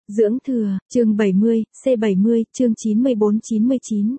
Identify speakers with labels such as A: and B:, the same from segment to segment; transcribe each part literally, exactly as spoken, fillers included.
A: Dưỡng thừa, chương bảy mươi, C bảy mươi, chương chín mươi bốn chín mươi chín.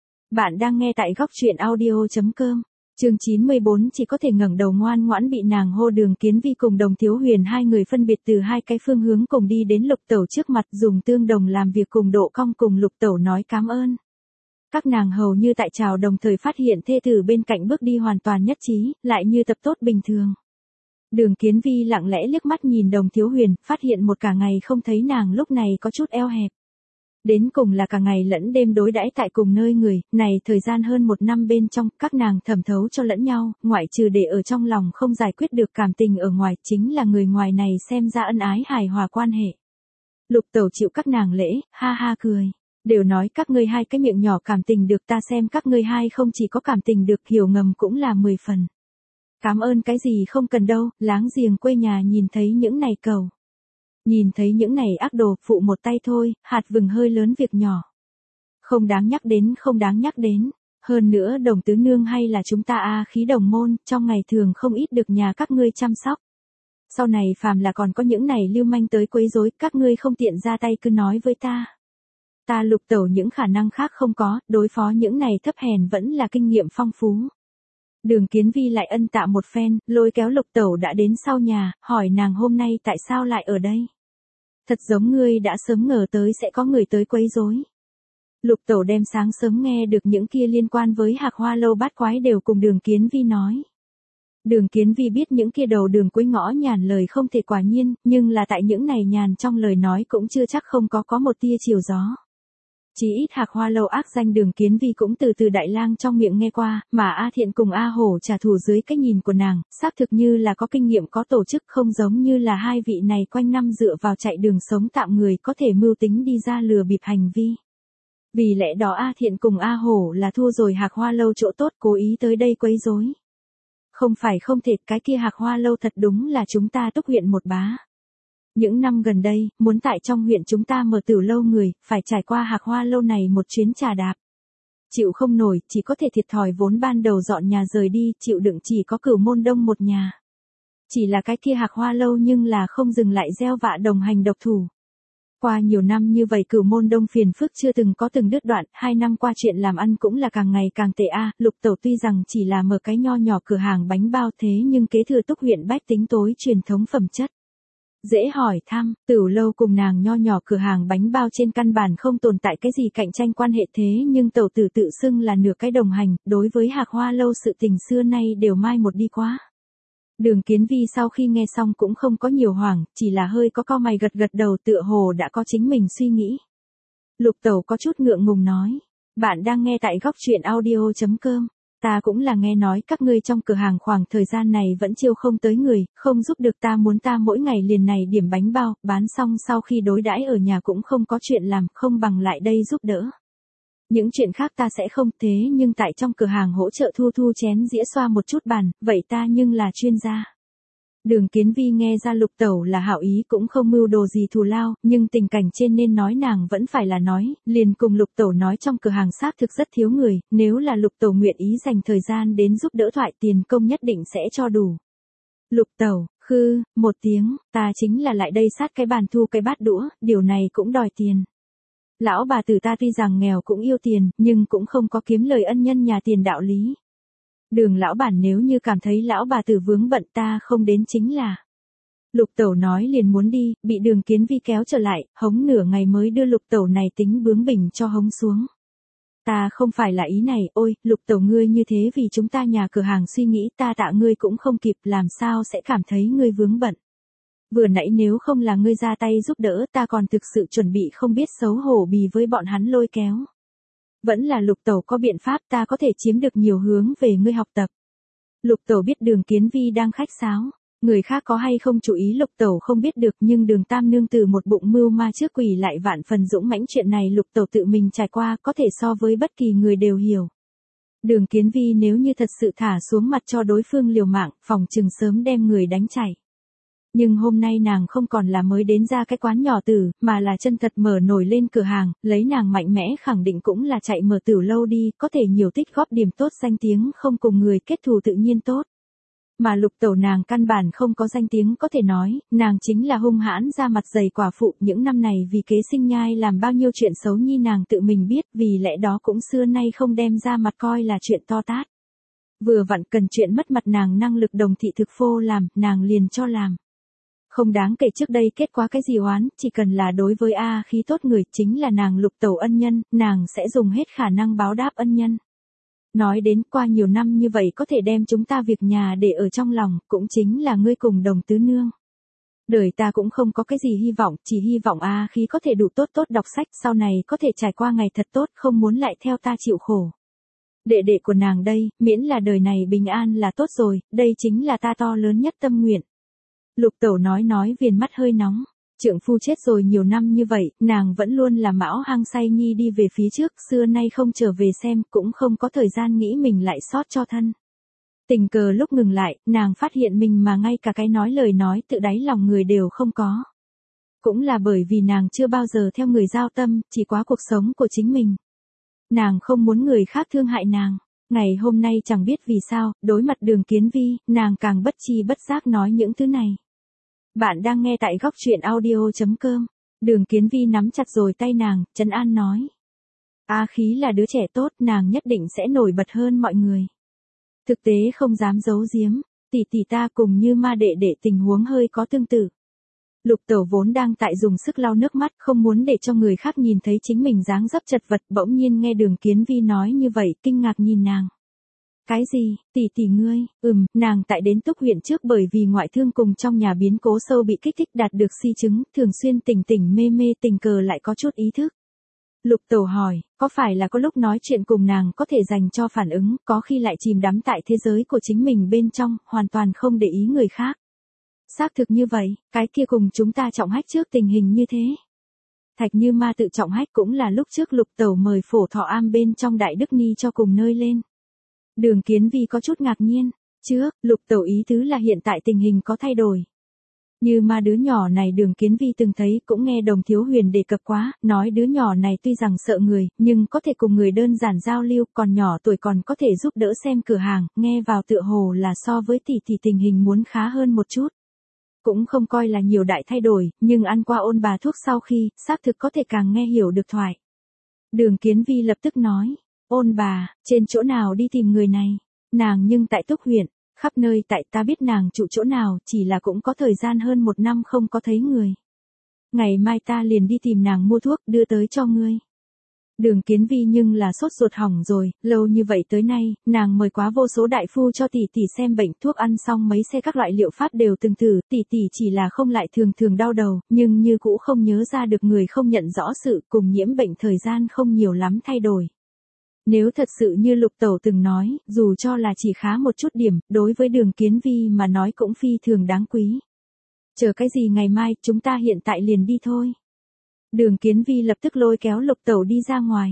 A: Bạn đang nghe tại góc truyện audio.com. Chương chín mươi bốn chỉ có thể ngẩng đầu ngoan ngoãn bị nàng hô. Đường Kiến Vi cùng Đồng Thiếu Huyền hai người phân biệt từ hai cái phương hướng cùng đi đến Lục Tẩu trước mặt, dùng tương đồng làm việc cùng độ cong cùng Lục Tẩu nói cảm ơn. Các nàng hầu như tại chào đồng thời phát hiện thê tử bên cạnh bước đi hoàn toàn nhất trí, lại như tập tốt bình thường. Đường Kiến Vi lặng lẽ liếc mắt nhìn Đồng Thiếu Huyền, phát hiện một cả ngày không thấy nàng lúc này có chút eo hẹp. Đến cùng là cả ngày lẫn đêm đối đãi tại cùng nơi người, này thời gian hơn một năm bên trong, các nàng thẩm thấu cho lẫn nhau, ngoại trừ để ở trong lòng không giải quyết được cảm tình ở ngoài, chính là người ngoài này xem ra ân ái hài hòa quan hệ. Lục Tẩu chịu các nàng lễ, ha ha cười. Đều nói các ngươi hai cái miệng nhỏ cảm tình được, ta xem các ngươi hai không chỉ có cảm tình được, hiểu ngầm cũng là mười phần. Cảm ơn cái gì không cần đâu, láng giềng quê nhà nhìn thấy những này cầu. Nhìn thấy những này ác đồ, phụ một tay thôi, hạt vừng hơi lớn việc nhỏ. Không đáng nhắc đến, không đáng nhắc đến. Hơn nữa Đồng tứ nương hay là chúng ta a khí đồng môn, trong ngày thường không ít được nhà các ngươi chăm sóc. Sau này phàm là còn có những này lưu manh tới quấy rối, các ngươi không tiện ra tay cứ nói với ta. Ta Lục Tẩu những khả năng khác không có, đối phó những này thấp hèn vẫn là kinh nghiệm phong phú. Đường Kiến Vi lại ân tạ một phen, lôi kéo Lục Tẩu đã đến sau nhà, hỏi nàng hôm nay tại sao lại ở đây. Thật giống ngươi đã sớm ngờ tới sẽ có người tới quấy rối. Lục Tẩu đem sáng sớm nghe được những kia liên quan với Hạc Hoa Lâu bát quái đều cùng Đường Kiến Vi nói. Đường Kiến Vi biết những kia đầu đường cuối ngõ nhàn lời không thể quả nhiên, nhưng là tại những này nhàn trong lời nói cũng chưa chắc không có có một tia chiều gió. Chỉ ít Hạc Hoa Lâu ác danh Đường Kiến Vi cũng từ từ đại lang trong miệng nghe qua, mà A Thiện cùng A Hổ trả thù dưới cái nhìn của nàng, xác thực như là có kinh nghiệm có tổ chức, không giống như là hai vị này quanh năm dựa vào chạy đường sống tạm người có thể mưu tính đi ra lừa bịp hành vi. Vì lẽ đó A Thiện cùng A Hổ là thua rồi Hạc Hoa Lâu chỗ tốt, cố ý tới đây quấy rối. Không phải không thể, cái kia Hạc Hoa Lâu thật đúng là chúng ta Túc huyện một bá. Những năm gần đây, muốn tại trong huyện chúng ta mở tiểu lâu người, phải trải qua Hạc Hoa Lâu này một chuyến trà đạp. Chịu không nổi, chỉ có thể thiệt thòi vốn ban đầu dọn nhà rời đi, chịu đựng chỉ có Cửu Môn Đông một nhà. Chỉ là cái kia Hạc Hoa Lâu nhưng là không dừng lại gieo vạ đồng hành độc thủ. Qua nhiều năm như vậy Cửu Môn Đông phiền phức chưa từng có từng đứt đoạn, hai năm qua chuyện làm ăn cũng là càng ngày càng tệ a. Lục Tẩu tuy rằng chỉ là mở cái nho nhỏ cửa hàng bánh bao thế nhưng kế thừa Túc huyện bách tính tối truyền thống phẩm chất. Dễ hỏi thăm, Tửu Lâu cùng nàng nho nhỏ cửa hàng bánh bao trên căn bản không tồn tại cái gì cạnh tranh quan hệ, thế nhưng Tẩu tử tự xưng là nửa cái đồng hành, đối với Hạc Hoa Lâu sự tình xưa nay đều mai một đi quá. Đường Kiến Vi sau khi nghe xong cũng không có nhiều hoảng, chỉ là hơi có cau mày gật gật đầu, tựa hồ đã có chính mình suy nghĩ. Lục Tẩu có chút ngượng ngùng nói, bạn đang nghe tại góc truyện audio.com. Ta cũng là nghe nói các ngươi trong cửa hàng khoảng thời gian này vẫn chiêu không tới người, không giúp được ta, muốn ta mỗi ngày liền này điểm bánh bao, bán xong sau khi đối đãi ở nhà cũng không có chuyện làm, không bằng lại đây giúp đỡ. Những chuyện khác ta sẽ không, thế nhưng tại trong cửa hàng hỗ trợ thu thu chén dĩa xoa một chút bàn, vậy ta nhưng là chuyên gia. Đường Kiến Vi nghe ra Lục Tẩu là hảo ý cũng không mưu đồ gì thù lao, nhưng tình cảnh trên nên nói nàng vẫn phải là nói, liền cùng Lục Tẩu nói trong cửa hàng xác thực rất thiếu người, nếu là Lục Tẩu nguyện ý dành thời gian đến giúp đỡ thoại tiền công nhất định sẽ cho đủ. Lục Tẩu, khư, một tiếng, ta chính là lại đây sát cái bàn thu cái bát đũa, điều này cũng đòi tiền. Lão bà tử ta tuy rằng nghèo cũng yêu tiền, nhưng cũng không có kiếm lời ân nhân nhà tiền đạo lý. Đường lão bản nếu như cảm thấy lão bà tử vướng bận ta không đến chính là. Lục Tẩu nói liền muốn đi, bị Đường Kiến Vi kéo trở lại, hống nửa ngày mới đưa Lục Tẩu này tính bướng bỉnh cho hống xuống. Ta không phải là ý này, ôi, Lục Tẩu ngươi như thế vì chúng ta nhà cửa hàng suy nghĩ, ta tạ ngươi cũng không kịp, làm sao sẽ cảm thấy ngươi vướng bận. Vừa nãy nếu không là ngươi ra tay giúp đỡ ta còn thực sự chuẩn bị không biết xấu hổ bì với bọn hắn lôi kéo. Vẫn là Lục Tẩu có biện pháp, ta có thể chiếm được nhiều hướng về ngươi học tập. Lục Tẩu biết Đường Kiến Vi đang khách sáo, người khác có hay không chú ý Lục Tẩu không biết được, nhưng Đường Tam nương từ một bụng mưu ma trước quỷ lại vạn phần dũng mãnh, chuyện này Lục Tẩu tự mình trải qua có thể so với bất kỳ người đều hiểu. Đường Kiến Vi nếu như thật sự thả xuống mặt cho đối phương liều mạng, phòng chừng sớm đem người đánh chảy. Nhưng hôm nay nàng không còn là mới đến ra cái quán nhỏ tử, mà là chân thật mở nổi lên cửa hàng, lấy nàng mạnh mẽ khẳng định cũng là chạy mở Tửu Lâu đi, có thể nhiều tích góp điểm tốt danh tiếng, không cùng người kết thù tự nhiên tốt. Mà Lục Tẩu nàng căn bản không có danh tiếng có thể nói, nàng chính là hung hãn ra mặt dày quả phụ, những năm này vì kế sinh nhai làm bao nhiêu chuyện xấu nhi nàng tự mình biết, vì lẽ đó cũng xưa nay không đem ra mặt coi là chuyện to tát. Vừa vặn cần chuyện mất mặt nàng năng lực đồng thị thực phô làm, nàng liền cho làm. Không đáng kể trước đây kết quả cái gì oán, chỉ cần là đối với A khí tốt người chính là nàng Lục Tẩu ân nhân, nàng sẽ dùng hết khả năng báo đáp ân nhân. Nói đến qua nhiều năm như vậy có thể đem chúng ta việc nhà để ở trong lòng, cũng chính là ngươi cùng Đồng tứ nương. Đời ta cũng không có cái gì hy vọng, chỉ hy vọng A khí có thể đủ tốt tốt đọc sách, sau này có thể trải qua ngày thật tốt, không muốn lại theo ta chịu khổ. Đệ đệ của nàng đây, miễn là đời này bình an là tốt rồi, đây chính là ta to lớn nhất tâm nguyện. Lục Tẩu nói nói viền mắt hơi nóng. Trượng phu chết rồi nhiều năm như vậy, nàng vẫn luôn là mão hang say nhi đi về phía trước, xưa nay không trở về xem, cũng không có thời gian nghĩ mình lại sót cho thân. Tình cờ lúc ngừng lại, nàng phát hiện mình mà ngay cả cái nói lời nói tự đáy lòng người đều không có. Cũng là bởi vì nàng chưa bao giờ theo người giao tâm, chỉ quá cuộc sống của chính mình. Nàng không muốn người khác thương hại nàng. Ngày hôm nay chẳng biết vì sao, đối mặt Đường Kiến Vi, nàng càng bất chi bất giác nói những thứ này. Bạn đang nghe tại góc truyện audio chấm com. Đường Kiến Vi nắm chặt rồi tay nàng, trấn an nói. A khí là đứa trẻ tốt, nàng nhất định sẽ nổi bật hơn mọi người. Thực tế không dám giấu giếm, tỷ tỷ ta cùng Như Ma đệ đệ tình huống hơi có tương tự. Lục Tẩu vốn đang tại dùng sức lau nước mắt, không muốn để cho người khác nhìn thấy chính mình dáng dấp chật vật, bỗng nhiên nghe Đường Kiến Vi nói như vậy, kinh ngạc nhìn nàng. Cái gì, tỷ tỷ ngươi, ừm, nàng tại đến Túc huyện trước bởi vì ngoại thương cùng trong nhà biến cố sâu bị kích thích đạt được si chứng, thường xuyên tỉnh tỉnh mê mê tình cờ lại có chút ý thức. Lục Tẩu hỏi, có phải là có lúc nói chuyện cùng nàng có thể dành cho phản ứng, có khi lại chìm đắm tại thế giới của chính mình bên trong, hoàn toàn không để ý người khác. Xác thực như vậy, cái kia cùng chúng ta trọng hách trước tình hình như thế. Thạch Như Ma tự trọng hách cũng là lúc trước Lục Tẩu mời Phổ Thọ Am bên trong Đại Đức Ni cho cùng nơi lên. Đường Kiến Vi có chút ngạc nhiên, trước, Lục Tẩu ý tứ là hiện tại tình hình có thay đổi. Như Ma đứa nhỏ này Đường Kiến Vi từng thấy cũng nghe Đồng Thiếu Huyền đề cập quá, nói đứa nhỏ này tuy rằng sợ người, nhưng có thể cùng người đơn giản giao lưu, còn nhỏ tuổi còn có thể giúp đỡ xem cửa hàng, nghe vào tựa hồ là so với tỷ tỷ tình hình muốn khá hơn một chút. Cũng không coi là nhiều đại thay đổi, nhưng ăn qua ôn bà thuốc sau khi, xác thực có thể càng nghe hiểu được thoại. Đường Kiến Vi lập tức nói, ôn bà, trên chỗ nào đi tìm người này, nàng nhưng tại Túc huyện, khắp nơi tại ta biết nàng trụ chỗ nào, chỉ là cũng có thời gian hơn một năm không có thấy người. Ngày mai ta liền đi tìm nàng mua thuốc, đưa tới cho ngươi. Đường Kiến Vi nhưng là sốt ruột hỏng rồi, lâu như vậy tới nay, nàng mời quá vô số đại phu cho tỷ tỷ xem bệnh, thuốc ăn xong mấy xe các loại liệu pháp đều từng thử, tỷ tỷ chỉ là không lại thường thường đau đầu, nhưng như cũ không nhớ ra được người không nhận rõ sự cùng nhiễm bệnh thời gian không nhiều lắm thay đổi. Nếu thật sự như Lục Tẩu từng nói, dù cho là chỉ khá một chút điểm, đối với Đường Kiến Vi mà nói cũng phi thường đáng quý. Chờ cái gì ngày mai, chúng ta hiện tại liền đi thôi. Đường Kiến Vi lập tức lôi kéo Lục Tẩu đi ra ngoài.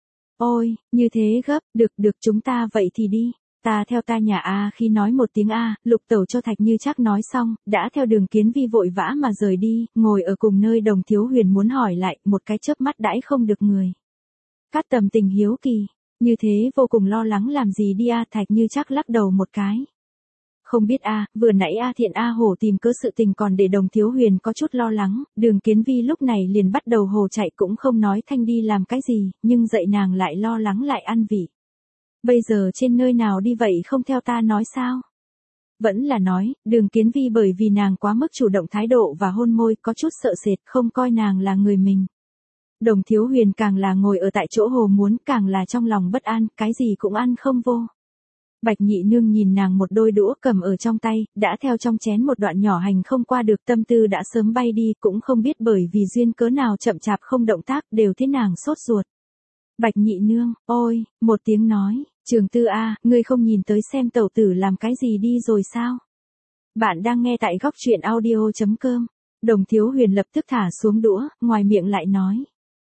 A: Ôi, như thế gấp, được được chúng ta vậy thì đi. Ta theo ta nhà A khi nói một tiếng A, Lục Tẩu cho Thạch Như Trác nói xong, đã theo Đường Kiến Vi vội vã mà rời đi, ngồi ở cùng nơi Đồng Thiếu Huyền muốn hỏi lại, một cái chớp mắt đãi không được người. Cát Tầm Tình hiếu kỳ, như thế vô cùng lo lắng làm gì đi A, Thạch Như Trác lắc đầu một cái. Không biết A, vừa nãy A Thiện A Hổ tìm cớ sự tình còn để Đồng Thiếu Huyền có chút lo lắng, Đường Kiến Vi lúc này liền bắt đầu hồ chạy cũng không nói thanh đi làm cái gì, nhưng dạy nàng lại lo lắng lại ăn vị. Bây giờ trên nơi nào đi vậy không theo ta nói sao? Vẫn là nói, Đường Kiến Vi bởi vì nàng quá mức chủ động thái độ và hôn môi có chút sợ sệt không coi nàng là người mình. Đồng Thiếu Huyền càng là ngồi ở tại chỗ hồ muốn càng là trong lòng bất an, cái gì cũng ăn không vô. Bạch Nhị Nương nhìn nàng một đôi đũa cầm ở trong tay, đã theo trong chén một đoạn nhỏ hành không qua được tâm tư đã sớm bay đi, cũng không biết bởi vì duyên cớ nào chậm chạp không động tác đều thế nàng sốt ruột. Bạch Nhị Nương, ôi, một tiếng nói, Trường Tư A, ngươi không nhìn tới xem tẩu tử làm cái gì đi rồi sao? Bạn đang nghe tại góc truyện audio chấm com. Đồng Thiếu Huyền lập tức thả xuống đũa, ngoài miệng lại nói.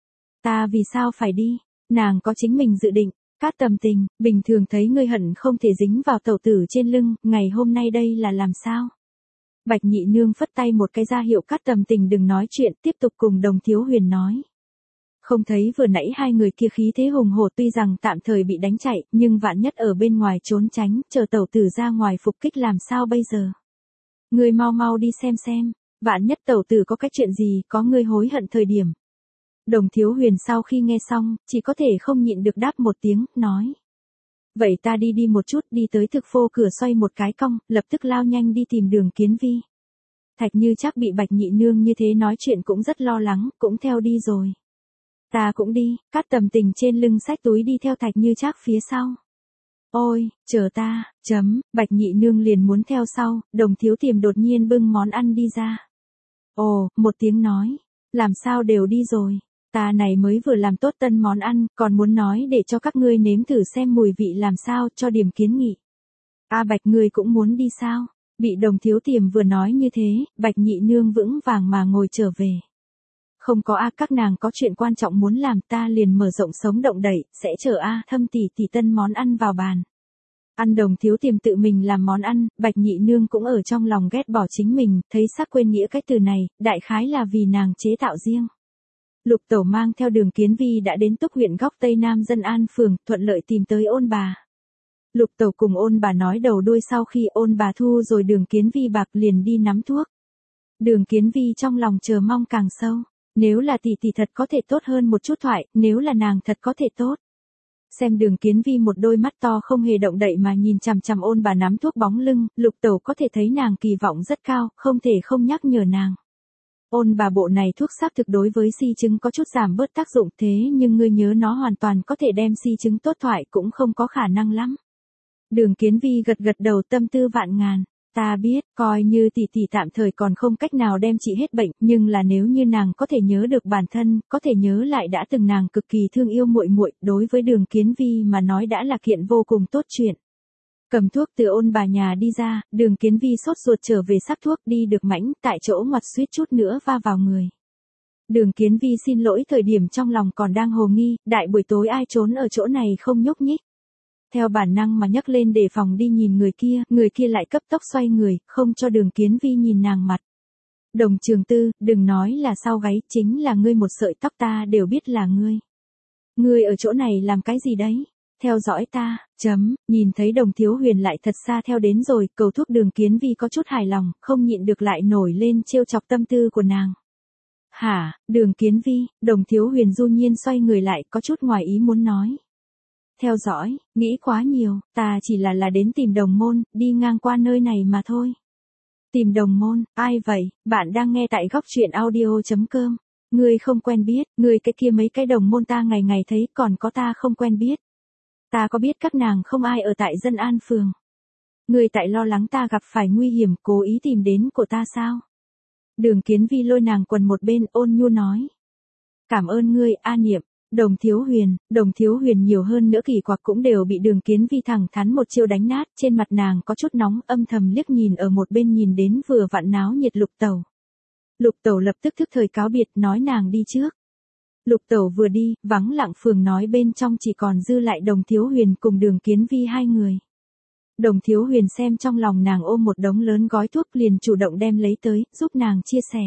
A: Ta vì sao phải đi? Nàng có chính mình dự định. Cát Tầm Tình, bình thường thấy ngươi hận không thể dính vào tẩu tử trên lưng, ngày hôm nay đây là làm sao? Bạch Nhị Nương phất tay một cái ra hiệu Cát Tầm Tình đừng nói chuyện, tiếp tục cùng Đồng Thiếu Huyền nói. Không thấy vừa nãy hai người kia khí thế hùng hổ, tuy rằng tạm thời bị đánh chạy, nhưng vạn nhất ở bên ngoài trốn tránh, chờ tẩu tử ra ngoài phục kích làm sao bây giờ? Ngươi mau mau đi xem xem, vạn nhất tẩu tử có cái chuyện gì, có ngươi hối hận thời điểm. Đồng Thiếu Huyền sau khi nghe xong, chỉ có thể không nhịn được đáp một tiếng, nói. Vậy ta đi đi một chút, đi tới thực phô cửa xoay một cái cong, lập tức lao nhanh đi tìm Đường Kiến Vi. Thạch Như Trác bị Bạch Nhị Nương như thế nói chuyện cũng rất lo lắng, cũng theo đi rồi. Ta cũng đi, Cát Tầm Tình trên lưng xách túi đi theo Thạch Như Trác phía sau. Ôi, chờ ta, chấm, Bạch Nhị Nương liền muốn theo sau, Đồng Thiếu Tiềm đột nhiên bưng món ăn đi ra. Ồ, một tiếng nói, làm sao đều đi rồi, ta này mới vừa làm tốt tân món ăn, còn muốn nói để cho các ngươi nếm thử xem mùi vị làm sao, cho điểm kiến nghị. A Bạch ngươi cũng muốn đi sao? Bị Đồng Thiếu Tiềm vừa nói như thế, Bạch Nhị Nương vững vàng mà ngồi trở về. Không có a, các nàng có chuyện quan trọng muốn làm, ta liền mở rộng sống động đẩy, sẽ chờ a Thâm tỷ tỷ tân món ăn vào bàn. Ăn Đồng Thiếu Tiềm tự mình làm món ăn, Bạch Nhị Nương cũng ở trong lòng ghét bỏ chính mình, thấy sắc quên nghĩa cái từ này, đại khái là vì nàng chế tạo riêng. Lục Tẩu mang theo Đường Kiến Vi đã đến Túc huyện góc Tây Nam Dân An phường, thuận lợi tìm tới Ôn bà. Lục Tẩu cùng Ôn bà nói đầu đuôi, sau khi Ôn bà thu rồi Đường Kiến Vi bạc liền đi nắm thuốc. Đường Kiến Vi trong lòng chờ mong càng sâu. Nếu là tỷ tỷ thật có thể tốt hơn một chút thoại, nếu là nàng thật có thể tốt. Xem Đường Kiến Vi một đôi mắt to không hề động đậy mà nhìn chằm chằm Ôn bà nắm thuốc bóng lưng, Lục Tẩu có thể thấy nàng kỳ vọng rất cao, không thể không nhắc nhở nàng. Ôn bà bộ này thuốc xác thực đối với si chứng có chút giảm bớt tác dụng, thế nhưng ngươi nhớ nó hoàn toàn có thể đem si chứng tốt thoại cũng không có khả năng lắm. Đường Kiến Vi gật gật đầu, tâm tư vạn ngàn. Ta biết, coi như tỷ tỷ tạm thời còn không cách nào đem trị hết bệnh, nhưng là nếu như nàng có thể nhớ được bản thân, có thể nhớ lại đã từng nàng cực kỳ thương yêu muội muội, đối với Đường Kiến Vi mà nói đã là kiện vô cùng tốt chuyện. Cầm thuốc từ Ôn bà nhà đi ra, Đường Kiến Vi sốt ruột trở về sắc thuốc, đi được mãnh, tại chỗ ngoặt suýt chút nữa va vào người. Đường Kiến Vi xin lỗi thời điểm trong lòng còn đang hồ nghi, đại buổi tối ai trốn ở chỗ này không nhúc nhích. Theo bản năng mà nhấc lên để phòng đi nhìn người kia, người kia lại cấp tốc xoay người, không cho Đường Kiến Vi nhìn nàng mặt. Đồng Trường Tư, đừng nói là sau gáy, chính là ngươi một sợi tóc ta đều biết là ngươi. Ngươi ở chỗ này làm cái gì đấy? Theo dõi ta, chấm, nhìn thấy Đồng Thiếu Huyền lại thật xa theo đến rồi, cầu thúc Đường Kiến Vi có chút hài lòng, không nhịn được lại nổi lên trêu chọc tâm tư của nàng. Hả, Đường Kiến Vi, Đồng Thiếu Huyền du nhiên xoay người lại, có chút ngoài ý muốn nói. Theo dõi, nghĩ quá nhiều, ta chỉ là là đến tìm Đồng Môn, đi ngang qua nơi này mà thôi. Tìm Đồng Môn, ai vậy? Bạn đang nghe tại góc truyện audio chấm com. Ngươi không quen biết, ngươi cái kia mấy cái Đồng Môn ta ngày ngày thấy, còn có ta không quen biết. Ta có biết các nàng không ai ở tại Dân An phường. Ngươi tại lo lắng ta gặp phải nguy hiểm, cố ý tìm đến của ta sao? Đường Kiến Vi lôi nàng quần một bên, ôn nhu nói. Cảm ơn ngươi, A Niệm. Đồng Thiếu Huyền, Đồng Thiếu Huyền nhiều hơn nữa kỳ quặc cũng đều bị Đường Kiến Vi thẳng thắn một chiêu đánh nát, trên mặt nàng có chút nóng, âm thầm liếc nhìn ở một bên nhìn đến vừa vặn náo nhiệt Lục Tẩu. Lục Tẩu lập tức thức thời cáo biệt, nói nàng đi trước. Lục Tẩu vừa đi, vắng lặng phường nói bên trong chỉ còn dư lại Đồng Thiếu Huyền cùng Đường Kiến Vi hai người. Đồng Thiếu Huyền xem trong lòng nàng ôm một đống lớn gói thuốc liền chủ động đem lấy tới, giúp nàng chia sẻ.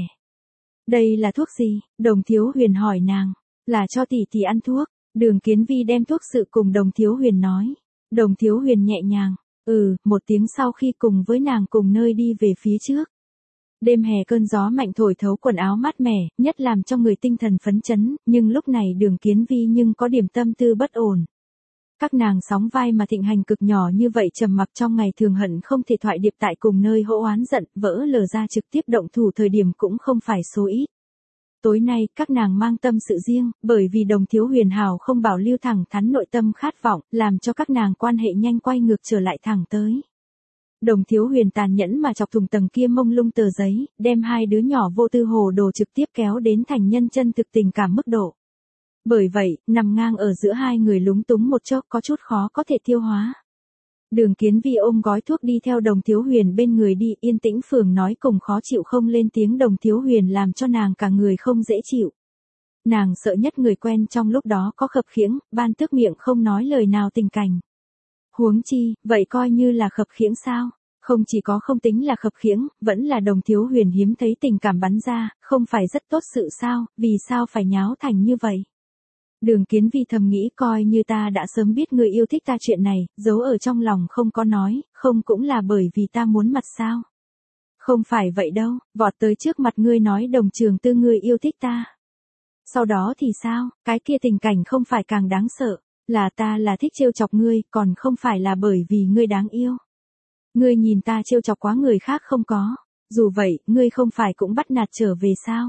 A: Đây là thuốc gì? Đồng Thiếu Huyền hỏi nàng. Là cho tỷ tỷ ăn thuốc. Đường Kiến Vi đem thuốc sự cùng Đồng Thiếu Huyền nói. Đồng Thiếu Huyền nhẹ nhàng, ừ, một tiếng sau khi cùng với nàng cùng nơi đi về phía trước. Đêm hè cơn gió mạnh thổi thấu quần áo mát mẻ, nhất làm cho người tinh thần phấn chấn, nhưng lúc này Đường Kiến Vi nhưng có điểm tâm tư bất ổn. Các nàng sóng vai mà thịnh hành cực nhỏ như vậy trầm mặc trong ngày thường hận không thể thoại điệp tại cùng nơi hỗ oán giận, vỡ lờ ra trực tiếp động thủ thời điểm cũng không phải số ít. Tối nay, các nàng mang tâm sự riêng, bởi vì Đồng Thiếu Huyền hào không bảo lưu thẳng thắn nội tâm khát vọng, làm cho các nàng quan hệ nhanh quay ngược trở lại thẳng tới. Đồng Thiếu Huyền tàn nhẫn mà chọc thùng tầng kia mông lung tờ giấy, đem hai đứa nhỏ vô tư hồ đồ trực tiếp kéo đến thành nhân chân thực tình cảm mức độ. Bởi vậy, nằm ngang ở giữa hai người lúng túng một chốc có chút khó có thể tiêu hóa. Đường Kiến Vi ôm gói thuốc đi theo Đồng Thiếu Huyền bên người đi, yên tĩnh phường nói cùng khó chịu không lên tiếng. Đồng Thiếu Huyền làm cho nàng cả người không dễ chịu. Nàng sợ nhất người quen trong lúc đó có khập khiễng, ban tước miệng không nói lời nào tình cảnh. Huống chi, vậy coi như là khập khiễng sao? Không chỉ có không tính là khập khiễng, vẫn là Đồng Thiếu Huyền hiếm thấy tình cảm bắn ra, không phải rất tốt sự sao, vì sao phải nháo thành như vậy? Đường Kiến Vi thầm nghĩ coi như ta đã sớm biết ngươi yêu thích ta chuyện này, giấu ở trong lòng không có nói, không cũng là bởi vì ta muốn mặt sao. Không phải vậy đâu, vọt tới trước mặt ngươi nói Đồng Trường Tư ngươi yêu thích ta. Sau đó thì sao, cái kia tình cảnh không phải càng đáng sợ, là ta là thích trêu chọc ngươi, còn không phải là bởi vì ngươi đáng yêu. Ngươi nhìn ta trêu chọc quá người khác không có, dù vậy, ngươi không phải cũng bắt nạt trở về sao?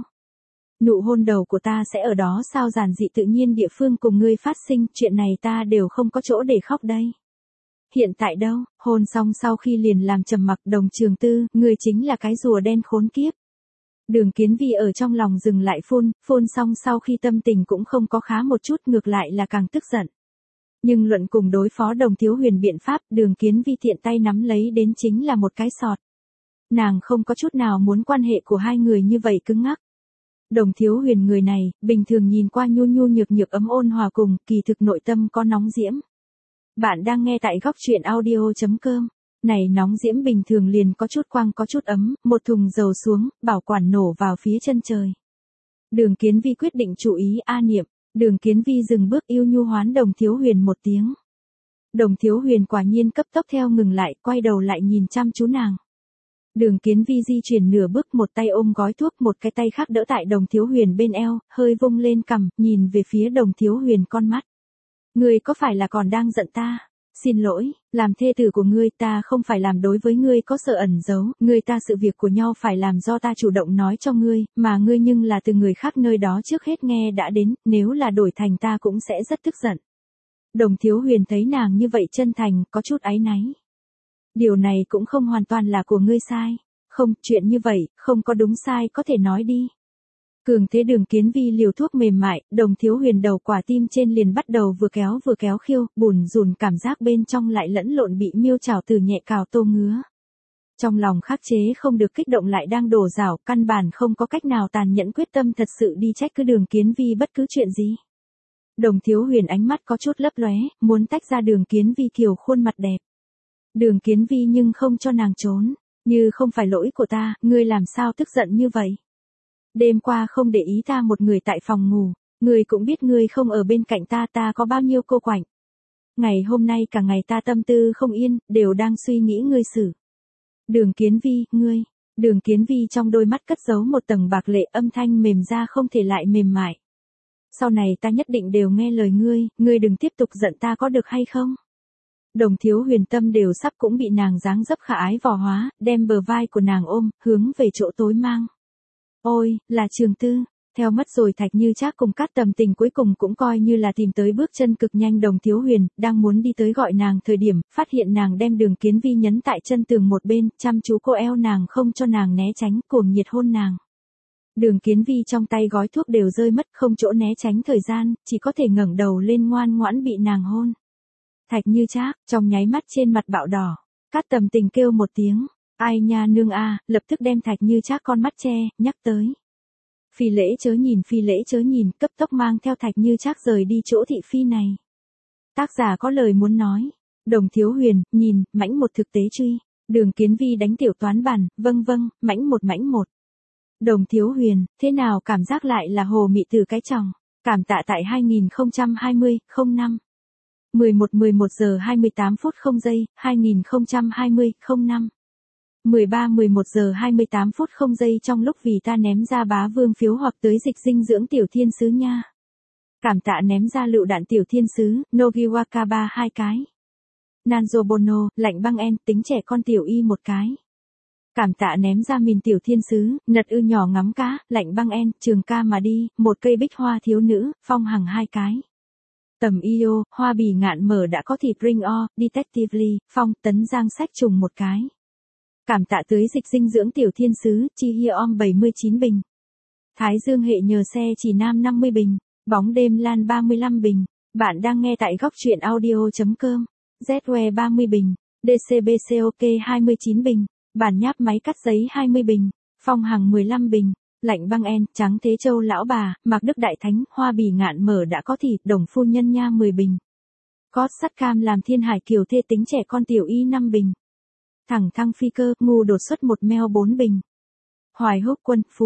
A: Nụ hôn đầu của ta sẽ ở đó sao giản dị tự nhiên địa phương cùng ngươi phát sinh, chuyện này ta đều không có chỗ để khóc đây. Hiện tại đâu, hôn xong sau khi liền làm trầm mặc Đồng Trường Tư, ngươi chính là cái rùa đen khốn kiếp. Đường Kiến Vi ở trong lòng dừng lại phun, phun xong sau khi tâm tình cũng không có khá một chút ngược lại là càng tức giận. Nhưng luận cùng đối phó Đồng Thiếu Huyền biện pháp, Đường Kiến Vi thiện tay nắm lấy đến chính là một cái sọt. Nàng không có chút nào muốn quan hệ của hai người như vậy cứng ngắc. Đồng Thiếu Huyền người này, bình thường nhìn qua nhu nhu nhược nhược ấm ôn hòa cùng, kỳ thực nội tâm có nóng diễm. Bạn đang nghe tại góc truyện audio chấm com. Này nóng diễm bình thường liền có chút quang có chút ấm, một thùng dầu xuống, bảo quản nổ vào phía chân trời. Đường Kiến Vi quyết định chú ý A Niệm, Đường Kiến Vi dừng bước yêu nhu hoán Đồng Thiếu Huyền một tiếng. Đồng Thiếu Huyền quả nhiên cấp tốc theo ngừng lại, quay đầu lại nhìn chăm chú nàng. Đường Kiến Vi di chuyển nửa bước, một tay ôm gói thuốc, một cái tay khác đỡ tại Đồng Thiếu Huyền bên eo, hơi vung lên cằm, nhìn về phía Đồng Thiếu Huyền con mắt. Ngươi có phải là còn đang giận ta? Xin lỗi, làm thê tử của ngươi ta không phải làm đối với ngươi có sợ ẩn giấu, ngươi ta sự việc của nhau phải làm do ta chủ động nói cho ngươi, mà ngươi nhưng là từ người khác nơi đó trước hết nghe đã đến, nếu là đổi thành ta cũng sẽ rất tức giận. Đồng Thiếu Huyền thấy nàng như vậy chân thành, có chút áy náy. Điều này cũng không hoàn toàn là của ngươi sai. Không, chuyện như vậy, không có đúng sai có thể nói đi. Cường thế Đường Kiến Vi liều thuốc mềm mại, Đồng Thiếu Huyền đầu quả tim trên liền bắt đầu vừa kéo vừa kéo khiêu, bùn rùn cảm giác bên trong lại lẫn lộn bị miêu trảo từ nhẹ cào tô ngứa. Trong lòng khắc chế không được kích động lại đang đổ rảo, căn bản không có cách nào tàn nhẫn quyết tâm thật sự đi trách cứ Đường Kiến Vi bất cứ chuyện gì. Đồng Thiếu Huyền ánh mắt có chút lấp lóe, muốn tách ra Đường Kiến Vi kiều khuôn mặt đẹp. Đường Kiến Vi nhưng không cho nàng trốn, như không phải lỗi của ta, ngươi làm sao tức giận như vậy? Đêm qua không để ý ta một người tại phòng ngủ, ngươi cũng biết ngươi không ở bên cạnh ta ta có bao nhiêu cô quạnh. Ngày hôm nay cả ngày ta tâm tư không yên, đều đang suy nghĩ ngươi xử. Đường Kiến Vi, ngươi, Đường Kiến Vi trong đôi mắt cất giấu một tầng bạc lệ, âm thanh mềm ra không thể lại mềm mại. Sau này ta nhất định đều nghe lời ngươi, ngươi đừng tiếp tục giận ta có được hay không? Đồng Thiếu Huyền tâm đều sắp cũng bị nàng dáng dấp khả ái vò hóa, đem bờ vai của nàng ôm, hướng về chỗ tối mang. Ôi, là Trường Tư, theo mất rồi Thạch Như Trác cùng Cát Tầm Tình cuối cùng cũng coi như là tìm tới bước chân cực nhanh. Đồng Thiếu Huyền, đang muốn đi tới gọi nàng thời điểm, phát hiện nàng đem Đường Kiến Vi nhấn tại chân tường một bên, chăm chú cô eo nàng không cho nàng né tránh, cuồng nhiệt hôn nàng. Đường Kiến Vi trong tay gói thuốc đều rơi mất, không chỗ né tránh thời gian, chỉ có thể ngẩng đầu lên ngoan ngoãn bị nàng hôn. Thạch Như Trác, trong nháy mắt trên mặt bạo đỏ, Cát Tầm Tình kêu một tiếng, ai nha nương a, lập tức đem Thạch Như Trác con mắt che, nhắc tới. Phi lễ chớ nhìn, phi lễ chớ nhìn, cấp tốc mang theo Thạch Như Trác rời đi chỗ thị phi này. Tác giả có lời muốn nói. Đồng Thiếu Huyền, nhìn, mãnh một thực tế truy. Đường Kiến Vi đánh tiểu toán bản, vâng vâng, mãnh một mãnh một. Đồng Thiếu Huyền, thế nào cảm giác lại là hồ mị từ cái chồng. Cảm tạ tại hai nghìn không trăm hai mươi, không năm. mười một mười một giờ hai mươi tám phút không giây, hai nghìn không trăm hai mươi, không năm. mười ba mười một giờ hai mươi tám phút không giây trong lúc vì ta ném ra bá vương phiếu hoặc tới dịch dinh dưỡng tiểu thiên sứ nha. Cảm tạ ném ra lựu đạn tiểu thiên sứ, Nogiwaka hai cái. Nanzo Bono, lạnh băng en, tính trẻ con tiểu y một cái. Cảm tạ ném ra mìn tiểu thiên sứ, nật ư nhỏ ngắm cá, lạnh băng en, trường ca mà đi, một cây bích hoa thiếu nữ, phong hằng hai cái. Tầm yêu, hoa bì ngạn mở đã có thịt ring o, detectively, phong, tấn giang sách trùng một cái. Cảm tạ tưới dịch dinh dưỡng tiểu thiên sứ, chi hia om bảy mươi chín bình. Thái Dương hệ nhờ xe chỉ nam năm mươi bình. Bóng đêm lan ba mươi lăm bình. Bạn đang nghe tại góc truyện audio chấm com. Z-We ba mươi bình. đê xê bê xê ô ca hai mươi chín bình. Bản nháp máy cắt giấy hai mươi bình. Phong hằng mười lăm bình. Lạnh băng en, trắng thế châu lão bà, Mạc Đức Đại Thánh, hoa bì ngạn mở đã có thịt, đồng phu nhân nha mười bình. Cót sắt cam làm thiên hải kiều thê tính trẻ con tiểu y năm bình. Thẳng thăng phi cơ, ngu đột xuất một meo bốn bình. Hoài húc quân, phú,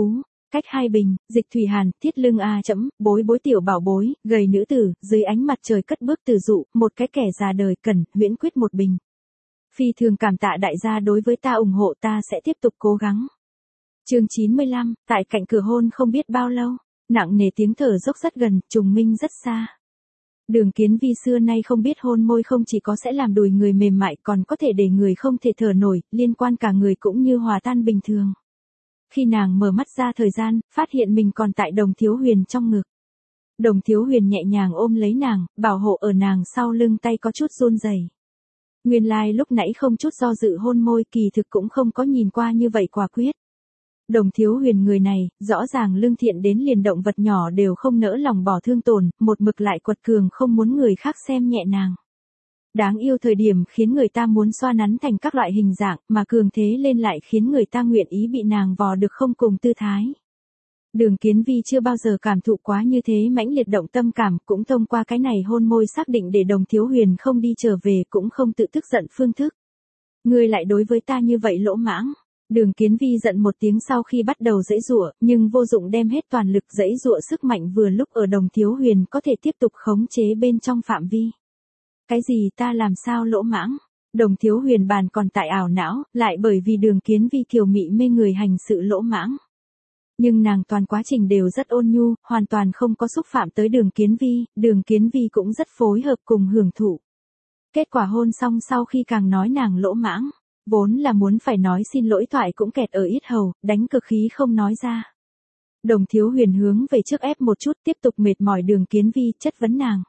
A: Cách hai bình, Dịch Thủy Hàn, Thiết Lương A chấm, bối bối tiểu bảo bối, gầy nữ tử, dưới ánh mặt trời cất bước từ dụ, một cái kẻ già đời cần, huyễn quyết một bình. Phi thường cảm tạ đại gia đối với ta ủng hộ, ta sẽ tiếp tục cố gắng. Chương chín mươi lăm, tại cạnh cửa hôn không biết bao lâu, nặng nề tiếng thở dốc rất gần, trùng minh rất xa. Đường Kiến Vi xưa nay không biết hôn môi không chỉ có sẽ làm đùi người mềm mại còn có thể để người không thể thở nổi, liên quan cả người cũng như hòa tan bình thường. Khi nàng mở mắt ra thời gian, phát hiện mình còn tại Đồng Thiếu Huyền trong ngực. Đồng Thiếu Huyền nhẹ nhàng ôm lấy nàng, bảo hộ ở nàng sau lưng, tay có chút run rẩy. Nguyên lai like lúc nãy không chút do dự hôn môi, kỳ thực cũng không có nhìn qua như vậy quả quyết. Đồng Thiếu Huyền người này, rõ ràng lương thiện đến liền động vật nhỏ đều không nỡ lòng bỏ thương tổn, một mực lại quật cường không muốn người khác xem nhẹ nàng. Đáng yêu thời điểm khiến người ta muốn xoa nắn thành các loại hình dạng, mà cường thế lên lại khiến người ta nguyện ý bị nàng vò được không cùng tư thái. Đường Kiến Vi chưa bao giờ cảm thụ quá như thế mãnh liệt động tâm cảm, cũng thông qua cái này hôn môi xác định để Đồng Thiếu Huyền không đi trở về, cũng không tự tức giận phương thức. Ngươi lại đối với ta như vậy lỗ mãng. Đường Kiến Vi giận một tiếng sau khi bắt đầu giãy giụa, nhưng vô dụng, đem hết toàn lực giãy giụa sức mạnh vừa lúc ở Đồng Thiếu Huyền có thể tiếp tục khống chế bên trong phạm vi. Cái gì ta làm sao lỗ mãng? Đồng Thiếu Huyền bàn còn tại ảo não, lại bởi vì Đường Kiến Vi kiều mị mê người hành sự lỗ mãng. Nhưng nàng toàn quá trình đều rất ôn nhu, hoàn toàn không có xúc phạm tới Đường Kiến Vi, Đường Kiến Vi cũng rất phối hợp cùng hưởng thụ. Kết quả hôn xong sau khi càng nói nàng lỗ mãng, vốn là muốn phải nói xin lỗi thoại cũng kẹt ở yết hầu, đánh cực khí không nói ra. Đồng Thiếu Huyền hướng về trước ép một chút, tiếp tục mệt mỏi Đường Kiến Vi, chất vấn nàng.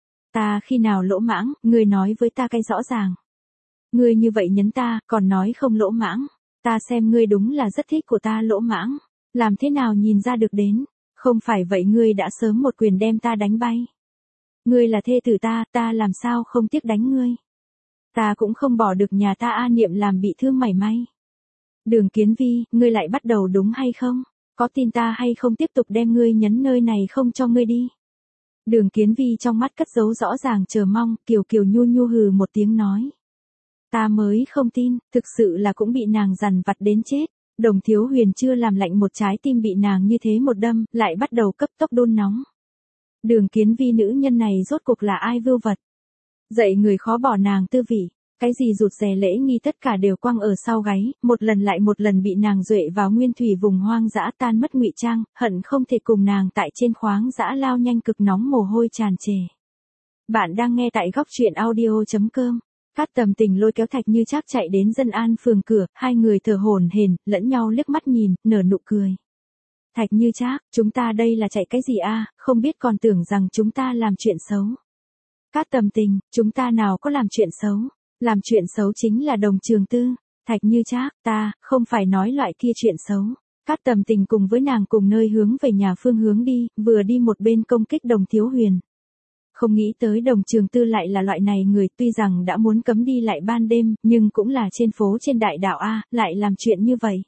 A: Ta khi nào lỗ mãng, ngươi nói với ta cái rõ ràng. Ngươi như vậy nhấn ta, còn nói không lỗ mãng. Ta xem ngươi đúng là rất thích của ta lỗ mãng. Làm thế nào nhìn ra được đến, không phải vậy ngươi đã sớm một quyền đem ta đánh bay. Ngươi là thê tử ta, ta làm sao không tiếc đánh ngươi. Ta cũng không bỏ được nhà ta A Niệm làm bị thương mảy may. Đường Kiến Vi, ngươi lại bắt đầu đúng hay không? Có tin ta hay không tiếp tục đem ngươi nhấn nơi này không cho ngươi đi? Đường Kiến Vi trong mắt cất giấu rõ ràng chờ mong, kiều kiều nhu nhu hừ một tiếng nói. Ta mới không tin, thực sự là cũng bị nàng dằn vặt đến chết. Đồng Thiếu Huyền chưa làm lạnh một trái tim bị nàng như thế một đâm, lại bắt đầu cấp tốc đôn nóng. Đường Kiến Vi nữ nhân này rốt cuộc là ai vưu vật? Dạy người khó bỏ nàng tư vị, cái gì rụt rè lễ nghi tất cả đều quăng ở sau gáy, một lần lại một lần bị nàng duệ vào nguyên thủy vùng hoang dã tan mất ngụy trang, hận không thể cùng nàng tại trên khoáng dã lao nhanh cực nóng mồ hôi tràn trề. Bạn đang nghe tại góc truyện audio chấm com. Cát Tầm Tình lôi kéo Thạch Như Trác chạy đến Dân An phường cửa, hai người thở hổn hển, lẫn nhau liếc mắt nhìn, nở nụ cười. Thạch Như Trác, chúng ta đây là chạy cái gì a, không biết còn tưởng rằng chúng ta làm chuyện xấu. Cát Tầm Tình, chúng ta nào có làm chuyện xấu, làm chuyện xấu chính là Đồng Trường Tư. Thạch Như Trác, ta, không phải nói loại kia chuyện xấu. Cát Tầm Tình cùng với nàng cùng nơi hướng về nhà phương hướng đi, vừa đi một bên công kích Đồng Thiếu Huyền. Không nghĩ tới Đồng Trường Tư lại là loại này người, tuy rằng đã muốn cấm đi lại ban đêm, nhưng cũng là trên phố trên đại đạo A, lại làm chuyện như vậy.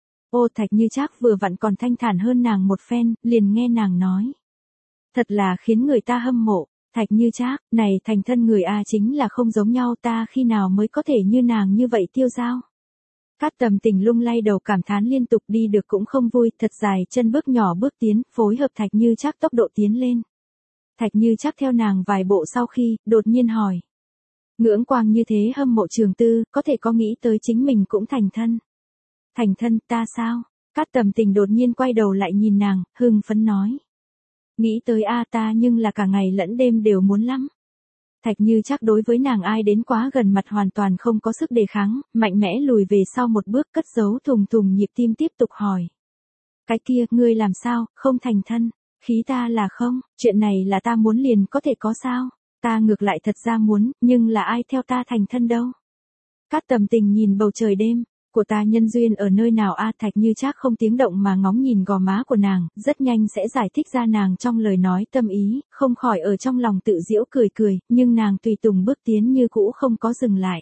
A: Ô Thạch Như Trác vừa vặn còn thanh thản hơn nàng một phen, liền nghe nàng nói. Thật là khiến người ta hâm mộ, Thạch Như Trác, này thành thân người A chính là không giống nhau, ta khi nào mới có thể như nàng như vậy tiêu dao. Cát Tầm Tình lung lay đầu cảm thán liên tục, đi được cũng không vui, thật dài chân bước nhỏ bước tiến, phối hợp Thạch Như Trác tốc độ tiến lên. Thạch Như Trác theo nàng vài bộ sau khi, đột nhiên hỏi. Ngưỡng quang như thế hâm mộ Trường Tư, có thể có nghĩ tới chính mình cũng thành thân. Thành thân, ta sao? Cát Tầm Tình đột nhiên quay đầu lại nhìn nàng, hưng phấn nói. Nghĩ tới a ta nhưng là cả ngày lẫn đêm đều muốn lắm. Thạch Như Trác đối với nàng ai đến quá gần mặt hoàn toàn không có sức đề kháng, mạnh mẽ lùi về sau một bước, cất giấu thùng thùng nhịp tim tiếp tục hỏi. Cái kia, ngươi làm sao, không thành thân? Khí ta là không, chuyện này là ta muốn liền có thể có sao? Ta ngược lại thật ra muốn, nhưng là ai theo ta thành thân đâu? Cát Tầm Tình nhìn bầu trời đêm, của ta nhân duyên ở nơi nào a? Thạch Như Trác không tiếng động mà ngóng nhìn gò má của nàng, rất nhanh sẽ giải thích ra nàng trong lời nói tâm ý, không khỏi ở trong lòng tự giễu cười cười, nhưng nàng tùy tùng bước tiến như cũ không có dừng lại.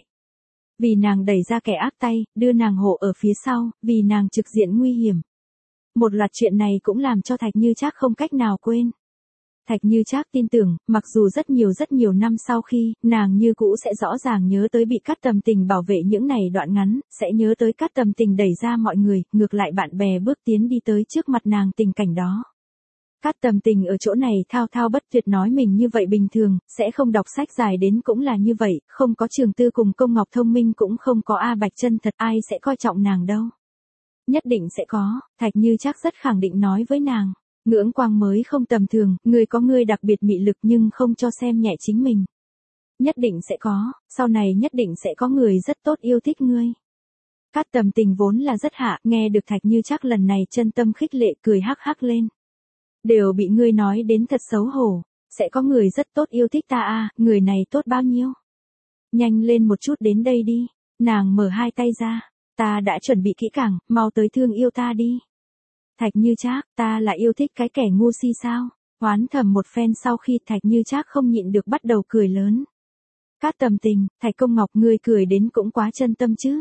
A: Vì nàng đẩy ra kẻ ác tay, đưa nàng hộ ở phía sau, vì nàng trực diện nguy hiểm. Một loạt chuyện này cũng làm cho Thạch Như Trác không cách nào quên. Thạch Như Trác tin tưởng, mặc dù rất nhiều rất nhiều năm sau khi, nàng như cũ sẽ rõ ràng nhớ tới bị Cát Tầm Tình bảo vệ những này đoạn ngắn, sẽ nhớ tới Cát Tầm Tình đẩy ra mọi người, ngược lại bạn bè bước tiến đi tới trước mặt nàng tình cảnh đó. Cát Tầm Tình ở chỗ này thao thao bất tuyệt nói mình như vậy bình thường, sẽ không đọc sách dài đến cũng là như vậy, không có Trường Tư cùng Công Ngọc thông minh cũng không có A Bạch chân thật, ai sẽ coi trọng nàng đâu. Nhất định sẽ có, Thạch Như Trác rất khẳng định nói với nàng. Ngưỡng Quang mới không tầm thường, người có người đặc biệt mị lực nhưng không cho xem nhẹ chính mình. Nhất định sẽ có, sau này nhất định sẽ có người rất tốt yêu thích ngươi. Cát Tầm Tình vốn là rất hạ, nghe được Thạch Như Trác lần này chân tâm khích lệ cười hắc hắc lên. Đều bị ngươi nói đến thật xấu hổ, sẽ có người rất tốt yêu thích ta à, người này tốt bao nhiêu. Nhanh lên một chút đến đây đi, nàng mở hai tay ra, ta đã chuẩn bị kỹ càng, mau tới thương yêu ta đi. Thạch Như Trác, ta là yêu thích cái kẻ ngu si sao? Hoán thầm một phen sau khi Thạch Như Trác không nhịn được bắt đầu cười lớn. Cát Tầm Tình, Thạch Công Ngọc ngươi cười đến cũng quá chân tâm chứ.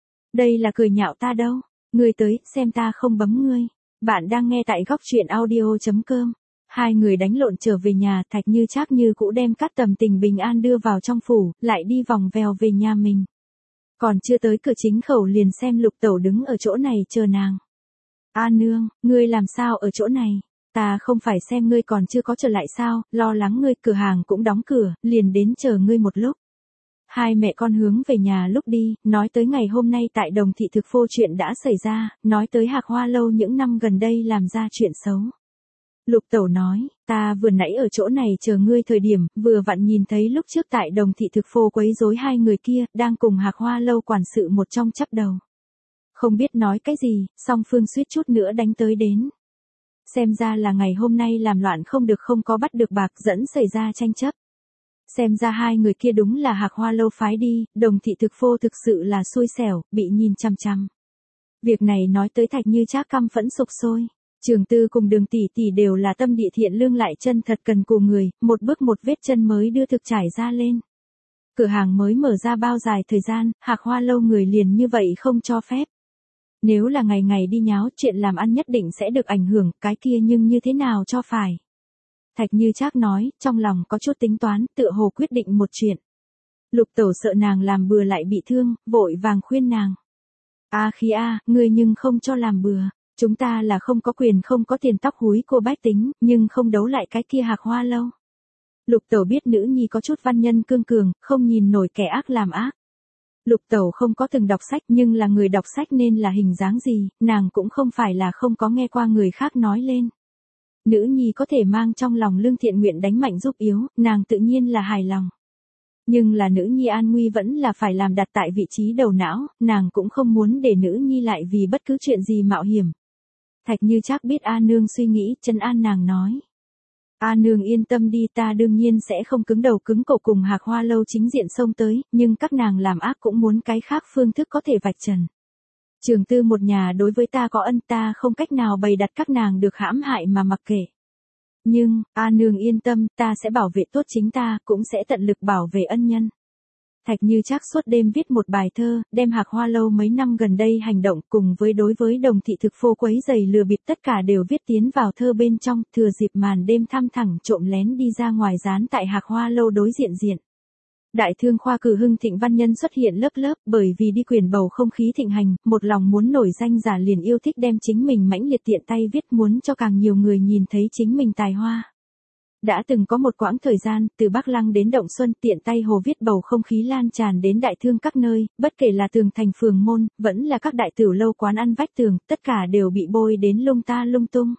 A: Đây là cười nhạo ta đâu, ngươi tới, xem ta không bấm ngươi. Bạn đang nghe tại góc truyện audio chấm com. Hai người đánh lộn trở về nhà, Thạch Như Trác như cũ đem Cát Tầm Tình bình an đưa vào trong phủ, lại đi vòng vèo về nhà mình. Còn chưa tới cửa chính khẩu liền xem Lục Tẩu đứng ở chỗ này chờ nàng. A nương, ngươi làm sao ở chỗ này? Ta không phải xem ngươi còn chưa có trở lại sao, lo lắng ngươi, cửa hàng cũng đóng cửa, liền đến chờ ngươi một lúc. Hai mẹ con hướng về nhà lúc đi, nói tới ngày hôm nay tại Đồng Thị Thực Phô chuyện đã xảy ra, nói tới Hạc Hoa Lâu những năm gần đây làm ra chuyện xấu. Lục Tẩu nói, ta vừa nãy ở chỗ này chờ ngươi thời điểm, vừa vặn nhìn thấy lúc trước tại Đồng Thị Thực Phô quấy rối hai người kia, đang cùng Hạc Hoa Lâu quản sự một trong chắp đầu. Không biết nói cái gì, song phương suýt chút nữa đánh tới đến. Xem ra là ngày hôm nay làm loạn không được không có bắt được bạc dẫn xảy ra tranh chấp. Xem ra hai người kia đúng là Hạc Hoa Lâu phái đi, Đồng Thị Thực Phô thực sự là xui xẻo, bị nhìn chằm chằm. Việc này nói tới Thạch Như Trác căm phẫn sục sôi. Trường Tư cùng Đường tỷ tỷ đều là tâm địa thiện lương lại chân thật cần cù người, một bước một vết chân mới đưa thực trải ra lên. Cửa hàng mới mở ra bao dài thời gian, Hạc Hoa Lâu người liền như vậy không cho phép. Nếu là ngày ngày đi nháo, chuyện làm ăn nhất định sẽ được ảnh hưởng, cái kia nhưng như thế nào cho phải. Thạch Như Trác nói, trong lòng có chút tính toán, tựa hồ quyết định một chuyện. Lục Tẩu sợ nàng làm bừa lại bị thương, vội vàng khuyên nàng. A Khí a, ngươi nhưng không cho làm bừa, chúng ta là không có quyền không có tiền tóc húi cô bách tính, nhưng không đấu lại cái kia Hạc Hoa Lâu. Lục Tẩu biết nữ nhi có chút văn nhân cương cường, không nhìn nổi kẻ ác làm ác. Lục Tẩu không có từng đọc sách nhưng là người đọc sách nên là hình dáng gì, nàng cũng không phải là không có nghe qua người khác nói lên. Nữ nhi có thể mang trong lòng lương thiện nguyện đánh mạnh giúp yếu, nàng tự nhiên là hài lòng. Nhưng là nữ nhi an nguy vẫn là phải làm đặt tại vị trí đầu não, nàng cũng không muốn để nữ nhi lại vì bất cứ chuyện gì mạo hiểm. Thạch Như Trác biết A Nương suy nghĩ, trấn an nàng nói. A Nương yên tâm đi, ta đương nhiên sẽ không cứng đầu cứng cổ cùng Hạc Hoa Lâu chính diện xông tới, nhưng các nàng làm ác cũng muốn cái khác phương thức có thể vạch trần. Trường Tư một nhà đối với ta có ân, ta không cách nào bày đặt các nàng được hãm hại mà mặc kệ. Nhưng, A Nương yên tâm, ta sẽ bảo vệ tốt chính ta, cũng sẽ tận lực bảo vệ ân nhân. Thạch Như Trác suốt đêm viết một bài thơ, đem Hạc Hoa Lâu mấy năm gần đây hành động cùng với đối với Đồng Thị Thực Phô quấy giày lừa bịp tất cả đều viết tiến vào thơ bên trong, thừa dịp màn đêm thăm thẳng trộm lén đi ra ngoài dán tại Hạc Hoa Lâu đối diện diện. Đại thương khoa cử hưng thịnh văn nhân xuất hiện lớp lớp, bởi vì đi quyền bầu không khí thịnh hành, một lòng muốn nổi danh giả liền yêu thích đem chính mình mãnh liệt tiện tay viết, muốn cho càng nhiều người nhìn thấy chính mình tài hoa. Đã từng có một quãng thời gian, từ Bắc Lăng đến Động Xuân, tiện tay hồ viết bầu không khí lan tràn đến đại thương các nơi, bất kể là tường thành phường môn, vẫn là các đại tiểu lâu quán ăn vách tường, tất cả đều bị bôi đến lung ta lung tung.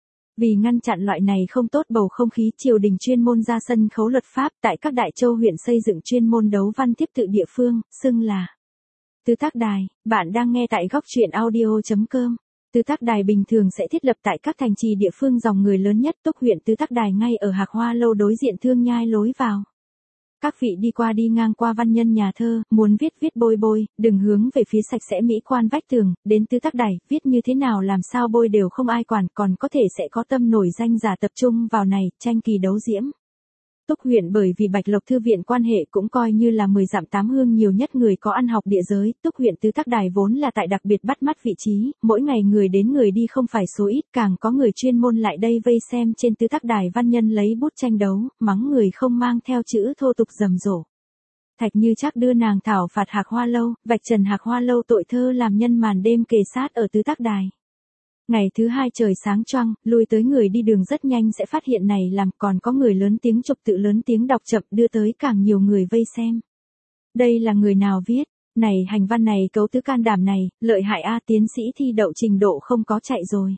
A: Vì ngăn chặn loại này không tốt bầu không khí, triều đình chuyên môn ra sân khấu luật pháp, tại các đại châu huyện xây dựng chuyên môn đấu văn tiếp tự địa phương, xưng là Tứ Tác Đài. Bạn đang nghe tại góc truyện audio chấm com. Tứ Tác Đài bình thường sẽ thiết lập tại các thành trì địa phương dòng người lớn nhất, Túc huyện Tứ Tác Đài ngay ở Hạc Hoa Lâu đối diện Thương Nhai lối vào. Các vị đi qua đi ngang qua văn nhân nhà thơ, muốn viết viết bôi bôi, đừng hướng về phía sạch sẽ mỹ quan vách tường, đến Tứ Tác Đài, viết như thế nào làm sao bôi đều không ai quản, còn có thể sẽ có tâm nổi danh giả tập trung vào này, tranh kỳ đấu diễm. Túc huyện bởi vì Bạch Lộc Thư viện quan hệ cũng coi như là mười dặm tám hương nhiều nhất người có ăn học địa giới, Túc huyện Tứ Tác Đài vốn là tại đặc biệt bắt mắt vị trí, mỗi ngày người đến người đi không phải số ít, càng có người chuyên môn lại đây vây xem trên Tứ Tác Đài văn nhân lấy bút tranh đấu, mắng người không mang theo chữ thô tục rầm rộ. Thạch Như Trác đưa nàng thảo phạt Hạc Hoa Lâu, vạch trần Hạc Hoa Lâu tội thơ làm nhân màn đêm kề sát ở Tứ Tác Đài. Ngày thứ hai trời sáng choang, lui tới người đi đường rất nhanh sẽ phát hiện này làm, còn có người lớn tiếng chụp tự lớn tiếng đọc chậm đưa tới càng nhiều người vây xem. Đây là người nào viết? Này hành văn này cấu tứ can đảm này, lợi hại a, tiến sĩ thi đậu trình độ không có chạy rồi.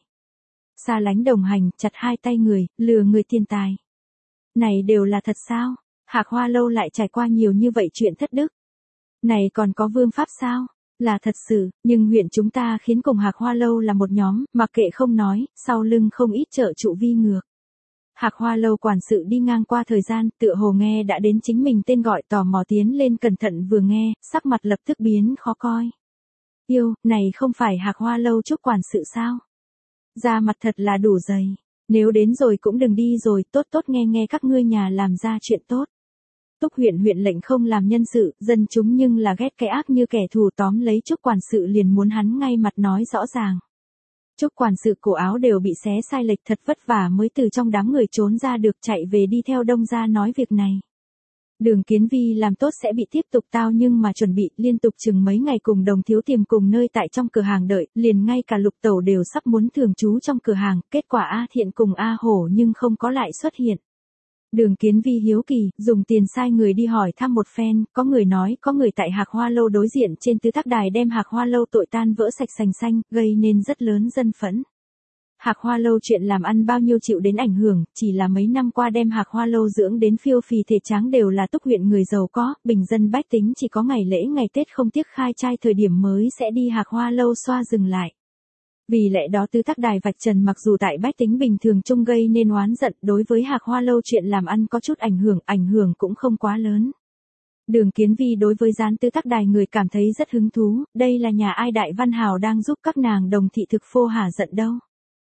A: Xa lánh đồng hành, chặt hai tay người, lừa người tiền tài. Này đều là thật sao? Hạc Hoa Lâu lại trải qua nhiều như vậy chuyện thất đức. Này còn có vương pháp sao? Là thật sự, nhưng huyện chúng ta khiến cùng Hạc Hoa Lâu là một nhóm, mặc kệ không nói, sau lưng không ít trợ trụ vi ngược. Hạc Hoa Lâu quản sự đi ngang qua thời gian, tựa hồ nghe đã đến chính mình tên gọi, tò mò tiến lên cẩn thận vừa nghe, sắc mặt lập tức biến khó coi. Yêu, này không phải Hạc Hoa Lâu chúc quản sự sao? Da mặt thật là đủ dày. Nếu đến rồi cũng đừng đi rồi, tốt tốt nghe nghe các ngươi nhà làm ra chuyện tốt. Túc huyện huyện lệnh không làm nhân sự, dân chúng nhưng là ghét cái ác như kẻ thù, tóm lấy Trúc quản sự liền muốn hắn ngay mặt nói rõ ràng. Trúc quản sự cổ áo đều bị xé sai lệch, thật vất vả mới từ trong đám người trốn ra được, chạy về đi theo Đông gia nói việc này. Đường Kiến Vi làm tốt sẽ bị tiếp tục tao, nhưng mà chuẩn bị liên tục chừng mấy ngày cùng Đồng Thiếu tìm cùng nơi tại trong cửa hàng đợi, liền ngay cả Lục Tẩu đều sắp muốn thường trú trong cửa hàng, kết quả A Thiện cùng A Hổ nhưng không có lại xuất hiện. Đường Kiến Vi hiếu kỳ, dùng tiền sai người đi hỏi thăm một phen, có người nói có người tại Hạc Hoa Lâu đối diện trên Tứ Tác Đài đem Hạc Hoa Lâu tội tan vỡ sạch sành xanh, gây nên rất lớn dân phẫn. Hạc Hoa Lâu chuyện làm ăn bao nhiêu chịu đến ảnh hưởng, chỉ là mấy năm qua đem Hạc Hoa Lâu dưỡng đến phiêu phì thể tráng đều là Túc huyện người giàu có, bình dân bách tính chỉ có ngày lễ ngày Tết không tiếc khai trai thời điểm mới sẽ đi Hạc Hoa Lâu xoa dừng lại. Vì lẽ đó Tứ Tác Đài vạch trần mặc dù tại bách tính bình thường chung gây nên oán giận, đối với Hạc Hoa Lâu chuyện làm ăn có chút ảnh hưởng, ảnh hưởng cũng không quá lớn. Đường Kiến Vi đối với gián Tứ Tác Đài người cảm thấy rất hứng thú, đây là nhà ai đại văn hào đang giúp các nàng Đồng thị thực phô hả giận đâu.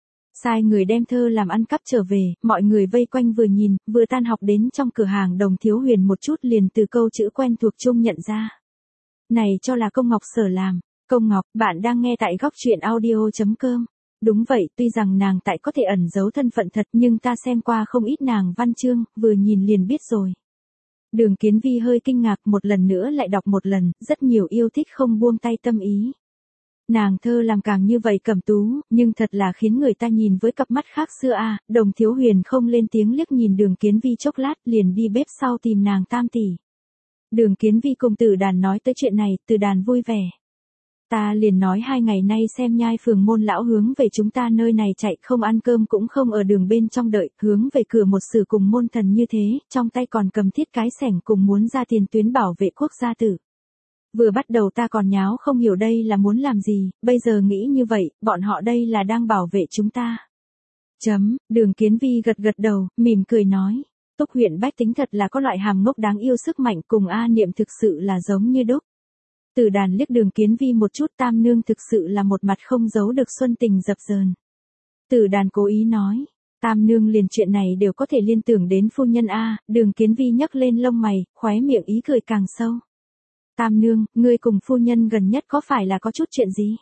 A: Sai người đem thơ làm ăn cắp trở về, mọi người vây quanh vừa nhìn, vừa tan học đến trong cửa hàng Đồng Thiếu Huyền một chút liền từ câu chữ quen thuộc chung nhận ra. Này cho là Công Ngọc sở làm. Công Ngọc, bạn đang nghe tại góc truyện audio chấm com. Đúng vậy, tuy rằng nàng tại có thể ẩn giấu thân phận thật nhưng ta xem qua không ít nàng văn chương, vừa nhìn liền biết rồi. Đường Kiến Vi hơi kinh ngạc, một lần nữa lại đọc một lần, rất nhiều yêu thích không buông tay tâm ý. Nàng thơ làm càng như vậy cẩm tú, nhưng thật là khiến người ta nhìn với cặp mắt khác xưa a. Đồng Thiếu Huyền không lên tiếng liếc nhìn Đường Kiến Vi chốc lát, liền đi bếp sau tìm nàng tam tỷ. Đường Kiến Vi cùng Tử Đàn nói tới chuyện này, Tử Đàn vui vẻ. Ta liền nói hai ngày nay xem nhai phường môn lão hướng về chúng ta nơi này chạy, không ăn cơm cũng không ở đường bên trong đợi, hướng về cửa một sử cùng môn thần như thế, trong tay còn cầm thiết cái sẻng cùng muốn ra tiền tuyến bảo vệ quốc gia tử. Vừa bắt đầu ta còn nháo không hiểu đây là muốn làm gì, bây giờ nghĩ như vậy, bọn họ đây là đang bảo vệ chúng ta. Chấm, Đường Kiến Vi gật gật đầu, mỉm cười nói. Túc huyện bách tính thật là có loại hàm ngốc đáng yêu, sức mạnh cùng A Niệm thực sự là giống như đúc. Tử Đàn liếc Đường Kiến Vi một chút, tam nương thực sự là một mặt không giấu được xuân tình dập dờn. Tử Đàn cố ý nói, tam nương liền chuyện này đều có thể liên tưởng đến phu nhân a. Đường Kiến Vi nhấc lên lông mày, khóe miệng ý cười càng sâu. Tam nương, ngươi cùng phu nhân gần nhất có phải là có chút chuyện gì?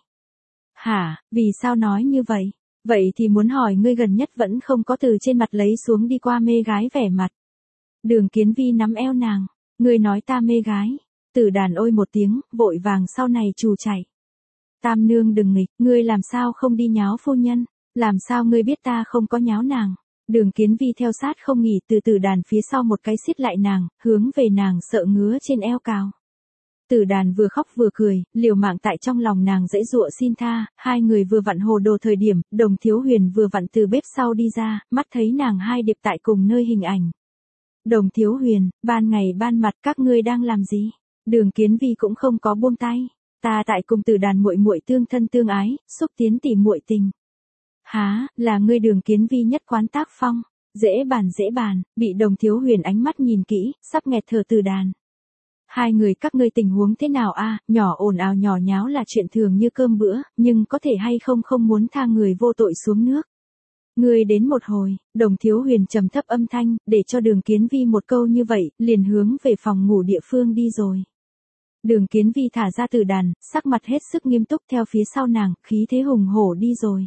A: Hả, vì sao nói như vậy? Vậy thì muốn hỏi ngươi gần nhất vẫn không có từ trên mặt lấy xuống đi qua mê gái vẻ mặt. Đường Kiến Vi nắm eo nàng, ngươi nói ta mê gái. Tử Đàn ôi một tiếng, vội vàng sau này trù chạy. Tam nương đừng nghịch, ngươi làm sao không đi nháo phu nhân, làm sao ngươi biết ta không có nháo nàng. Đường Kiến Vi theo sát không nghỉ, từ Tử Đàn phía sau một cái siết lại nàng, hướng về nàng sợ ngứa trên eo cào. Tử Đàn vừa khóc vừa cười, liều mạng tại trong lòng nàng dãy dụa xin tha, hai người vừa vặn hồ đồ thời điểm, Đồng Thiếu Huyền vừa vặn từ bếp sau đi ra, mắt thấy nàng hai điệp tại cùng nơi hình ảnh. Đồng Thiếu Huyền, ban ngày ban mặt các ngươi đang làm gì? Đường Kiến Vi cũng không có buông tay, ta tại cùng Tử Đàn muội muội tương thân tương ái, xúc tiến tỉ muội tình. Há, là ngươi. Đường Kiến Vi nhất quán tác phong, dễ bàn dễ bàn, bị Đồng Thiếu Huyền ánh mắt nhìn kỹ, sắp nghẹt thở. Tử Đàn, hai người các ngươi tình huống thế nào a? Nhỏ ồn ào nhỏ nháo là chuyện thường như cơm bữa, nhưng có thể hay không không muốn tha người vô tội xuống nước. Ngươi đến một hồi, Đồng Thiếu Huyền trầm thấp âm thanh, để cho Đường Kiến Vi một câu như vậy, liền hướng về phòng ngủ địa phương đi rồi. Đường Kiến Vi thả ra Tử Đàn, sắc mặt hết sức nghiêm túc theo phía sau nàng, khí thế hùng hổ đi rồi.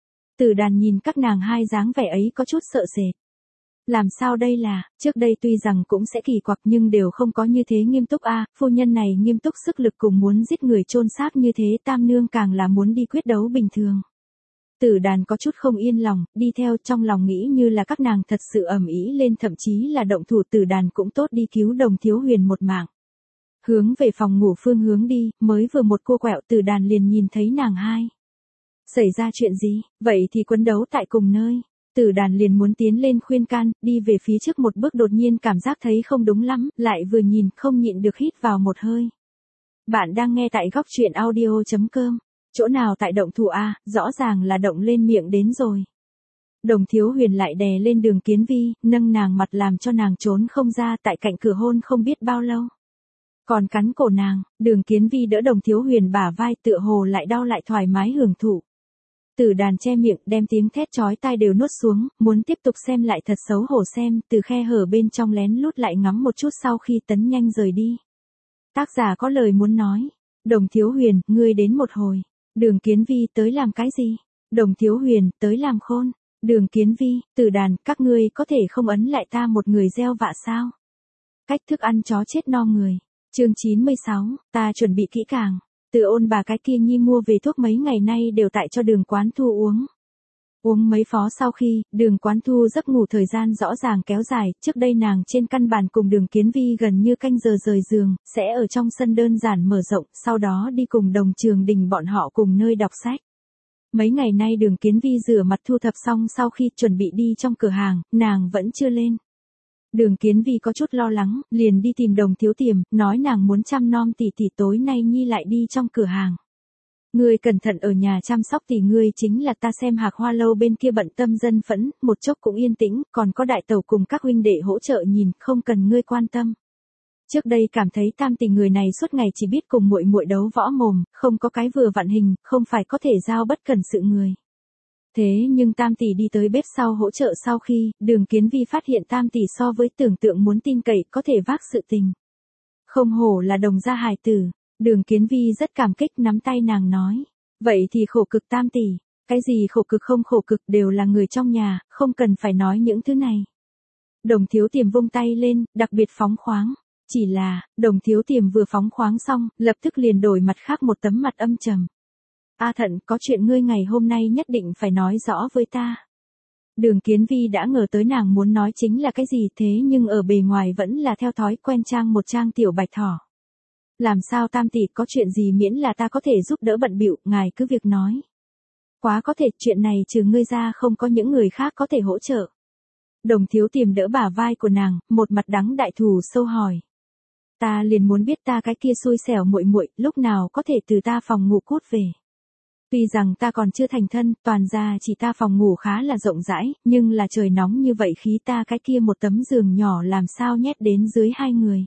A: Tử Đàn nhìn các nàng hai dáng vẻ ấy có chút sợ sệt. Làm sao đây là, trước đây tuy rằng cũng sẽ kỳ quặc nhưng đều không có như thế nghiêm túc a, phu nhân này nghiêm túc sức lực cùng muốn giết người chôn xác như thế, tam nương càng là muốn đi quyết đấu bình thường. Tử Đàn có chút không yên lòng, đi theo trong lòng nghĩ như là các nàng thật sự ầm ĩ lên, thậm chí là động thủ. Tử Đàn cũng tốt đi cứu Đồng Thiếu Huyền một mạng. Hướng về phòng ngủ phương hướng đi, mới vừa một cô quẹo Tử Đàn liền nhìn thấy nàng hai. Xảy ra chuyện gì, vậy thì quấn đấu tại cùng nơi. Tử Đàn liền muốn tiến lên khuyên can, đi về phía trước một bước đột nhiên cảm giác thấy không đúng lắm, lại vừa nhìn không nhịn được hít vào một hơi. Bạn đang nghe tại góc truyện audio chấm com. Chỗ nào tại động thủ a, rõ ràng là động lên miệng đến rồi. Đồng Thiếu Huyền lại đè lên Đường Kiến Vi, nâng nàng mặt làm cho nàng trốn không ra, tại cạnh cửa hôn không biết bao lâu. Còn cắn cổ nàng, Đường Kiến Vi đỡ Đồng Thiếu Huyền bả vai, tựa hồ lại đau lại thoải mái hưởng thụ. Tử Đàn che miệng, đem tiếng thét chói tai đều nuốt xuống, muốn tiếp tục xem lại thật xấu hổ xem, từ khe hở bên trong lén lút lại ngắm một chút sau khi tấn nhanh rời đi. Tác giả có lời muốn nói. Đồng Thiếu Huyền, ngươi đến một hồi. Đường Kiến Vi, tới làm cái gì? Đồng Thiếu Huyền, tới làm khôn. Đường Kiến Vi, Tử Đàn, các ngươi có thể không ấn lại ta một người gieo vạ sao? Cách thức ăn chó chết no người. Chương chín mươi sáu, ta chuẩn bị kỹ càng. Từ Ôn bà cái kia nhi mua về thuốc mấy ngày nay đều tại cho Đường Quán Thu uống. Uống mấy phó sau khi, Đường Quán Thu giấc ngủ thời gian rõ ràng kéo dài, trước đây nàng trên căn bản cùng Đường Kiến Vi gần như canh giờ rời giường, sẽ ở trong sân đơn giản mở rộng, sau đó đi cùng Đồng Trường Đình bọn họ cùng nơi đọc sách. Mấy ngày nay Đường Kiến Vi rửa mặt thu thập xong sau khi chuẩn bị đi trong cửa hàng, nàng vẫn chưa lên. Đường Kiến Vi có chút lo lắng, liền đi tìm Đồng Thiếu Tiềm, nói nàng muốn chăm nom tỷ tỷ, tối nay nhi lại đi trong cửa hàng. Ngươi cẩn thận ở nhà chăm sóc tỷ, ngươi chính là ta xem Hạc Hoa lâu bên kia bận tâm dân phẫn, một chốc cũng yên tĩnh, còn có đại tẩu cùng các huynh đệ hỗ trợ nhìn, không cần ngươi quan tâm. Trước đây cảm thấy Tam tỷ người này suốt ngày chỉ biết cùng muội muội đấu võ mồm, không có cái vừa vặn hình, không phải có thể giao bất cần sự người. Thế nhưng Tam tỷ đi tới bếp sau hỗ trợ sau khi, Đường Kiến Vi phát hiện Tam tỷ so với tưởng tượng muốn tin cậy, có thể vác sự tình. Không hổ là Đồng gia hài tử. Đường Kiến Vi rất cảm kích, nắm tay nàng nói. Vậy thì khổ cực Tam tỷ. Cái gì khổ cực không khổ cực đều là người trong nhà, không cần phải nói những thứ này. Đồng Thiếu Tiềm vung tay lên, đặc biệt phóng khoáng. Chỉ là, Đồng Thiếu Tiềm vừa phóng khoáng xong, lập tức liền đổi mặt khác một tấm mặt âm trầm. A Thận, có chuyện ngươi ngày hôm nay nhất định phải nói rõ với ta. Đường Kiến Vi đã ngờ tới nàng muốn nói chính là cái gì, thế nhưng ở bề ngoài vẫn là theo thói quen trang một trang tiểu bạch thỏ. Làm sao Tam tỷ, có chuyện gì miễn là ta có thể giúp đỡ bận bịu, ngài cứ việc nói. Quá có thể, chuyện này trừ ngươi ra không có những người khác có thể hỗ trợ. Đồng Thiếu Tiềm đỡ bả vai của nàng, một mặt đắng đại thù sâu hỏi. Ta liền muốn biết ta cái kia xui xẻo muội muội lúc nào có thể từ ta phòng ngủ cút về. Tuy rằng ta còn chưa thành thân, toàn ra chỉ ta phòng ngủ khá là rộng rãi, nhưng là trời nóng như vậy khí ta cái kia một tấm giường nhỏ làm sao nhét đến dưới hai người.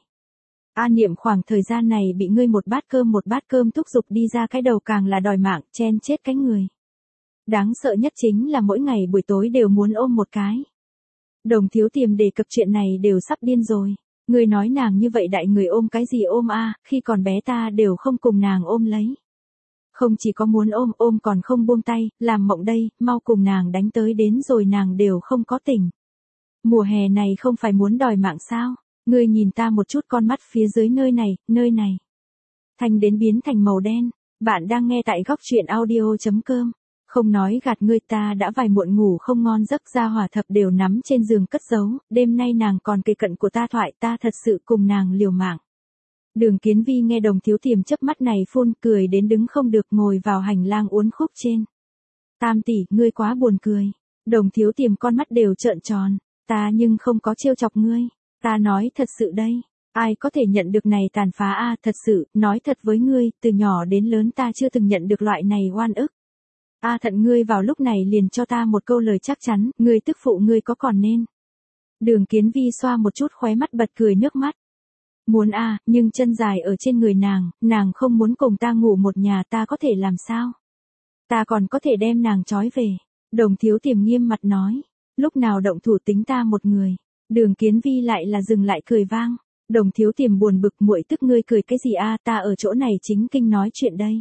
A: A Niệm khoảng thời gian này bị ngươi một bát cơm một bát cơm thúc giục đi ra cái đầu càng là đòi mạng, chen chết cái người. Đáng sợ nhất chính là mỗi ngày buổi tối đều muốn ôm một cái. Đồng Thiếu Tiềm đề cập chuyện này đều sắp điên rồi. Ngươi nói nàng như vậy đại người ôm cái gì ôm a, khi còn bé ta đều không cùng nàng ôm lấy. Không chỉ có muốn ôm, ôm còn không buông tay, làm mộng đây, mau cùng nàng đánh tới đến rồi nàng đều không có tỉnh. Mùa hè này không phải muốn đòi mạng sao? Ngươi nhìn ta một chút, con mắt phía dưới nơi này, nơi này. Thanh đến biến thành màu đen. Bạn đang nghe tại góc truyện audio chấm com. Không nói gạt ngươi, ta đã vài muộn ngủ không ngon giấc, ra hỏa thập đều nắm trên giường cất giấu, đêm nay nàng còn kề cận của ta thoại, ta thật sự cùng nàng liều mạng. Đường Kiến Vi nghe Đồng Thiếu Tiềm chớp mắt này phun, cười đến đứng không được, ngồi vào hành lang uốn khúc trên. Tam tỷ, ngươi quá buồn cười. Đồng Thiếu Tiềm con mắt đều trợn tròn. Ta nhưng không có trêu chọc ngươi. Ta nói thật sự đây. Ai có thể nhận được này tàn phá a, thật sự, nói thật với ngươi, từ nhỏ đến lớn ta chưa từng nhận được loại này oan ức. A Thận, ngươi vào lúc này liền cho ta một câu lời chắc chắn, ngươi tức phụ ngươi có còn nên. Đường Kiến Vi xoa một chút khóe mắt bật cười nước mắt. Muốn a, à, nhưng chân dài ở trên người nàng, nàng không muốn cùng ta ngủ một nhà, ta có thể làm sao? Ta còn có thể đem nàng trói về. Đồng Thiếu Tiềm nghiêm mặt nói. Lúc nào động thủ tính ta một người. Đường Kiến Vi lại là dừng lại cười vang. Đồng Thiếu Tiềm buồn bực, muội tức ngươi cười cái gì a, ta ở chỗ này chính kinh nói chuyện đây.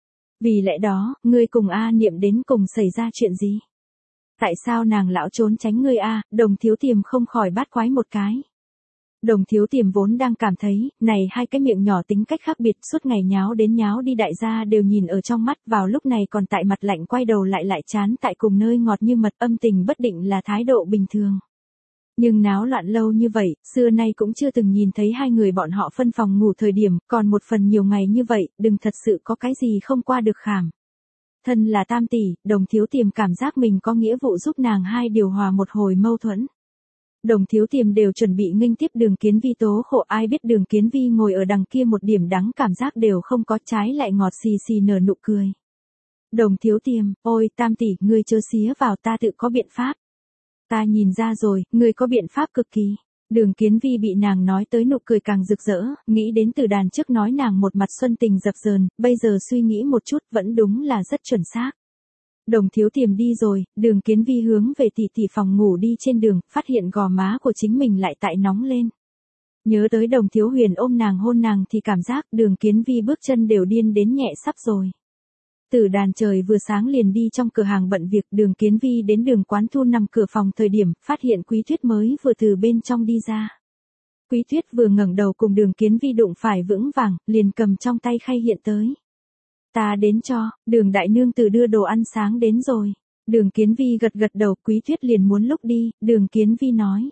A: Vì lẽ đó, ngươi cùng A Niệm đến cùng xảy ra chuyện gì? Tại sao nàng lão trốn tránh ngươi a? Đồng Thiếu Tiềm không khỏi bát quái một cái. Đồng Thiếu Tiềm vốn đang cảm thấy, này hai cái miệng nhỏ tính cách khác biệt, suốt ngày nháo đến nháo đi đại gia đều nhìn ở trong mắt, vào lúc này còn tại mặt lạnh quay đầu lại lại chán tại cùng nơi ngọt như mật, âm tình bất định là thái độ bình thường. Nhưng náo loạn lâu như vậy, xưa nay cũng chưa từng nhìn thấy hai người bọn họ phân phòng ngủ thời điểm, còn một phần nhiều ngày như vậy, đừng thật sự có cái gì không qua được khảm. Thân là tam tỷ, Đồng Thiếu Tiềm cảm giác mình có nghĩa vụ giúp nàng hai điều hòa một hồi mâu thuẫn. Đồng Thiếu Tiềm đều chuẩn bị nghênh tiếp Đường Kiến Vi tố khổ, ai biết Đường Kiến Vi ngồi ở đằng kia một điểm đắng cảm giác đều không có, trái lại ngọt xì xì nở nụ cười. Đồng Thiếu Tiềm, ôi tam tỷ, ngươi chớ xía vào, ta tự có biện pháp. Ta nhìn ra rồi, ngươi có biện pháp cực kỳ. Đường Kiến Vi bị nàng nói tới nụ cười càng rực rỡ, nghĩ đến từ đàn trước nói nàng một mặt xuân tình dập dờn, bây giờ suy nghĩ một chút vẫn đúng là rất chuẩn xác. Đồng Thiếu Tiềm đi rồi, Đường Kiến Vi hướng về tỷ tỷ phòng ngủ đi trên đường, phát hiện gò má của chính mình lại tại nóng lên. Nhớ tới Đồng Thiếu Huyền ôm nàng hôn nàng thì cảm giác Đường Kiến Vi bước chân đều điên đến nhẹ sắp rồi. Từ đàn trời vừa sáng liền đi trong cửa hàng bận việc, Đường Kiến Vi đến Đường Quán Thu nằm cửa phòng thời điểm, phát hiện Quý Tuyết mới vừa từ bên trong đi ra. Quý Tuyết vừa ngẩng đầu cùng Đường Kiến Vi đụng phải vững vàng, liền cầm trong tay khay hiện tới. Ta đến cho, Đường đại nương tử đưa đồ ăn sáng đến rồi. Đường Kiến Vi gật gật đầu, Quý Tuyết liền muốn lúc đi, Đường Kiến Vi nói.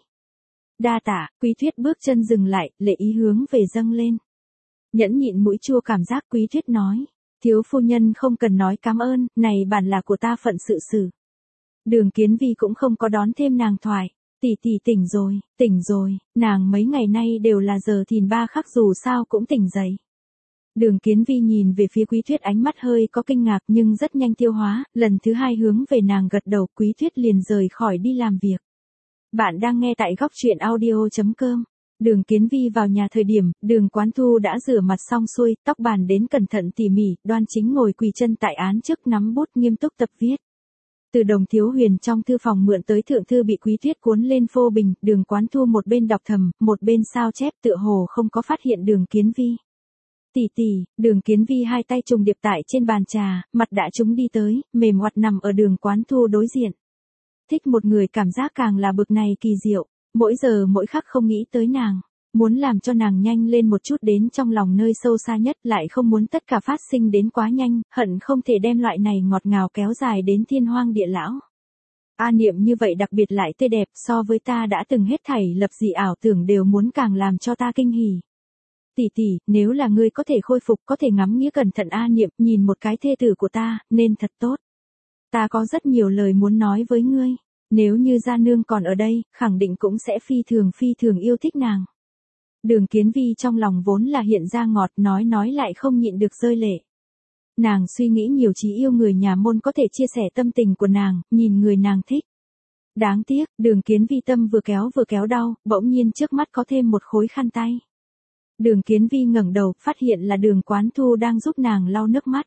A: Đa tạ, Quý Tuyết bước chân dừng lại, lệ ý hướng về dâng lên. Nhẫn nhịn mũi chua cảm giác, Quý Tuyết nói. Thiếu phu nhân không cần nói cảm ơn, này bản là của ta phận sự xử. Đường Kiến Vi cũng không có đón thêm nàng thoại. Tỷ tỷ tỉnh rồi, tỉnh rồi, nàng mấy ngày nay đều là giờ thìn ba khắc dù sao cũng tỉnh dậy. Đường Kiến Vi nhìn về phía Quý Tuyết ánh mắt hơi có kinh ngạc nhưng rất nhanh tiêu hóa, lần thứ hai hướng về nàng gật đầu, Quý Tuyết liền rời khỏi đi làm việc. Bạn đang nghe tại góc truyện audio chấm com. Đường Kiến Vi vào nhà thời điểm, Đường Quán Thu đã rửa mặt xong xuôi, tóc bàn đến cẩn thận tỉ mỉ, đoan chính ngồi quỳ chân tại án trước nắm bút nghiêm túc tập viết. Từ Đồng Thiếu Huyền trong thư phòng mượn tới thượng thư bị Quý Tuyết cuốn lên phô bình, Đường Quán Thu một bên đọc thầm, một bên sao chép, tựa hồ không có phát hiện Đường Kiến Vi. Tỷ tỷ, Đường Kiến Vi hai tay trùng điệp tại trên bàn trà, mặt đã trúng đi tới, mềm oặt nằm ở Đường Quán Thu đối diện. Thích một người cảm giác càng là bực này kỳ diệu. Mỗi giờ mỗi khắc không nghĩ tới nàng, muốn làm cho nàng nhanh lên một chút đến trong lòng nơi sâu xa nhất, lại không muốn tất cả phát sinh đến quá nhanh, hận không thể đem loại này ngọt ngào kéo dài đến thiên hoang địa lão. A Niệm như vậy đặc biệt lại tươi đẹp, so với ta đã từng hết thảy lập dị ảo tưởng đều muốn càng làm cho ta kinh hỉ. Tỷ tỷ, nếu là ngươi có thể khôi phục, có thể ngắm nghĩa cẩn thận A Niệm, nhìn một cái thê tử của ta, nên thật tốt. Ta có rất nhiều lời muốn nói với ngươi. Nếu như gia nương còn ở đây, khẳng định cũng sẽ phi thường phi thường yêu thích nàng. Đường Kiến Vi trong lòng vốn là hiện ra ngọt, nói nói lại không nhịn được rơi lệ. Nàng suy nghĩ nhiều chí yêu người nhà môn có thể chia sẻ tâm tình của nàng, nhìn người nàng thích. Đáng tiếc, Đường Kiến Vi tâm vừa kéo vừa kéo đau, bỗng nhiên trước mắt có thêm một khối khăn tay. Đường Kiến Vi ngẩng đầu, phát hiện là Đường Quán Thu đang giúp nàng lau nước mắt.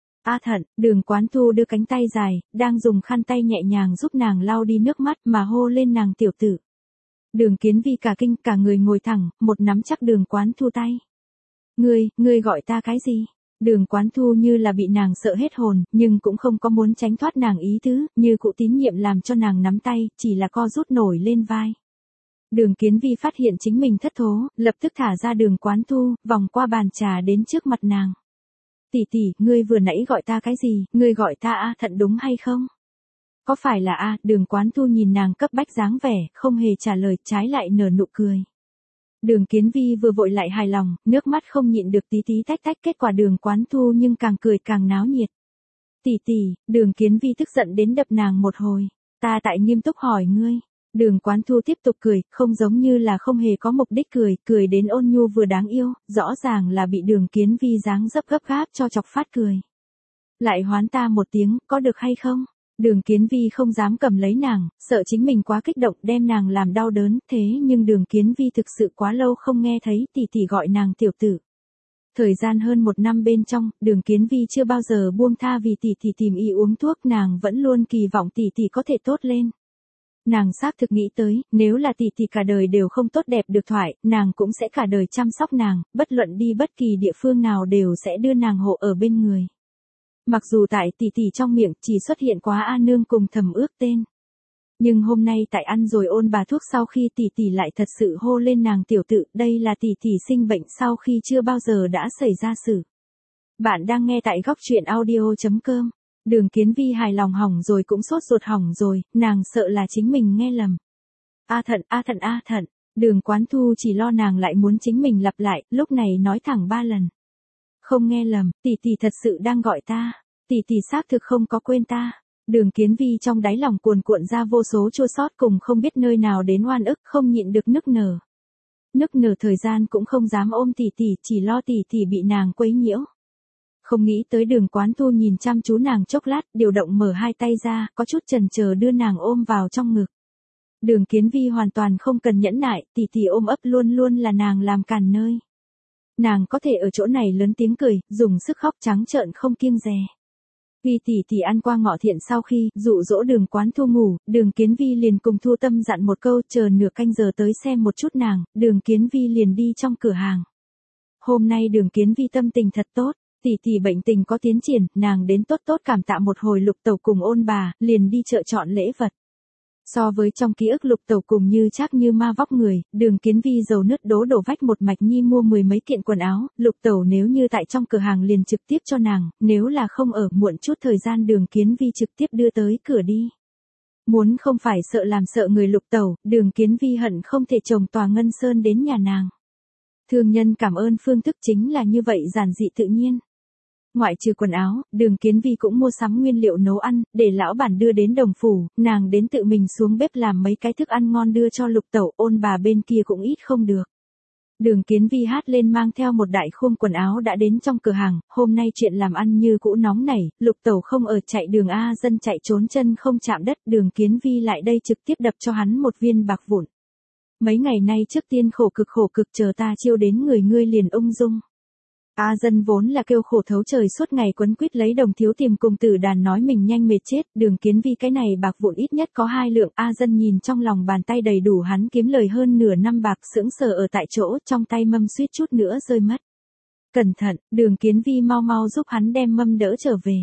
A: A thận, Đường Quán Thu đưa cánh tay dài, đang dùng khăn tay nhẹ nhàng giúp nàng lau đi nước mắt mà hô lên nàng tiểu tử. Đường Kiến Vi cả kinh, cả người ngồi thẳng, một nắm chắc Đường Quán Thu tay. Ngươi, ngươi gọi ta cái gì? Đường Quán Thu như là bị nàng sợ hết hồn, nhưng cũng không có muốn tránh thoát nàng ý tứ, như cụ tín nhiệm làm cho nàng nắm tay, chỉ là co rút nổi lên vai. Đường Kiến Vi phát hiện chính mình thất thố, lập tức thả ra Đường Quán Thu, vòng qua bàn trà đến trước mặt nàng. Tỷ tỷ, ngươi vừa nãy gọi ta cái gì, ngươi gọi ta A thận đúng hay không? Có phải là A? Đường Quán Thu nhìn nàng cấp bách dáng vẻ, không hề trả lời, trái lại nở nụ cười. Đường Kiến Vi vừa vội lại hài lòng, nước mắt không nhịn được tí tí tách tách, kết quả Đường Quán Thu nhưng càng cười càng náo nhiệt. Tỷ tỷ, Đường Kiến Vi tức giận đến đập nàng một hồi, ta tại nghiêm túc hỏi ngươi. Đường Quán Thu tiếp tục cười, không giống như là không hề có mục đích cười, cười đến ôn nhu vừa đáng yêu, rõ ràng là bị Đường Kiến Vi dáng dấp gấp gáp cho chọc phát cười. Lại hoán ta một tiếng, có được hay không? Đường Kiến Vi không dám cầm lấy nàng, sợ chính mình quá kích động đem nàng làm đau đớn, thế nhưng Đường Kiến Vi thực sự quá lâu không nghe thấy tỷ tỷ gọi nàng tiểu tử. Thời gian hơn một năm bên trong, Đường Kiến Vi chưa bao giờ buông tha vì tỷ tỷ tìm y uống thuốc, nàng vẫn luôn kỳ vọng tỷ tỷ có thể tốt lên. Nàng xác thực nghĩ tới, nếu là tỷ tỷ cả đời đều không tốt đẹp được thoại, nàng cũng sẽ cả đời chăm sóc nàng, bất luận đi bất kỳ địa phương nào đều sẽ đưa nàng hộ ở bên người. Mặc dù tại tỷ tỷ trong miệng chỉ xuất hiện quá A Nương cùng Thẩm Ước tên. Nhưng hôm nay tại ăn rồi ôn bà thuốc sau khi tỷ tỷ lại thật sự hô lên nàng tiểu tự, đây là tỷ tỷ sinh bệnh sau khi chưa bao giờ đã xảy ra sự. Bạn đang nghe tại góc truyện audio chấm com. Đường Kiến Vi hài lòng hỏng rồi cũng sốt ruột hỏng rồi, nàng sợ là chính mình nghe lầm. A thận, a thận, a thận, Đường Quán Thu chỉ lo nàng lại muốn chính mình lặp lại, lúc này nói thẳng ba lần. Không nghe lầm, tỷ tỷ thật sự đang gọi ta, tỷ tỷ xác thực không có quên ta. Đường Kiến Vi trong đáy lòng cuồn cuộn ra vô số chua xót cùng không biết nơi nào đến oan ức, không nhịn được nức nở. Nức nở thời gian cũng không dám ôm tỷ tỷ, chỉ lo tỷ tỷ bị nàng quấy nhiễu. Không nghĩ tới Đường Quán Thu nhìn chăm chú nàng chốc lát, điều động mở hai tay ra, có chút chần chờ đưa nàng ôm vào trong ngực. Đường Kiến Vi hoàn toàn không cần nhẫn nại, tỷ tỷ ôm ấp luôn luôn là nàng làm cản nơi. Nàng có thể ở chỗ này lớn tiếng cười, dùng sức khóc trắng trợn không kiêng dè. Vì tỷ tỷ ăn qua ngọ thiện sau khi dụ dỗ Đường Quán Thu ngủ, Đường Kiến Vi liền cùng Thu Tâm dặn một câu, chờ nửa canh giờ tới xem một chút nàng, Đường Kiến Vi liền đi trong cửa hàng. Hôm nay Đường Kiến Vi tâm tình thật tốt, tỷ tỷ bệnh tình có tiến triển, nàng đến tốt tốt cảm tạ một hồi Lục Tẩu cùng ôn bà, liền đi chợ chọn lễ vật. So với trong ký ức Lục Tẩu cùng như chắc như ma vóc người, Đường Kiến Vi dầu nứt đố đổ vách một mạch nhi mua mười mấy kiện quần áo, Lục Tẩu nếu như tại trong cửa hàng liền trực tiếp cho nàng, nếu là không ở muộn chút thời gian Đường Kiến Vi trực tiếp đưa tới cửa đi. Muốn không phải sợ làm sợ người Lục Tẩu, Đường Kiến Vi hận không thể trồng tòa ngân sơn đến nhà nàng. Thương nhân cảm ơn phương thức chính là như vậy giản dị tự nhiên. Ngoại trừ quần áo, Đường Kiến Vi cũng mua sắm nguyên liệu nấu ăn, để lão bản đưa đến đồng phủ, nàng đến tự mình xuống bếp làm mấy cái thức ăn ngon đưa cho Lục Tẩu, ôn bà bên kia cũng ít không được. Đường Kiến Vi hát lên mang theo một đại khuôn quần áo đã đến trong cửa hàng, hôm nay chuyện làm ăn như cũ nóng nảy, Lục Tẩu không ở chạy đường A dân chạy trốn chân không chạm đất, Đường Kiến Vi lại đây trực tiếp đập cho hắn một viên bạc vụn. Mấy ngày nay trước tiên khổ cực khổ cực chờ ta chiêu đến người ngươi liền ung dung. A dân vốn là kêu khổ thấu trời suốt ngày quấn quýt lấy Đồng Thiếu Tiềm cùng Tử Đàn nói mình nhanh mệt chết, Đường Kiến Vi cái này bạc vụn ít nhất có hai lượng, A dân nhìn trong lòng bàn tay đầy đủ hắn kiếm lời hơn nửa năm bạc, sững sờ ở tại chỗ, trong tay mâm suýt chút nữa rơi mất. Cẩn thận, Đường Kiến Vi mau mau giúp hắn đem mâm đỡ trở về.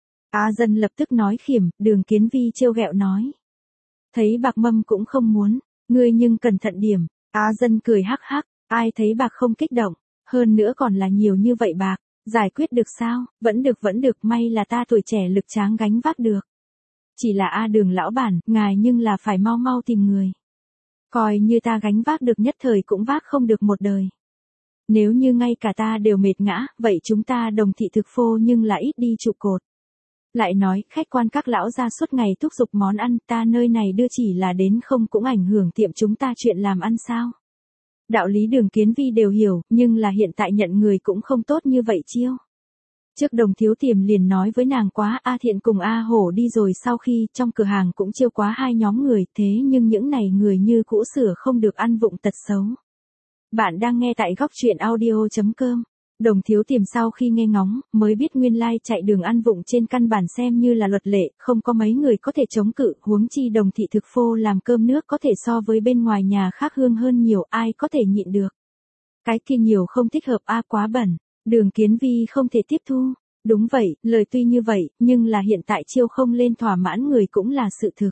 A: A dân lập tức nói khiểm, Đường Kiến Vi trêu ghẹo nói. Thấy bạc mâm cũng không muốn, ngươi nhưng cẩn thận điểm. A dân cười hắc hắc, ai thấy bạc không kích động. Hơn nữa còn là nhiều như vậy bạc, giải quyết được sao, vẫn được vẫn được, may là ta tuổi trẻ lực tráng gánh vác được. Chỉ là A Đường lão bản, ngài nhưng là phải mau mau tìm người. Coi như ta gánh vác được nhất thời cũng vác không được một đời. Nếu như ngay cả ta đều mệt ngã, vậy chúng ta Đồng thị thực phô nhưng là ít đi trụ cột. Lại nói, khách quan các lão ra suốt ngày thúc giục món ăn, ta nơi này đưa chỉ là đến không cũng ảnh hưởng tiệm chúng ta chuyện làm ăn sao. Đạo lý Đường Kiến Vi đều hiểu, nhưng là hiện tại nhận người cũng không tốt như vậy chiêu. Trước Đồng Thiếu Tiềm liền nói với nàng quá, A Thiện cùng A Hổ đi rồi sau khi trong cửa hàng cũng chiêu quá hai nhóm người, thế nhưng những này người như cũ sửa không được ăn vụng tật xấu. Bạn đang nghe tại góc truyện audio chấm com. Đồng Thiếu Tiềm sau khi nghe ngóng, mới biết nguyên lai chạy đường ăn vụng trên căn bản xem như là luật lệ, không có mấy người có thể chống cự, huống chi Đồng thị thực phô làm cơm nước có thể so với bên ngoài nhà khác hương hơn nhiều, ai có thể nhịn được. Cái kia nhiều không thích hợp, a quá bẩn, Đường Kiến Vi không thể tiếp thu. Đúng vậy, lời tuy như vậy, nhưng là hiện tại chiêu không lên thỏa mãn người cũng là sự thực.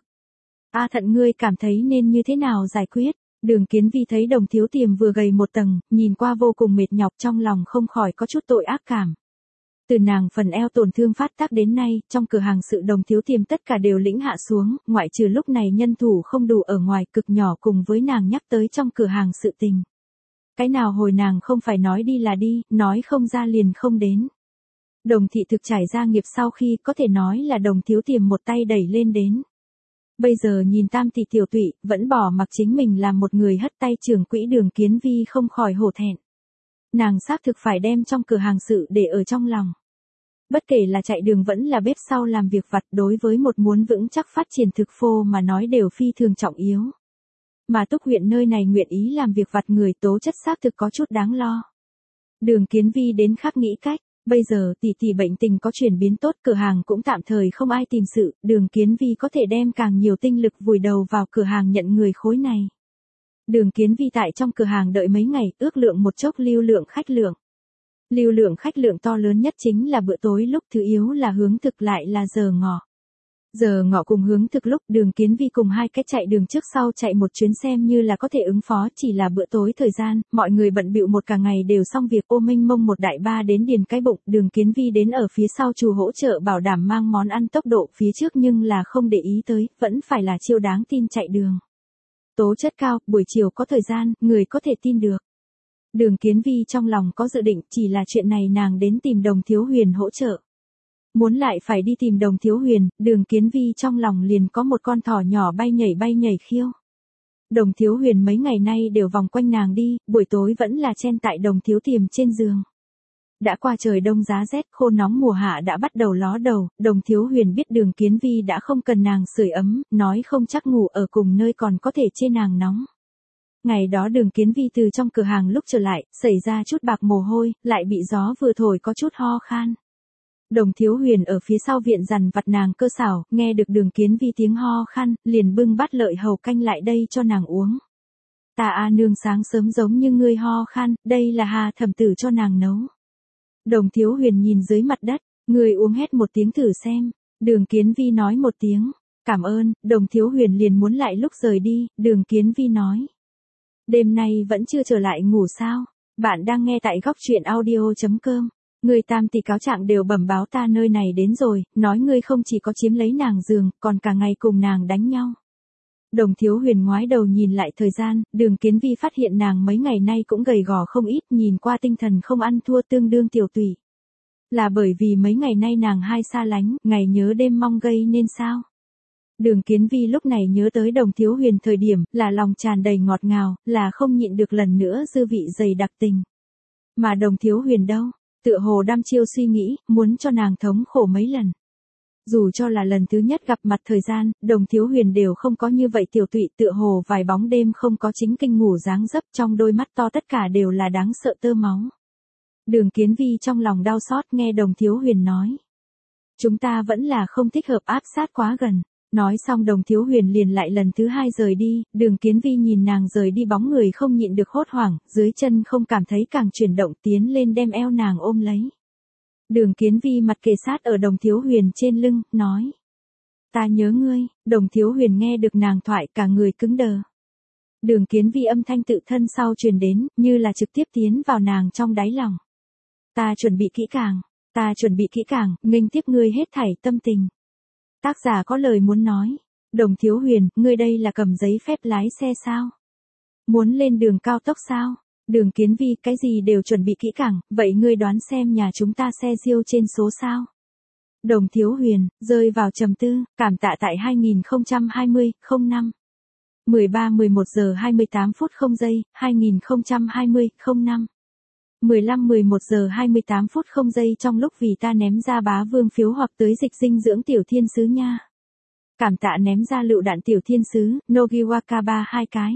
A: A thận ngươi cảm thấy nên như thế nào giải quyết? Đường Kiến Vi thấy Đồng Thiếu Tiềm vừa gầy một tầng, nhìn qua vô cùng mệt nhọc, trong lòng không khỏi có chút tội ác cảm. Từ nàng phần eo tổn thương phát tác đến nay, trong cửa hàng sự Đồng Thiếu Tiềm tất cả đều lĩnh hạ xuống, ngoại trừ lúc này nhân thủ không đủ ở ngoài, cực nhỏ cùng với nàng nhắc tới trong cửa hàng sự tình. Cái nào hồi nàng không phải nói đi là đi, nói không ra liền không đến. Đồng thị thực trải ra nghiệp sau khi có thể nói là Đồng Thiếu Tiềm một tay đẩy lên đến. Bây giờ nhìn tam tỷ tiểu tụy, vẫn bỏ mặc chính mình làm một người hất tay trưởng quỹ Đường Kiến Vi không khỏi hổ thẹn. Nàng xác thực phải đem trong cửa hàng sự để ở trong lòng. Bất kể là chạy đường vẫn là bếp sau làm việc vặt, đối với một muốn vững chắc phát triển thực phô mà nói đều phi thường trọng yếu. Mà Túc huyện nơi này nguyện ý làm việc vặt người tố chất xác thực có chút đáng lo. Đường Kiến Vi đến khắc nghĩ cách, bây giờ tỷ tỷ bệnh tình có chuyển biến tốt, cửa hàng cũng tạm thời không ai tìm sự, Đường Kiến Vi có thể đem càng nhiều tinh lực vùi đầu vào cửa hàng nhận người khối này. Đường Kiến Vi tại trong cửa hàng đợi mấy ngày, ước lượng một chốc lưu lượng khách lượng. Lưu lượng khách lượng to lớn nhất chính là bữa tối lúc, thứ yếu là hướng thực lại là giờ ngọ. Giờ ngọ cùng hướng thực lúc Đường Kiến Vi cùng hai cái chạy đường trước sau chạy một chuyến xem như là có thể ứng phó, chỉ là bữa tối thời gian, mọi người bận bịu một cả ngày đều xong việc, ô mênh mông một đại ba đến điền cái bụng, Đường Kiến Vi đến ở phía sau chủ hỗ trợ bảo đảm mang món ăn tốc độ phía trước nhưng là không để ý tới, vẫn phải là chiêu đáng tin chạy đường. Tố chất cao, buổi chiều có thời gian, người có thể tin được. Đường Kiến Vi trong lòng có dự định, chỉ là chuyện này nàng đến tìm Đồng Thiếu Huyền hỗ trợ. Muốn lại phải đi tìm Đồng Thiếu Huyền, Đường Kiến Vi trong lòng liền có một con thỏ nhỏ bay nhảy bay nhảy khiêu. Đồng Thiếu Huyền mấy ngày nay đều vòng quanh nàng đi, buổi tối vẫn là chen tại Đồng Thiếu Tiềm trên giường. Đã qua trời đông giá rét, khô nóng mùa hạ đã bắt đầu ló đầu, Đồng Thiếu Huyền biết Đường Kiến Vi đã không cần nàng sưởi ấm, nói không chắc ngủ ở cùng nơi còn có thể chê nàng nóng. Ngày đó Đường Kiến Vi từ trong cửa hàng lúc trở lại, xảy ra chút bạc mồ hôi, lại bị gió vừa thổi có chút ho khan. Đồng Thiếu Huyền ở phía sau viện dằn vặt nàng cơ xảo, nghe được Đường Kiến Vi tiếng ho khan, liền bưng bát lợi hầu canh lại đây cho nàng uống. Ta a nương sáng sớm giống như ngươi ho khan, đây là Hà thẩm tử cho nàng nấu. Đồng Thiếu Huyền nhìn dưới mặt đất, ngươi uống hết một tiếng thử xem. Đường Kiến Vi nói một tiếng, cảm ơn. Đồng Thiếu Huyền liền muốn lại lúc rời đi, Đường Kiến Vi nói. Đêm nay vẫn chưa trở lại ngủ sao? Bạn đang nghe tại góc truyện audio chấm com. Người tam tỷ cáo trạng đều bẩm báo ta nơi này đến rồi, nói ngươi không chỉ có chiếm lấy nàng giường, còn cả ngày cùng nàng đánh nhau. Đồng Thiếu Huyền ngoái đầu nhìn lại thời gian, Đường Kiến Vi phát hiện nàng mấy ngày nay cũng gầy gò không ít, nhìn qua tinh thần không ăn thua tương đương tiểu tụy. Là bởi vì mấy ngày nay nàng hai xa lánh, ngày nhớ đêm mong gây nên sao? Đường Kiến Vi lúc này nhớ tới Đồng Thiếu Huyền thời điểm, là lòng tràn đầy ngọt ngào, là không nhịn được lần nữa dư vị dày đặc tình. Mà Đồng Thiếu Huyền đâu? Tựa hồ đăm chiêu suy nghĩ, muốn cho nàng thống khổ mấy lần. Dù cho là lần thứ nhất gặp mặt thời gian, Đồng Thiếu Huyền đều không có như vậy tiểu tụy, tựa hồ vài bóng đêm không có chính kinh ngủ dáng dấp, trong đôi mắt to tất cả đều là đáng sợ tơ máu. Đường Kiến Vi trong lòng đau xót nghe Đồng Thiếu Huyền nói. Chúng ta vẫn là không thích hợp áp sát quá gần. Nói xong Đồng Thiếu Huyền liền lại lần thứ hai rời đi, Đường Kiến Vi nhìn nàng rời đi bóng người không nhịn được hốt hoảng, dưới chân không cảm thấy càng chuyển động tiến lên đem eo nàng ôm lấy. Đường Kiến Vi mặt kề sát ở Đồng Thiếu Huyền trên lưng, nói. Ta nhớ ngươi. Đồng Thiếu Huyền nghe được nàng thoại cả người cứng đờ. Đường Kiến Vi âm thanh tự thân sau truyền đến, như là trực tiếp tiến vào nàng trong đáy lòng. Ta chuẩn bị kỹ càng, ta chuẩn bị kỹ càng, nghênh tiếp ngươi hết thảy tâm tình. Tác giả có lời muốn nói. Đồng Thiếu Huyền, ngươi đây là cầm giấy phép lái xe sao? Muốn lên đường cao tốc sao? Đường Kiến Vi, cái gì đều chuẩn bị kỹ càng, vậy ngươi đoán xem nhà chúng ta xe Diêu trên số sao? Đồng Thiếu Huyền, rơi vào trầm tư, cảm tạ tại hai nghìn không trăm hai mươi, không năm. mười ba mười một giờ hai mươi tám phút không giây, hai nghìn không trăm hai mươi, không năm. mười lăm mười một giờ hai mươi tám phút không giây trong lúc vì ta ném ra bá vương phiếu hoặc tới dịch dinh dưỡng tiểu thiên sứ nha. Cảm tạ ném ra lựu đạn tiểu thiên sứ, Nogiwaka hai cái.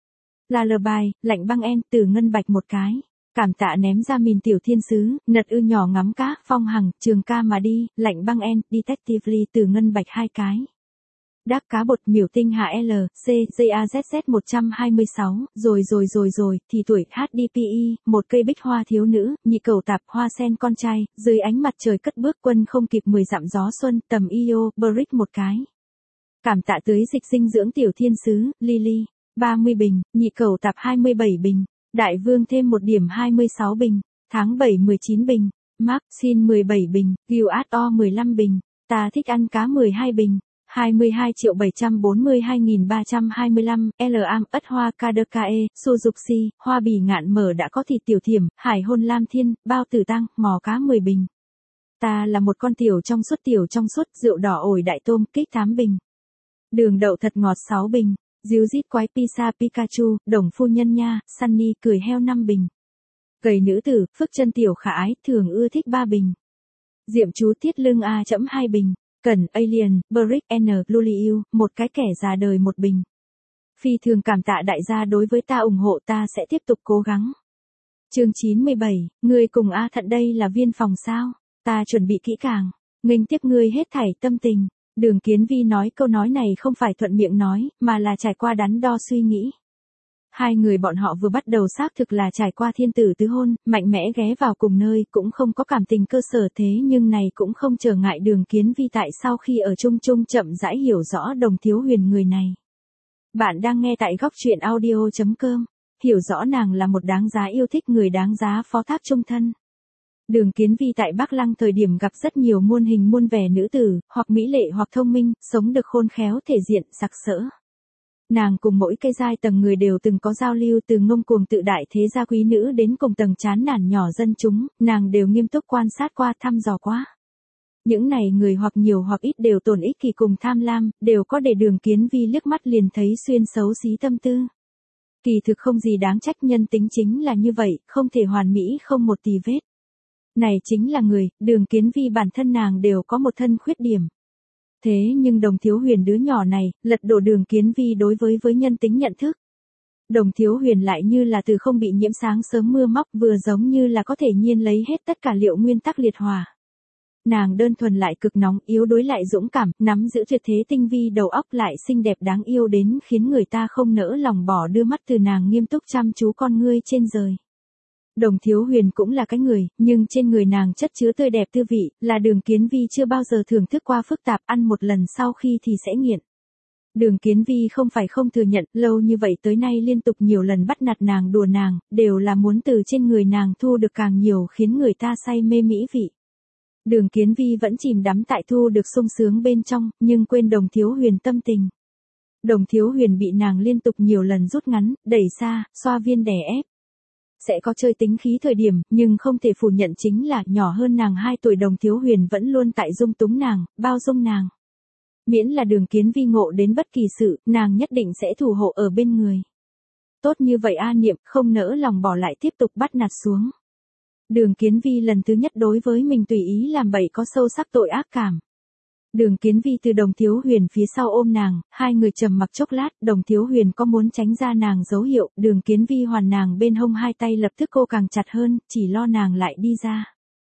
A: Là lờ bài, lạnh băng en, từ ngân bạch một cái. Cảm tạ ném ra mìn tiểu thiên sứ, nật ư nhỏ ngắm cá, phong hằng, trường ca mà đi, lạnh băng en, detectively từ ngân bạch hai cái. Đác cá bột miểu tinh hạ L, C, J A Z Z một trăm hai mươi sáu, rồi rồi rồi rồi, thì tuổi H D P I, một cây bích hoa thiếu nữ, nhị cầu tạp hoa sen con trai, dưới ánh mặt trời cất bước quân không kịp mười dặm gió xuân, tầm Io, Brick một cái. Cảm tạ tưới dịch dinh dưỡng tiểu thiên sứ, Lily, ba mươi bình, nhị cầu tạp hai mươi bảy bình, đại vương thêm một điểm hai mươi sáu bình, tháng bảy mười chín bình, Mark xin mười bảy bình, Gilad O mười lăm bình, ta thích ăn cá mười hai bình. hai mươi hai triệu bảy trăm bốn mươi hai nghìn ba trăm hai mươi lăm, L am ất hoa Kadekae, Suzuki, hoa bì ngạn mở đã có thịt tiểu thiểm, hải hôn lam thiên, bao tử tăng, mò cá mười bình. Ta là một con tiểu trong suốt tiểu trong suốt, rượu đỏ ổi đại tôm, kích tám bình. Đường đậu thật ngọt sáu bình, díu dít quái pizza Pikachu, đồng phu nhân nha, Sunny cười heo năm bình. Gầy nữ tử, phước chân tiểu khả ái, thường ưa thích ba bình. Diệm chú tiết lưng A chấm hai bình. Cần, Alien, Brick N, Luliu, một cái kẻ già đời một bình. Phi thường cảm tạ đại gia đối với ta ủng hộ, ta sẽ tiếp tục cố gắng. Chương chín mươi bảy, ngươi cùng A Thận đây là viên phòng sao? Ta chuẩn bị kỹ càng, nghênh tiếp ngươi hết thảy tâm tình. Đường Kiến Vi nói câu nói này không phải thuận miệng nói, mà là trải qua đắn đo suy nghĩ. Hai người bọn họ vừa bắt đầu xác thực là trải qua thiên tử tứ hôn, mạnh mẽ ghé vào cùng nơi, cũng không có cảm tình cơ sở thế nhưng này cũng không trở ngại Đường Kiến Vi tại sau khi ở chung chung chậm rãi hiểu rõ Đồng Thiếu Huyền người này. Bạn đang nghe tại góc truyện audio chấm com, hiểu rõ nàng là một đáng giá yêu thích người đáng giá phó thác chung thân. Đường Kiến Vi tại Bắc Lăng thời điểm gặp rất nhiều muôn hình muôn vẻ nữ tử, hoặc mỹ lệ hoặc thông minh, sống được khôn khéo thể diện, sặc sỡ. Nàng cùng mỗi cái giai tầng người đều từng có giao lưu, từ ngông cuồng tự đại thế gia quý nữ đến cùng tầng chán nản nhỏ dân chúng, nàng đều nghiêm túc quan sát qua, thăm dò qua. Những này người hoặc nhiều hoặc ít đều tổn ích kỳ cùng tham lam, đều có để Đường Kiến Vi liếc mắt liền thấy xuyên xấu xí tâm tư. Kỳ thực không gì đáng trách, nhân tính chính là như vậy, không thể hoàn mỹ không một tì vết. Này chính là người, Đường Kiến Vi bản thân nàng đều có một thân khuyết điểm. Thế nhưng Đồng Thiếu Huyền đứa nhỏ này, lật đổ Đường Kiến Vi đối với với nhân tính nhận thức. Đồng Thiếu Huyền lại như là từ không bị nhiễm sáng sớm mưa móc, vừa giống như là có thể nhiên lấy hết tất cả liệu nguyên tắc liệt hòa. Nàng đơn thuần lại cực nóng, yếu đuối lại dũng cảm, nắm giữ tuyệt thế tinh vi, đầu óc lại xinh đẹp đáng yêu đến khiến người ta không nỡ lòng bỏ đưa mắt từ nàng nghiêm túc chăm chú con ngươi trên rời. Đồng Thiếu Huyền cũng là cái người, nhưng trên người nàng chất chứa tươi đẹp tư vị, là Đường Kiến Vi chưa bao giờ thưởng thức qua, phức tạp, ăn một lần sau khi thì sẽ nghiện. Đường Kiến Vi không phải không thừa nhận, lâu như vậy tới nay liên tục nhiều lần bắt nạt nàng, đùa nàng, đều là muốn từ trên người nàng thu được càng nhiều khiến người ta say mê mỹ vị. Đường Kiến Vi vẫn chìm đắm tại thu được sung sướng bên trong, nhưng quên Đồng Thiếu Huyền tâm tình. Đồng Thiếu Huyền bị nàng liên tục nhiều lần rút ngắn, đẩy xa, xoa viên đè ép. Sẽ có chơi tính khí thời điểm, nhưng không thể phủ nhận chính là nhỏ hơn nàng hai tuổi Đồng Thiếu Huyền vẫn luôn tại dung túng nàng, bao dung nàng. Miễn là Đường Kiến Vi ngộ đến bất kỳ sự, nàng nhất định sẽ thủ hộ ở bên người. Tốt như vậy A Niệm, không nỡ lòng bỏ lại tiếp tục bắt nạt xuống. Đường Kiến Vi lần thứ nhất đối với mình tùy ý làm bậy có sâu sắc tội ác cảm. Đường Kiến Vi từ Đồng Thiếu Huyền phía sau ôm nàng, hai người trầm mặc chốc lát, Đồng Thiếu Huyền có muốn tránh ra nàng dấu hiệu, Đường Kiến Vi hoàn nàng bên hông hai tay lập tức cô càng chặt hơn, chỉ lo nàng lại đi ra.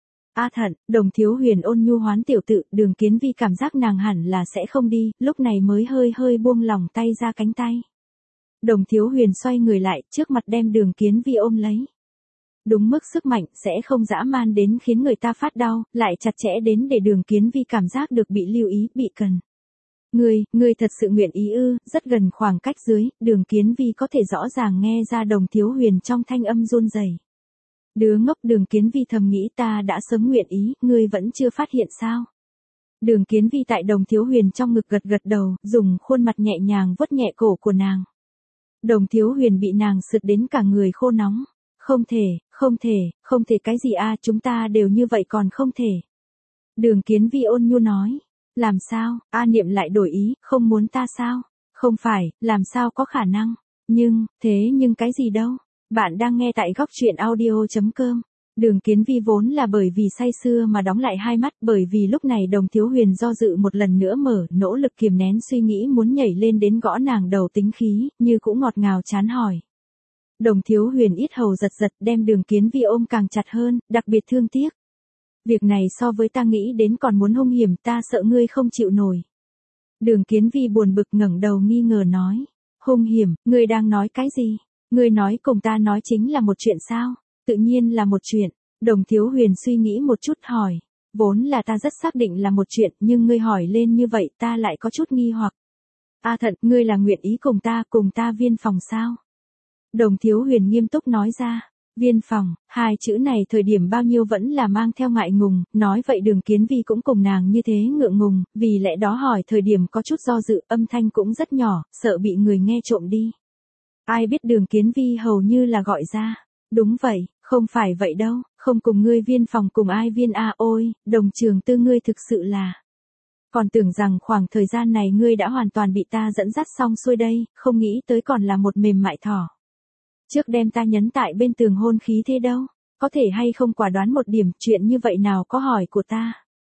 A: A Thận, Đồng Thiếu Huyền ôn nhu hoán tiểu tự, Đường Kiến Vi cảm giác nàng hẳn là sẽ không đi, lúc này mới hơi hơi buông lỏng tay ra cánh tay. Đồng Thiếu Huyền xoay người lại, trước mặt đem Đường Kiến Vi ôm lấy. Đúng mức sức mạnh, sẽ không dã man đến khiến người ta phát đau, lại chặt chẽ đến để Đường Kiến Vi cảm giác được bị lưu ý, bị cần. Ngươi, ngươi thật sự nguyện ý ư? Rất gần khoảng cách dưới, Đường Kiến Vi có thể rõ ràng nghe ra Đồng Thiếu Huyền trong thanh âm run rẩy. Đứa ngốc, Đường Kiến Vi thầm nghĩ, ta đã sớm nguyện ý, ngươi vẫn chưa phát hiện sao? Đường Kiến Vi tại Đồng Thiếu Huyền trong ngực gật gật đầu, dùng khuôn mặt nhẹ nhàng vuốt nhẹ cổ của nàng. Đồng Thiếu Huyền bị nàng sượt đến cả người khô nóng. Không thể, không thể, không thể cái gì a, chúng ta đều như vậy còn không thể. Đường Kiến Vi ôn nhu nói. Làm sao, A Niệm lại đổi ý, không muốn ta sao? Không phải, làm sao có khả năng? Nhưng, thế nhưng cái gì đâu? Bạn đang nghe tại góc truyện audio chấm com. Đường Kiến Vi vốn là bởi vì say sưa mà đóng lại hai mắt, bởi vì lúc này Đồng Thiếu Huyền do dự một lần nữa mở, nỗ lực kiềm nén suy nghĩ muốn nhảy lên đến gõ nàng đầu tính khí, như cũng ngọt ngào chán hỏi. Đồng Thiếu Huyền yết hầu giật giật, đem Đường Kiến Vi ôm càng chặt hơn, đặc biệt thương tiếc. Việc này so với ta nghĩ đến còn muốn hung hiểm, ta sợ ngươi không chịu nổi. Đường Kiến Vi buồn bực ngẩng đầu nghi ngờ nói. Hung hiểm, ngươi đang nói cái gì? Ngươi nói cùng ta nói chính là một chuyện sao? Tự nhiên là một chuyện. Đồng Thiếu Huyền suy nghĩ một chút hỏi. Vốn là ta rất xác định là một chuyện, nhưng ngươi hỏi lên như vậy ta lại có chút nghi hoặc. A Thận, ngươi là nguyện ý cùng ta, cùng ta viên phòng sao? Đồng Thiếu Huyền nghiêm túc nói ra. Viên phòng, hai chữ này thời điểm bao nhiêu vẫn là mang theo ngại ngùng, nói vậy Đường Kiến Vi cũng cùng nàng như thế ngượng ngùng, vì lẽ đó hỏi thời điểm có chút do dự, âm thanh cũng rất nhỏ, sợ bị người nghe trộm đi. Ai biết Đường Kiến Vi hầu như là gọi ra. Đúng vậy, không phải vậy đâu, không cùng ngươi viên phòng cùng ai viên a, ôi, Đồng Trường Tư ngươi thực sự là. Còn tưởng rằng khoảng thời gian này ngươi đã hoàn toàn bị ta dẫn dắt xong xuôi đây, không nghĩ tới còn là một mềm mại thỏ. Trước đem ta nhấn tại bên tường hôn khí thế đâu, có thể hay không quả đoán một điểm, chuyện như vậy nào có hỏi của ta.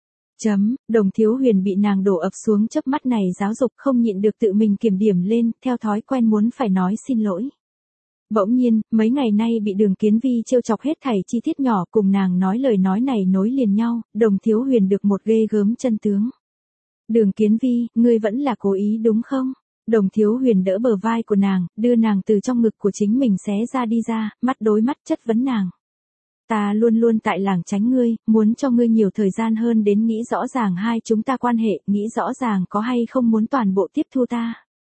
A: Chấm, Đồng Thiếu Huyền bị nàng đổ ập xuống chớp mắt này giáo dục không nhịn được tự mình kiểm điểm lên, theo thói quen muốn phải nói xin lỗi. Bỗng nhiên, mấy ngày nay bị Đường Kiến Vi trêu chọc hết thảy chi tiết nhỏ cùng nàng nói lời nói này nối liền nhau, Đồng Thiếu Huyền được một ghê gớm chân tướng. Đường Kiến Vi, ngươi vẫn là cố ý đúng không? Đồng Thiếu Huyền đỡ bờ vai của nàng, đưa nàng từ trong ngực của chính mình xé ra đi ra, mắt đối mắt chất vấn nàng. Ta luôn luôn tại làng tránh ngươi, muốn cho ngươi nhiều thời gian hơn đến nghĩ rõ ràng hai chúng ta quan hệ, nghĩ rõ ràng có hay không muốn toàn bộ tiếp thu ta.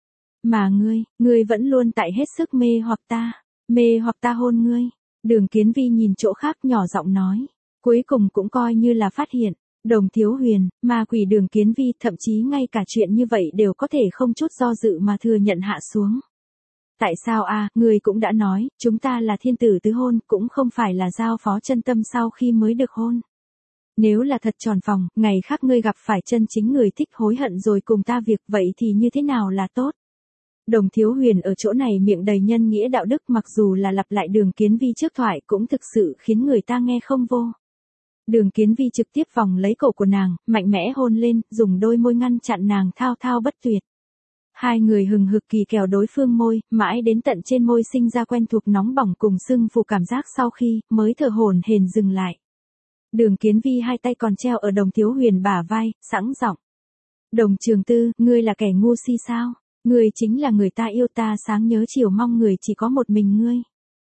A: Mà ngươi, ngươi vẫn luôn tại hết sức mê hoặc ta, mê hoặc ta hôn ngươi. Đường Kiến Vi nhìn chỗ khác nhỏ giọng nói, cuối cùng cũng coi như là phát hiện. Đồng Thiếu Huyền, ma quỷ Đường Kiến Vi thậm chí ngay cả chuyện như vậy đều có thể không chút do dự mà thừa nhận hạ xuống. Tại sao a, à, ngươi cũng đã nói, chúng ta là thiên tử tứ hôn, cũng không phải là giao phó chân tâm sau khi mới được hôn. Nếu là thật tròn phòng, ngày khác ngươi gặp phải chân chính người thích hối hận rồi cùng ta việc vậy thì như thế nào là tốt? Đồng Thiếu Huyền ở chỗ này miệng đầy nhân nghĩa đạo đức mặc dù là lặp lại Đường Kiến Vi trước thoại cũng thực sự khiến người ta nghe không vô. Đường Kiến Vi trực tiếp vòng lấy cổ của nàng, mạnh mẽ hôn lên, dùng đôi môi ngăn chặn nàng thao thao bất tuyệt. Hai người hừng hực kỳ kèo đối phương môi, mãi đến tận trên môi sinh ra quen thuộc nóng bỏng cùng sưng phù cảm giác sau khi, mới thở hổn hển dừng lại. Đường Kiến Vi hai tay còn treo ở Đồng Thiếu Huyền bả vai, sẵn giọng. Đồng Trường Tư, ngươi là kẻ ngu si sao? Ngươi chính là người ta yêu ta sáng nhớ chiều mong người chỉ có một mình ngươi.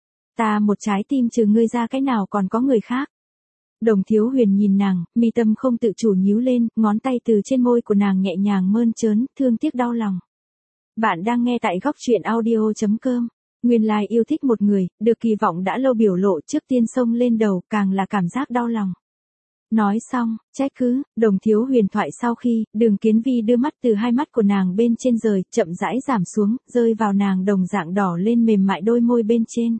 A: Ta một trái tim trừ ngươi ra cái nào còn có người khác. Đồng Thiếu Huyền nhìn nàng, mi tâm không tự chủ nhíu lên, ngón tay từ trên môi của nàng nhẹ nhàng mơn trớn, thương tiếc đau lòng. Bạn đang nghe tại góc truyện audio chấm com. Nguyên lai yêu thích một người, được kỳ vọng đã lâu biểu lộ trước tiên xông lên đầu, càng là cảm giác đau lòng. Nói xong, trách cứ, Đồng Thiếu Huyền thoại sau khi, Đường Kiến Vi đưa mắt từ hai mắt của nàng bên trên rời, chậm rãi giảm xuống, rơi vào nàng đồng dạng đỏ lên mềm mại đôi môi bên trên.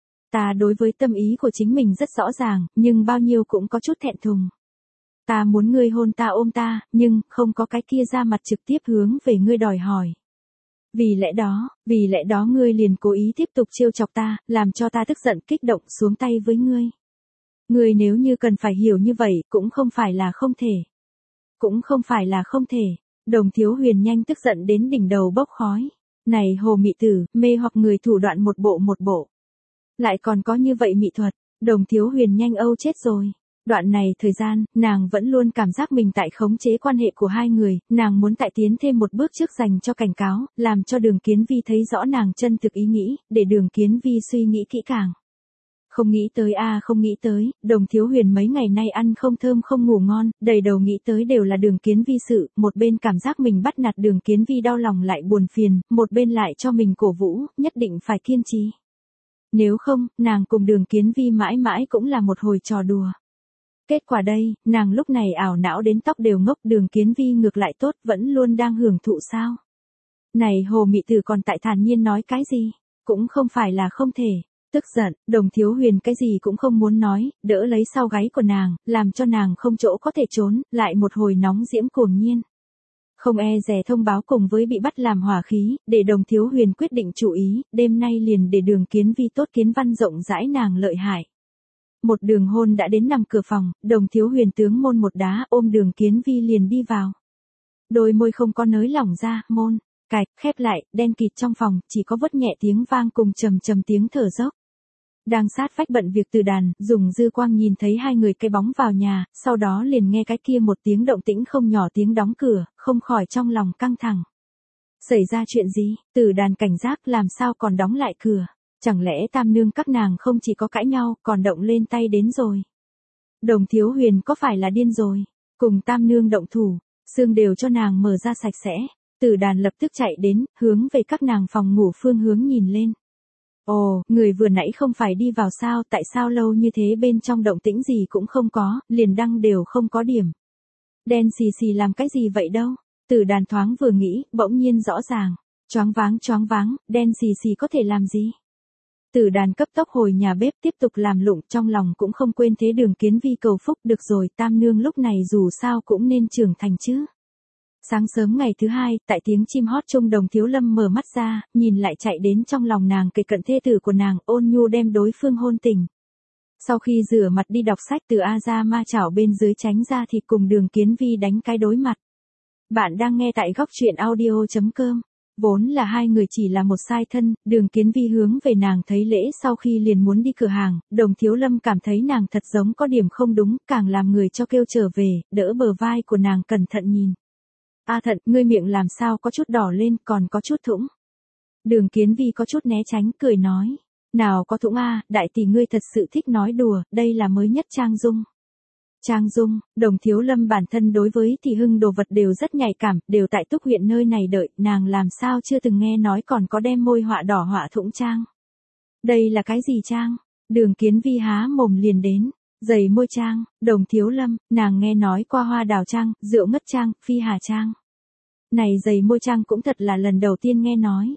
A: Ta đối với tâm ý của chính mình rất rõ ràng, nhưng bao nhiêu cũng có chút thẹn thùng. Ta muốn ngươi hôn ta ôm ta, nhưng không có cái kia ra mặt trực tiếp hướng về ngươi đòi hỏi. Vì lẽ đó, vì lẽ đó ngươi liền cố ý tiếp tục trêu chọc ta, làm cho ta tức giận kích động xuống tay với ngươi. Ngươi nếu như cần phải hiểu như vậy, cũng không phải là không thể. Cũng không phải là không thể. Đồng Thiếu Huyền nhanh tức giận đến đỉnh đầu bốc khói. Này hồ mị tử, mê hoặc người thủ đoạn một bộ một bộ. Lại còn có như vậy mị thuật, Đồng Thiếu Huyền nhanh âu chết rồi. Đoạn này thời gian, nàng vẫn luôn cảm giác mình tại khống chế quan hệ của hai người, nàng muốn tại tiến thêm một bước trước dành cho cảnh cáo, làm cho Đường Kiến Vi thấy rõ nàng chân thực ý nghĩ, để Đường Kiến Vi suy nghĩ kỹ càng. Không nghĩ tới a à, không nghĩ tới, Đồng Thiếu Huyền mấy ngày nay ăn không thơm không ngủ ngon, đầy đầu nghĩ tới đều là Đường Kiến Vi sự, một bên cảm giác mình bắt nạt Đường Kiến Vi đau lòng lại buồn phiền, một bên lại cho mình cổ vũ, nhất định phải kiên trì. Nếu không, nàng cùng Đường Kiến Vi mãi mãi cũng là một hồi trò đùa. Kết quả đây, nàng lúc này ảo não đến tóc đều ngốc, Đường Kiến Vi ngược lại tốt, vẫn luôn đang hưởng thụ sao. Này hồ mị tử còn tại thản nhiên nói cái gì, cũng không phải là không thể. Tức giận, Đồng Thiếu Huyền cái gì cũng không muốn nói, đỡ lấy sau gáy của nàng, làm cho nàng không chỗ có thể trốn, lại một hồi nóng diễm cuồng nhiên. Không e dè thông báo cùng với bị bắt làm hỏa khí, để Đồng Thiếu Huyền quyết định chủ ý, đêm nay liền để Đường Kiến Vi tốt kiến văn rộng rãi nàng lợi hại. Một đường hôn đã đến nằm cửa phòng, Đồng Thiếu Huyền tướng môn một đá ôm Đường Kiến Vi liền đi vào. Đôi môi không có nới lỏng ra, môn, cạch, khép lại, đen kịt trong phòng, chỉ có vất nhẹ tiếng vang cùng trầm trầm tiếng thở dốc. Đang sát vách bận việc từ đàn, dùng dư quang nhìn thấy hai người cái bóng vào nhà, sau đó liền nghe cái kia một tiếng động tĩnh không nhỏ tiếng đóng cửa, không khỏi trong lòng căng thẳng. Xảy ra chuyện gì, từ đàn cảnh giác làm sao còn đóng lại cửa, chẳng lẽ tam nương các nàng không chỉ có cãi nhau, còn động lên tay đến rồi. Đồng Thiếu Huyền có phải là điên rồi, cùng tam nương động thủ, xương đều cho nàng mở ra sạch sẽ, từ đàn lập tức chạy đến, hướng về các nàng phòng ngủ phương hướng nhìn lên. Ồ, người vừa nãy không phải đi vào sao, tại sao lâu như thế bên trong động tĩnh gì cũng không có, liền đăng đều không có điểm. Đen xì xì làm cái gì vậy đâu, Tử Đàn thoáng vừa nghĩ, bỗng nhiên rõ ràng, choáng váng choáng váng, đen xì xì có thể làm gì. Tử Đàn cấp tốc hồi nhà bếp tiếp tục làm lụng, trong lòng cũng không quên thế Đường Kiến Vi cầu phúc, được rồi, tam nương lúc này dù sao cũng nên trưởng thành chứ. Sáng sớm ngày thứ hai, tại tiếng chim hót chung Đồng Thiếu Lâm mở mắt ra, nhìn lại chạy đến trong lòng nàng kề cận thê tử của nàng, ôn nhu đem đối phương hôn tình. Sau khi rửa mặt đi đọc sách từ A ra ma chảo bên dưới tránh ra thì cùng Đường Kiến Vi đánh cái đối mặt. Bạn đang nghe tại góc truyện audio chấm com. Vốn là hai người chỉ là một sai thân, Đường Kiến Vi hướng về nàng thấy lễ sau khi liền muốn đi cửa hàng, Đồng Thiếu Lâm cảm thấy nàng thật giống có điểm không đúng, càng làm người cho kêu trở về, đỡ bờ vai của nàng cẩn thận nhìn. A Thận, ngươi miệng làm sao có chút đỏ lên, còn có chút thũng. Đường Kiến Vi có chút né tránh, cười nói. Nào có thũng a, đại tỷ ngươi thật sự thích nói đùa, đây là mới nhất trang dung. Trang dung, Đồng Thiếu Lâm bản thân đối với Thị Hưng đồ vật đều rất nhạy cảm, đều tại Túc huyện nơi này đợi, nàng làm sao chưa từng nghe nói còn có đem môi họa đỏ họa thũng trang. Đây là cái gì trang? Đường Kiến Vi há mồm liền đến. Giày môi trang, Đồng Thiếu Lâm, nàng nghe nói qua hoa đào trang, rượu ngất trang, phi hà trang. Này giày môi trang cũng thật là lần đầu tiên nghe nói.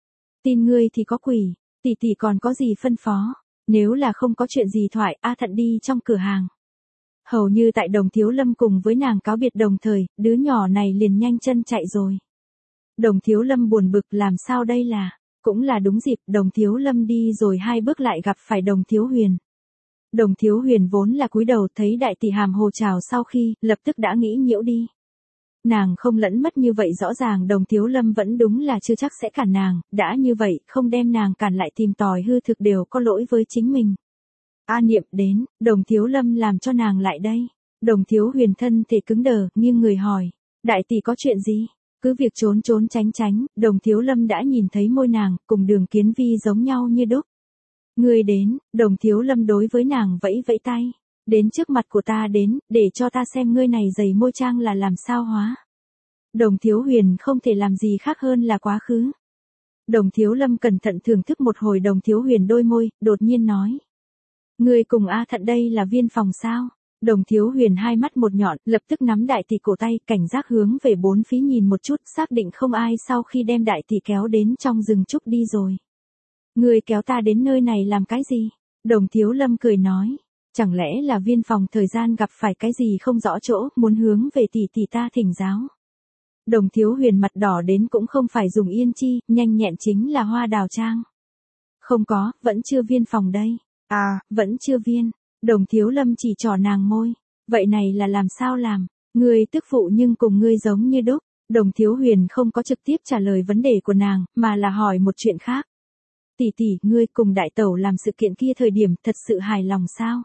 A: Tin ngươi thì có quỷ, tỷ tỷ còn có gì phân phó, nếu là không có chuyện gì thoại, A Thận đi trong cửa hàng. Hầu như tại Đồng Thiếu Lâm cùng với nàng cáo biệt đồng thời, đứa nhỏ này liền nhanh chân chạy rồi. Đồng Thiếu Lâm buồn bực làm sao đây là, cũng là đúng dịp, Đồng Thiếu Lâm đi rồi hai bước lại gặp phải Đồng Thiếu Huyền. Đồng Thiếu Huyền vốn là cúi đầu thấy đại tỷ hàm hồ chào sau khi, lập tức đã nghĩ nhiễu đi. Nàng không lẫn mất như vậy rõ ràng Đồng Thiếu Lâm vẫn đúng là chưa chắc sẽ cản nàng, đã như vậy, không đem nàng cản lại tìm tòi hư thực đều có lỗi với chính mình. A Niệm đến, Đồng Thiếu Lâm làm cho nàng lại đây. Đồng Thiếu Huyền thân thể cứng đờ, nghiêng người hỏi. Đại tỷ có chuyện gì? Cứ việc trốn trốn tránh tránh, Đồng Thiếu Lâm đã nhìn thấy môi nàng, cùng Đường Kiến Vi giống nhau như đúc. Người đến, Đồng Thiếu Lâm đối với nàng vẫy vẫy tay. Đến trước mặt của ta đến, để cho ta xem ngươi này giày môi trang là làm sao hóa. Đồng Thiếu Huyền không thể làm gì khác hơn là quá khứ. Đồng Thiếu Lâm cẩn thận thưởng thức một hồi Đồng Thiếu Huyền đôi môi, đột nhiên nói. Ngươi cùng A Thận đây là viên phòng sao? Đồng Thiếu Huyền hai mắt một nhọn, lập tức nắm đại tỷ cổ tay, cảnh giác hướng về bốn phía nhìn một chút, xác định không ai sau khi đem đại tỷ kéo đến trong rừng trúc đi rồi. Ngươi kéo ta đến nơi này làm cái gì? Đồng Thiếu Lâm cười nói. Chẳng lẽ là viên phòng thời gian gặp phải cái gì không rõ chỗ, muốn hướng về tỷ tỷ ta thỉnh giáo. Đồng Thiếu Huyền mặt đỏ đến cũng không phải dùng yên chi, nhanh nhẹn chính là hoa đào trang. Không có, vẫn chưa viên phòng đây. À, vẫn chưa viên. Đồng Thiếu Lâm chỉ trỏ nàng môi. Vậy này là làm sao làm? Ngươi tức phụ nhưng cùng ngươi giống như đúc. Đồng Thiếu Huyền không có trực tiếp trả lời vấn đề của nàng, mà là hỏi một chuyện khác. Tỷ tỷ, ngươi cùng đại tẩu làm sự kiện kia thời điểm thật sự hài lòng sao?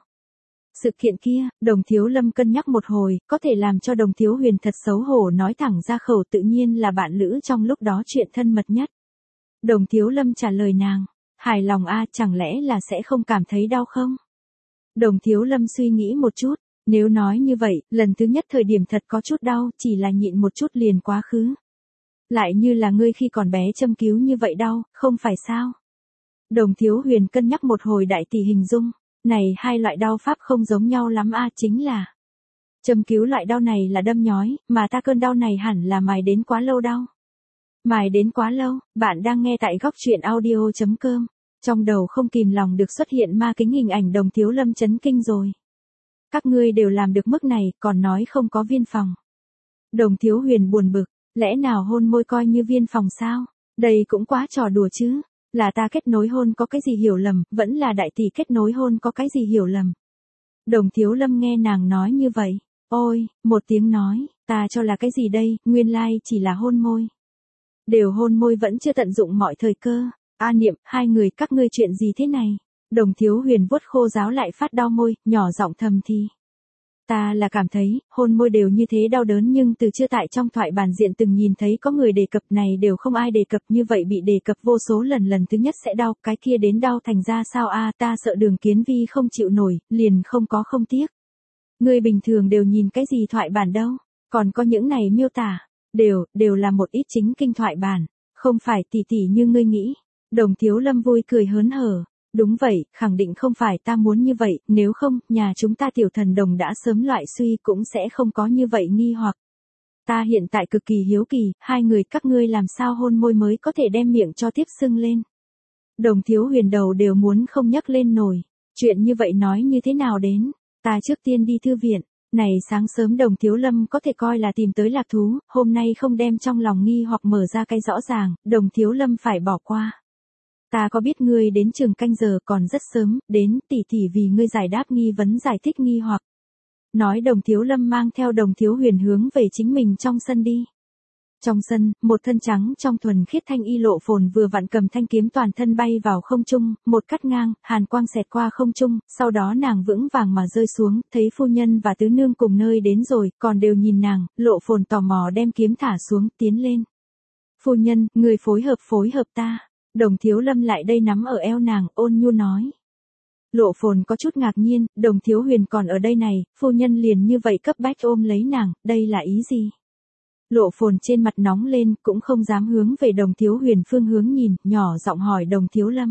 A: Sự kiện kia, Đồng Thiếu Lâm cân nhắc một hồi, có thể làm cho Đồng Thiếu Huyền thật xấu hổ nói thẳng ra khẩu tự nhiên là bạn lữ trong lúc đó chuyện thân mật nhất. Đồng Thiếu Lâm trả lời nàng, hài lòng a, chẳng lẽ là sẽ không cảm thấy đau không? Đồng Thiếu Lâm suy nghĩ một chút, nếu nói như vậy, lần thứ nhất thời điểm thật có chút đau, chỉ là nhịn một chút liền quá khứ. Lại như là ngươi khi còn bé châm cứu như vậy đau, không phải sao? Đồng Thiếu Huyền cân nhắc một hồi đại tỷ hình dung. Này hai loại đau pháp không giống nhau lắm a, chính là châm cứu loại đau này là đâm nhói, mà ta cơn đau này hẳn là mài đến quá lâu đau. Mài đến quá lâu, bạn đang nghe tại góc truyện audio chấm com. Trong đầu không kìm lòng được xuất hiện ma kính hình ảnh Đồng Thiếu Lâm chấn kinh rồi. Các ngươi đều làm được mức này, còn nói không có viên phòng. Đồng Thiếu Huyền buồn bực, lẽ nào hôn môi coi như viên phòng sao? Đây cũng quá trò đùa chứ. Là ta kết nối hôn có cái gì hiểu lầm, vẫn là đại tỷ kết nối hôn có cái gì hiểu lầm. Đồng Thiếu Lâm nghe nàng nói như vậy, ôi, một tiếng nói, ta cho là cái gì đây, nguyên lai chỉ là hôn môi. Đều hôn môi vẫn chưa tận dụng mọi thời cơ. A Niệm, hai người các ngươi chuyện gì thế này? Đồng Thiếu Huyền vuốt khô ráo lại phát đau môi, nhỏ giọng thầm thì. Ta là cảm thấy, hôn môi đều như thế đau đớn nhưng từ chưa tại trong thoại bản diện từng nhìn thấy có người đề cập này đều không ai đề cập như vậy bị đề cập vô số lần lần thứ nhất sẽ đau, cái kia đến đau thành ra sao a, ta sợ Đường Kiến Vi không chịu nổi, liền không có không tiếc. Người bình thường đều nhìn cái gì thoại bản đâu, còn có những này miêu tả, đều, đều là một ít chính kinh thoại bản, không phải tỉ tỉ như ngươi nghĩ. Đồng Thiếu Lâm vui cười hớn hở. Đúng vậy, khẳng định không phải ta muốn như vậy, nếu không, nhà chúng ta tiểu thần đồng đã sớm loại suy cũng sẽ không có như vậy nghi hoặc. Ta hiện tại cực kỳ hiếu kỳ, hai người các ngươi làm sao hôn môi mới có thể đem miệng cho tiếp sưng lên. Đồng Thiếu Huyền đầu đều muốn không nhắc lên nổi, chuyện như vậy nói như thế nào đến, ta trước tiên đi thư viện, này sáng sớm Đồng Thiếu Lâm có thể coi là tìm tới lạc thú, hôm nay không đem trong lòng nghi hoặc mở ra cái rõ ràng, Đồng Thiếu Lâm phải bỏ qua. Ta có biết ngươi đến trường canh giờ còn rất sớm, đến tỉ tỉ vì ngươi giải đáp nghi vấn giải thích nghi hoặc. Nói Đồng Thiếu Lâm mang theo Đồng Thiếu Huyền hướng về chính mình trong sân đi. Trong sân, một thân trắng trong thuần khiết thanh y Lộ Phồn vừa vặn cầm thanh kiếm toàn thân bay vào không trung, một cắt ngang, hàn quang xẹt qua không trung, sau đó nàng vững vàng mà rơi xuống, thấy phu nhân và tứ nương cùng nơi đến rồi, còn đều nhìn nàng, Lộ Phồn tò mò đem kiếm thả xuống, tiến lên. Phu nhân, người phối hợp phối hợp ta. Đồng Thiếu Lâm lại đây nắm ở eo nàng, ôn nhu nói. Lộ Phồn có chút ngạc nhiên, Đồng Thiếu Huyền còn ở đây này, phu nhân liền như vậy cấp bách ôm lấy nàng, đây là ý gì? Lộ Phồn trên mặt nóng lên, cũng không dám hướng về Đồng Thiếu Huyền phương hướng nhìn, nhỏ giọng hỏi Đồng Thiếu Lâm.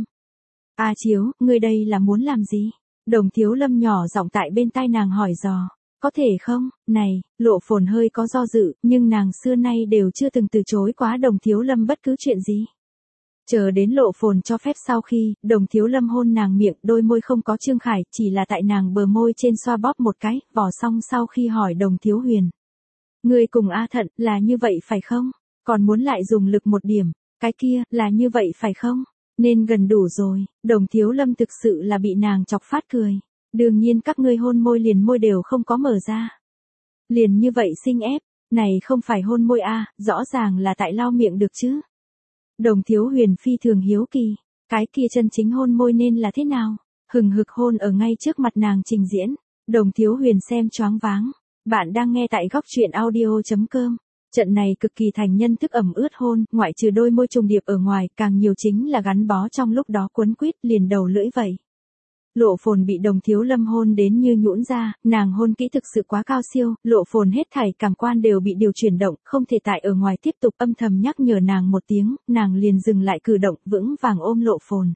A: A Chiếu, ngươi đây là muốn làm gì? Đồng Thiếu Lâm nhỏ giọng tại bên tai nàng hỏi dò. Có thể không? Này, Lộ Phồn hơi có do dự, nhưng nàng xưa nay đều chưa từng từ chối quá Đồng Thiếu Lâm bất cứ chuyện gì. Chờ đến Lộ Phồn cho phép sau khi, Đồng Thiếu Lâm hôn nàng miệng, đôi môi không có trương khải, chỉ là tại nàng bờ môi trên xoa bóp một cái, vò xong sau khi hỏi Đồng Thiếu Huyền. Ngươi cùng A Thận, là như vậy phải không? Còn muốn lại dùng lực một điểm, cái kia, là như vậy phải không? Nên gần đủ rồi, Đồng Thiếu Lâm thực sự là bị nàng chọc phát cười. Đương nhiên các ngươi hôn môi liền môi đều không có mở ra. Liền như vậy sinh ép, này không phải hôn môi a, rõ ràng là tại lau miệng được chứ. Đồng Thiếu Huyền phi thường hiếu kỳ, cái kia chân chính hôn môi nên là thế nào? Hừng hực hôn ở ngay trước mặt nàng trình diễn, Đồng Thiếu Huyền xem choáng váng. Bạn đang nghe tại góc truyện audio chấm com. Trận này cực kỳ thành nhân thức ẩm ướt hôn, ngoại trừ đôi môi trùng điệp ở ngoài, càng nhiều chính là gắn bó trong lúc đó quấn quýt liền đầu lưỡi vậy. Lộ Phồn bị Đồng Thiếu Lâm hôn đến như nhũn ra, nàng hôn kỹ thực sự quá cao siêu, Lộ Phồn hết thảy cảm quan đều bị điều chuyển động, không thể tại ở ngoài tiếp tục âm thầm nhắc nhở nàng một tiếng, nàng liền dừng lại cử động, vững vàng ôm Lộ Phồn.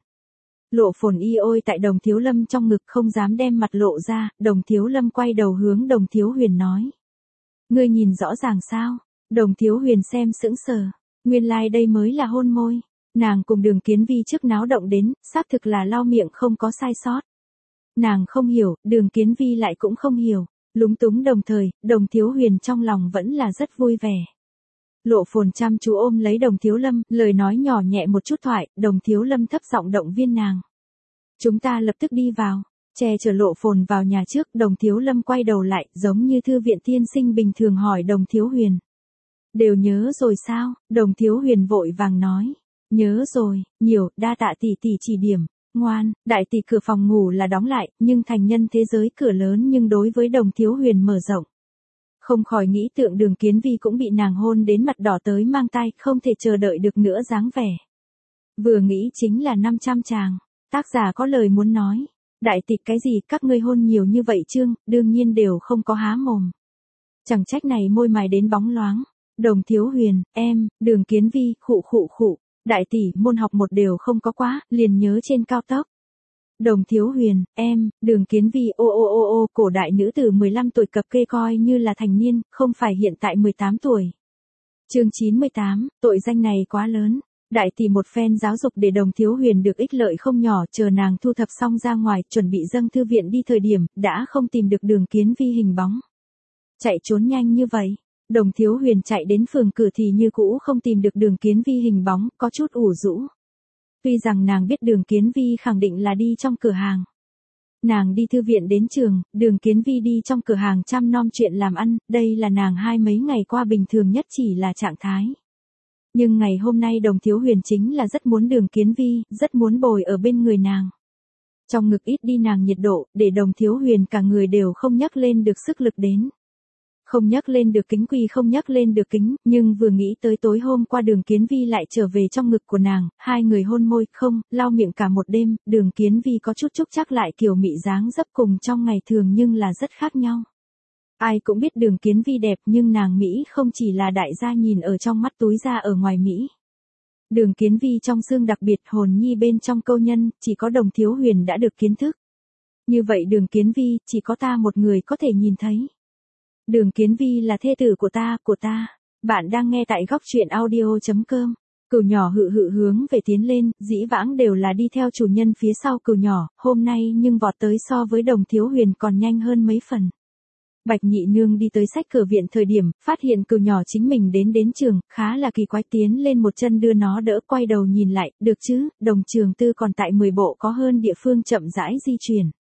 A: Lộ Phồn y ôi tại Đồng Thiếu Lâm trong ngực không dám đem mặt lộ ra, Đồng Thiếu Lâm quay đầu hướng Đồng Thiếu Huyền nói. Ngươi nhìn rõ ràng sao? Đồng Thiếu Huyền xem sững sờ, nguyên lai like đây mới là hôn môi. Nàng cùng Đường Kiến Vi trước náo động đến, xác thực là lau miệng không có sai sót. Nàng không hiểu, Đường Kiến Vi lại cũng không hiểu, lúng túng đồng thời, Đồng Thiếu Huyền trong lòng vẫn là rất vui vẻ. Lộ Phồn chăm chú ôm lấy Đồng Thiếu Lâm, lời nói nhỏ nhẹ một chút thoại, Đồng Thiếu Lâm thấp giọng động viên nàng. Chúng ta lập tức đi vào, che chở Lộ Phồn vào nhà trước, Đồng Thiếu Lâm quay đầu lại, giống như thư viện tiên sinh bình thường hỏi Đồng Thiếu Huyền. Đều nhớ rồi sao? Đồng Thiếu Huyền vội vàng nói. Nhớ rồi, nhiều, đa tạ tỷ tỷ chỉ điểm. Ngoan, đại tỷ cửa phòng ngủ là đóng lại, nhưng thành nhân thế giới cửa lớn nhưng đối với Đồng Thiếu Huyền mở rộng. Không khỏi nghĩ tượng Đường Kiến Vi cũng bị nàng hôn đến mặt đỏ tới mang tay, không thể chờ đợi được nữa dáng vẻ. Vừa nghĩ chính là năm trăm chàng, tác giả có lời muốn nói. Đại tỷ cái gì các ngươi hôn nhiều như vậy chương, đương nhiên đều không có há mồm. Chẳng trách này môi mài đến bóng loáng. Đồng Thiếu Huyền, em, Đường Kiến Vi, khụ khụ khụ. Đại tỷ, môn học một đều không có quá, liền nhớ trên cao tốc. Đồng Thiếu Huyền, em, Đường Kiến Vi, ô ô ô ô, cổ đại nữ từ mười lăm tuổi cập kê coi như là thành niên, không phải hiện tại mười tám tuổi. Chương chín mươi tám, tội danh này quá lớn. Đại tỷ một phen giáo dục để Đồng Thiếu Huyền được ích lợi không nhỏ, chờ nàng thu thập xong ra ngoài, chuẩn bị dâng thư viện đi thời điểm, đã không tìm được Đường Kiến Vi hình bóng. Chạy trốn nhanh như vậy. Đồng Thiếu Huyền chạy đến phường cửa thì như cũ không tìm được Đường Kiến Vi hình bóng, có chút ủ rũ. Tuy rằng nàng biết Đường Kiến Vi khẳng định là đi trong cửa hàng. Nàng đi thư viện đến trường, Đường Kiến Vi đi trong cửa hàng chăm nom chuyện làm ăn, đây là nàng hai mấy ngày qua bình thường nhất chỉ là trạng thái. Nhưng ngày hôm nay Đồng Thiếu Huyền chính là rất muốn Đường Kiến Vi, rất muốn bồi ở bên người nàng. Trong ngực ít đi nàng nhiệt độ, để Đồng Thiếu Huyền cả người đều không nhắc lên được sức lực đến. Không nhắc lên được kính quỳ không nhắc lên được kính, nhưng vừa nghĩ tới tối hôm qua Đường Kiến Vi lại trở về trong ngực của nàng, hai người hôn môi, không, lau miệng cả một đêm, Đường Kiến Vi có chút chúc chắc lại kiểu mị dáng dấp cùng trong ngày thường nhưng là rất khác nhau. Ai cũng biết Đường Kiến Vi đẹp nhưng nàng Mỹ không chỉ là đại gia nhìn ở trong mắt túi ra ở ngoài Mỹ. Đường Kiến Vi trong xương đặc biệt hồn nhi bên trong câu nhân, chỉ có Đồng Thiếu Huyền đã được kiến thức. Như vậy Đường Kiến Vi, chỉ có ta một người có thể nhìn thấy. Đường Kiến Vi là thê tử của ta, của ta. Bạn đang nghe tại góc truyện audio chấm com. Cừu nhỏ hự hự hướng về tiến lên, dĩ vãng đều là đi theo chủ nhân phía sau cừu nhỏ, hôm nay nhưng vọt tới so với Đồng Thiếu Huyền còn nhanh hơn mấy phần. Bạch Nhị Nương đi tới sách cửa viện thời điểm, phát hiện cừu nhỏ chính mình đến đến trường, khá là kỳ quái tiến lên một chân đưa nó đỡ quay đầu nhìn lại, được chứ, Đồng Trường Tư còn tại mười bộ có hơn địa phương chậm rãi di chuyển.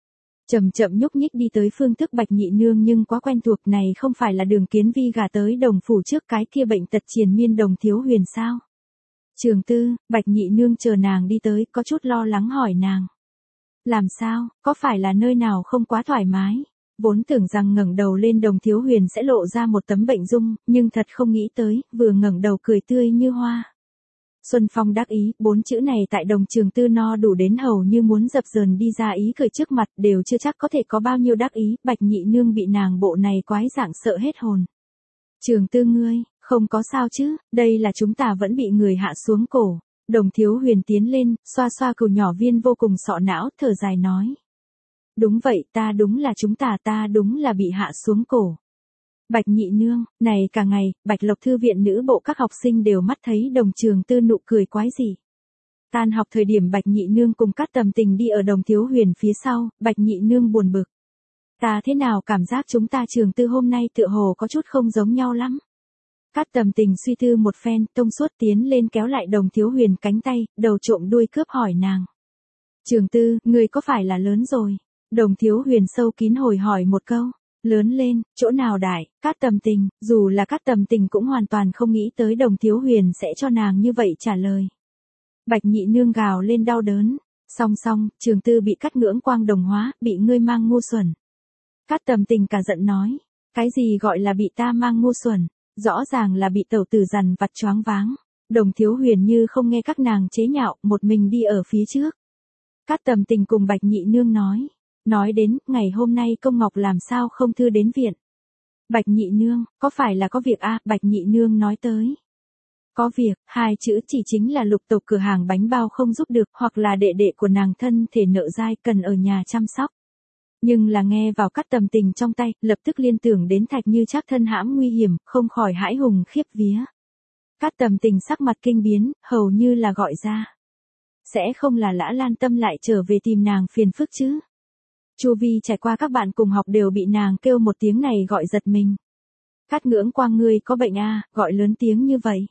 A: Chậm chậm nhúc nhích đi tới phương thức Bạch Nhị Nương nhưng quá quen thuộc, này không phải là Đường Kiến Vi gả tới đồng phủ trước cái kia bệnh tật triền miên Đồng Thiếu Huyền sao? Trường Tư, Bạch Nhị Nương chờ nàng đi tới, có chút lo lắng hỏi nàng. Làm sao, có phải là nơi nào không quá thoải mái? Vốn tưởng rằng ngẩng đầu lên Đồng Thiếu Huyền sẽ lộ ra một tấm bệnh dung, nhưng thật không nghĩ tới, vừa ngẩng đầu cười tươi như hoa. Xuân Phong đắc ý, bốn chữ này tại Đồng Trường Tư no đủ đến hầu như muốn dập dờn đi ra ý cười trước mặt, đều chưa chắc có thể có bao nhiêu đắc ý, Bạch Nhị Nương bị nàng bộ này quái dạng sợ hết hồn. Trường Tư ngươi, không có sao chứ, đây là chúng ta vẫn bị người hạ xuống cổ. Đồng Thiếu Huyền tiến lên, xoa xoa cừu nhỏ viên vô cùng sọ não, thở dài nói. Đúng vậy, ta đúng là chúng ta, ta đúng là bị hạ xuống cổ. Bạch Nhị Nương, này cả ngày, Bạch Lộc Thư viện nữ bộ các học sinh đều mắt thấy Đồng Trường Tư nụ cười quái dị. Tan học thời điểm Bạch Nhị Nương cùng Cát Tầm Tình đi ở Đồng Thiếu Huyền phía sau, Bạch Nhị Nương buồn bực. Ta thế nào cảm giác chúng ta Trường Tư hôm nay tựa hồ có chút không giống nhau lắm. Cát Tầm Tình suy tư một phen, thông suốt tiến lên kéo lại Đồng Thiếu Huyền cánh tay, đầu trộm đuôi cướp hỏi nàng. Trường Tư, ngươi có phải là lớn rồi? Đồng Thiếu Huyền sâu kín hồi hỏi một câu. Lớn lên, chỗ nào đại? Cát Tầm Tình, dù là Cát Tầm Tình cũng hoàn toàn không nghĩ tới Đồng Thiếu Huyền sẽ cho nàng như vậy trả lời. Bạch Nhị Nương gào lên đau đớn. Song song, Trường Tư bị Cát Ngưỡng Quang đồng hóa, bị ngươi mang ngu xuẩn. Cát Tầm Tình cả giận nói. Cái gì gọi là bị ta mang ngu xuẩn? Rõ ràng là bị tẩu tử dằn vặt choáng váng. Đồng Thiếu Huyền như không nghe các nàng chế nhạo, một mình đi ở phía trước. Cát Tầm Tình cùng Bạch Nhị Nương nói. Nói đến, ngày hôm nay Công Ngọc làm sao không thư đến viện. Bạch Nhị Nương, có phải là có việc a? À, Bạch Nhị Nương nói tới. Có việc, hai chữ chỉ chính là Lục Tộc cửa hàng bánh bao không giúp được, hoặc là đệ đệ của nàng thân thể nợ dai cần ở nhà chăm sóc. Nhưng là nghe vào Cát Tầm Tình trong tay, lập tức liên tưởng đến Thạch Như Trác thân hãm nguy hiểm, không khỏi hãi hùng khiếp vía. Cát Tầm Tình sắc mặt kinh biến, hầu như là gọi ra. Sẽ không là Lã Lan Tâm lại trở về tìm nàng phiền phức chứ? Chu vi trải qua các bạn cùng học đều bị nàng kêu một tiếng này gọi giật mình. Cát Ngưỡng Quang ngươi có bệnh a, à, gọi lớn tiếng như vậy.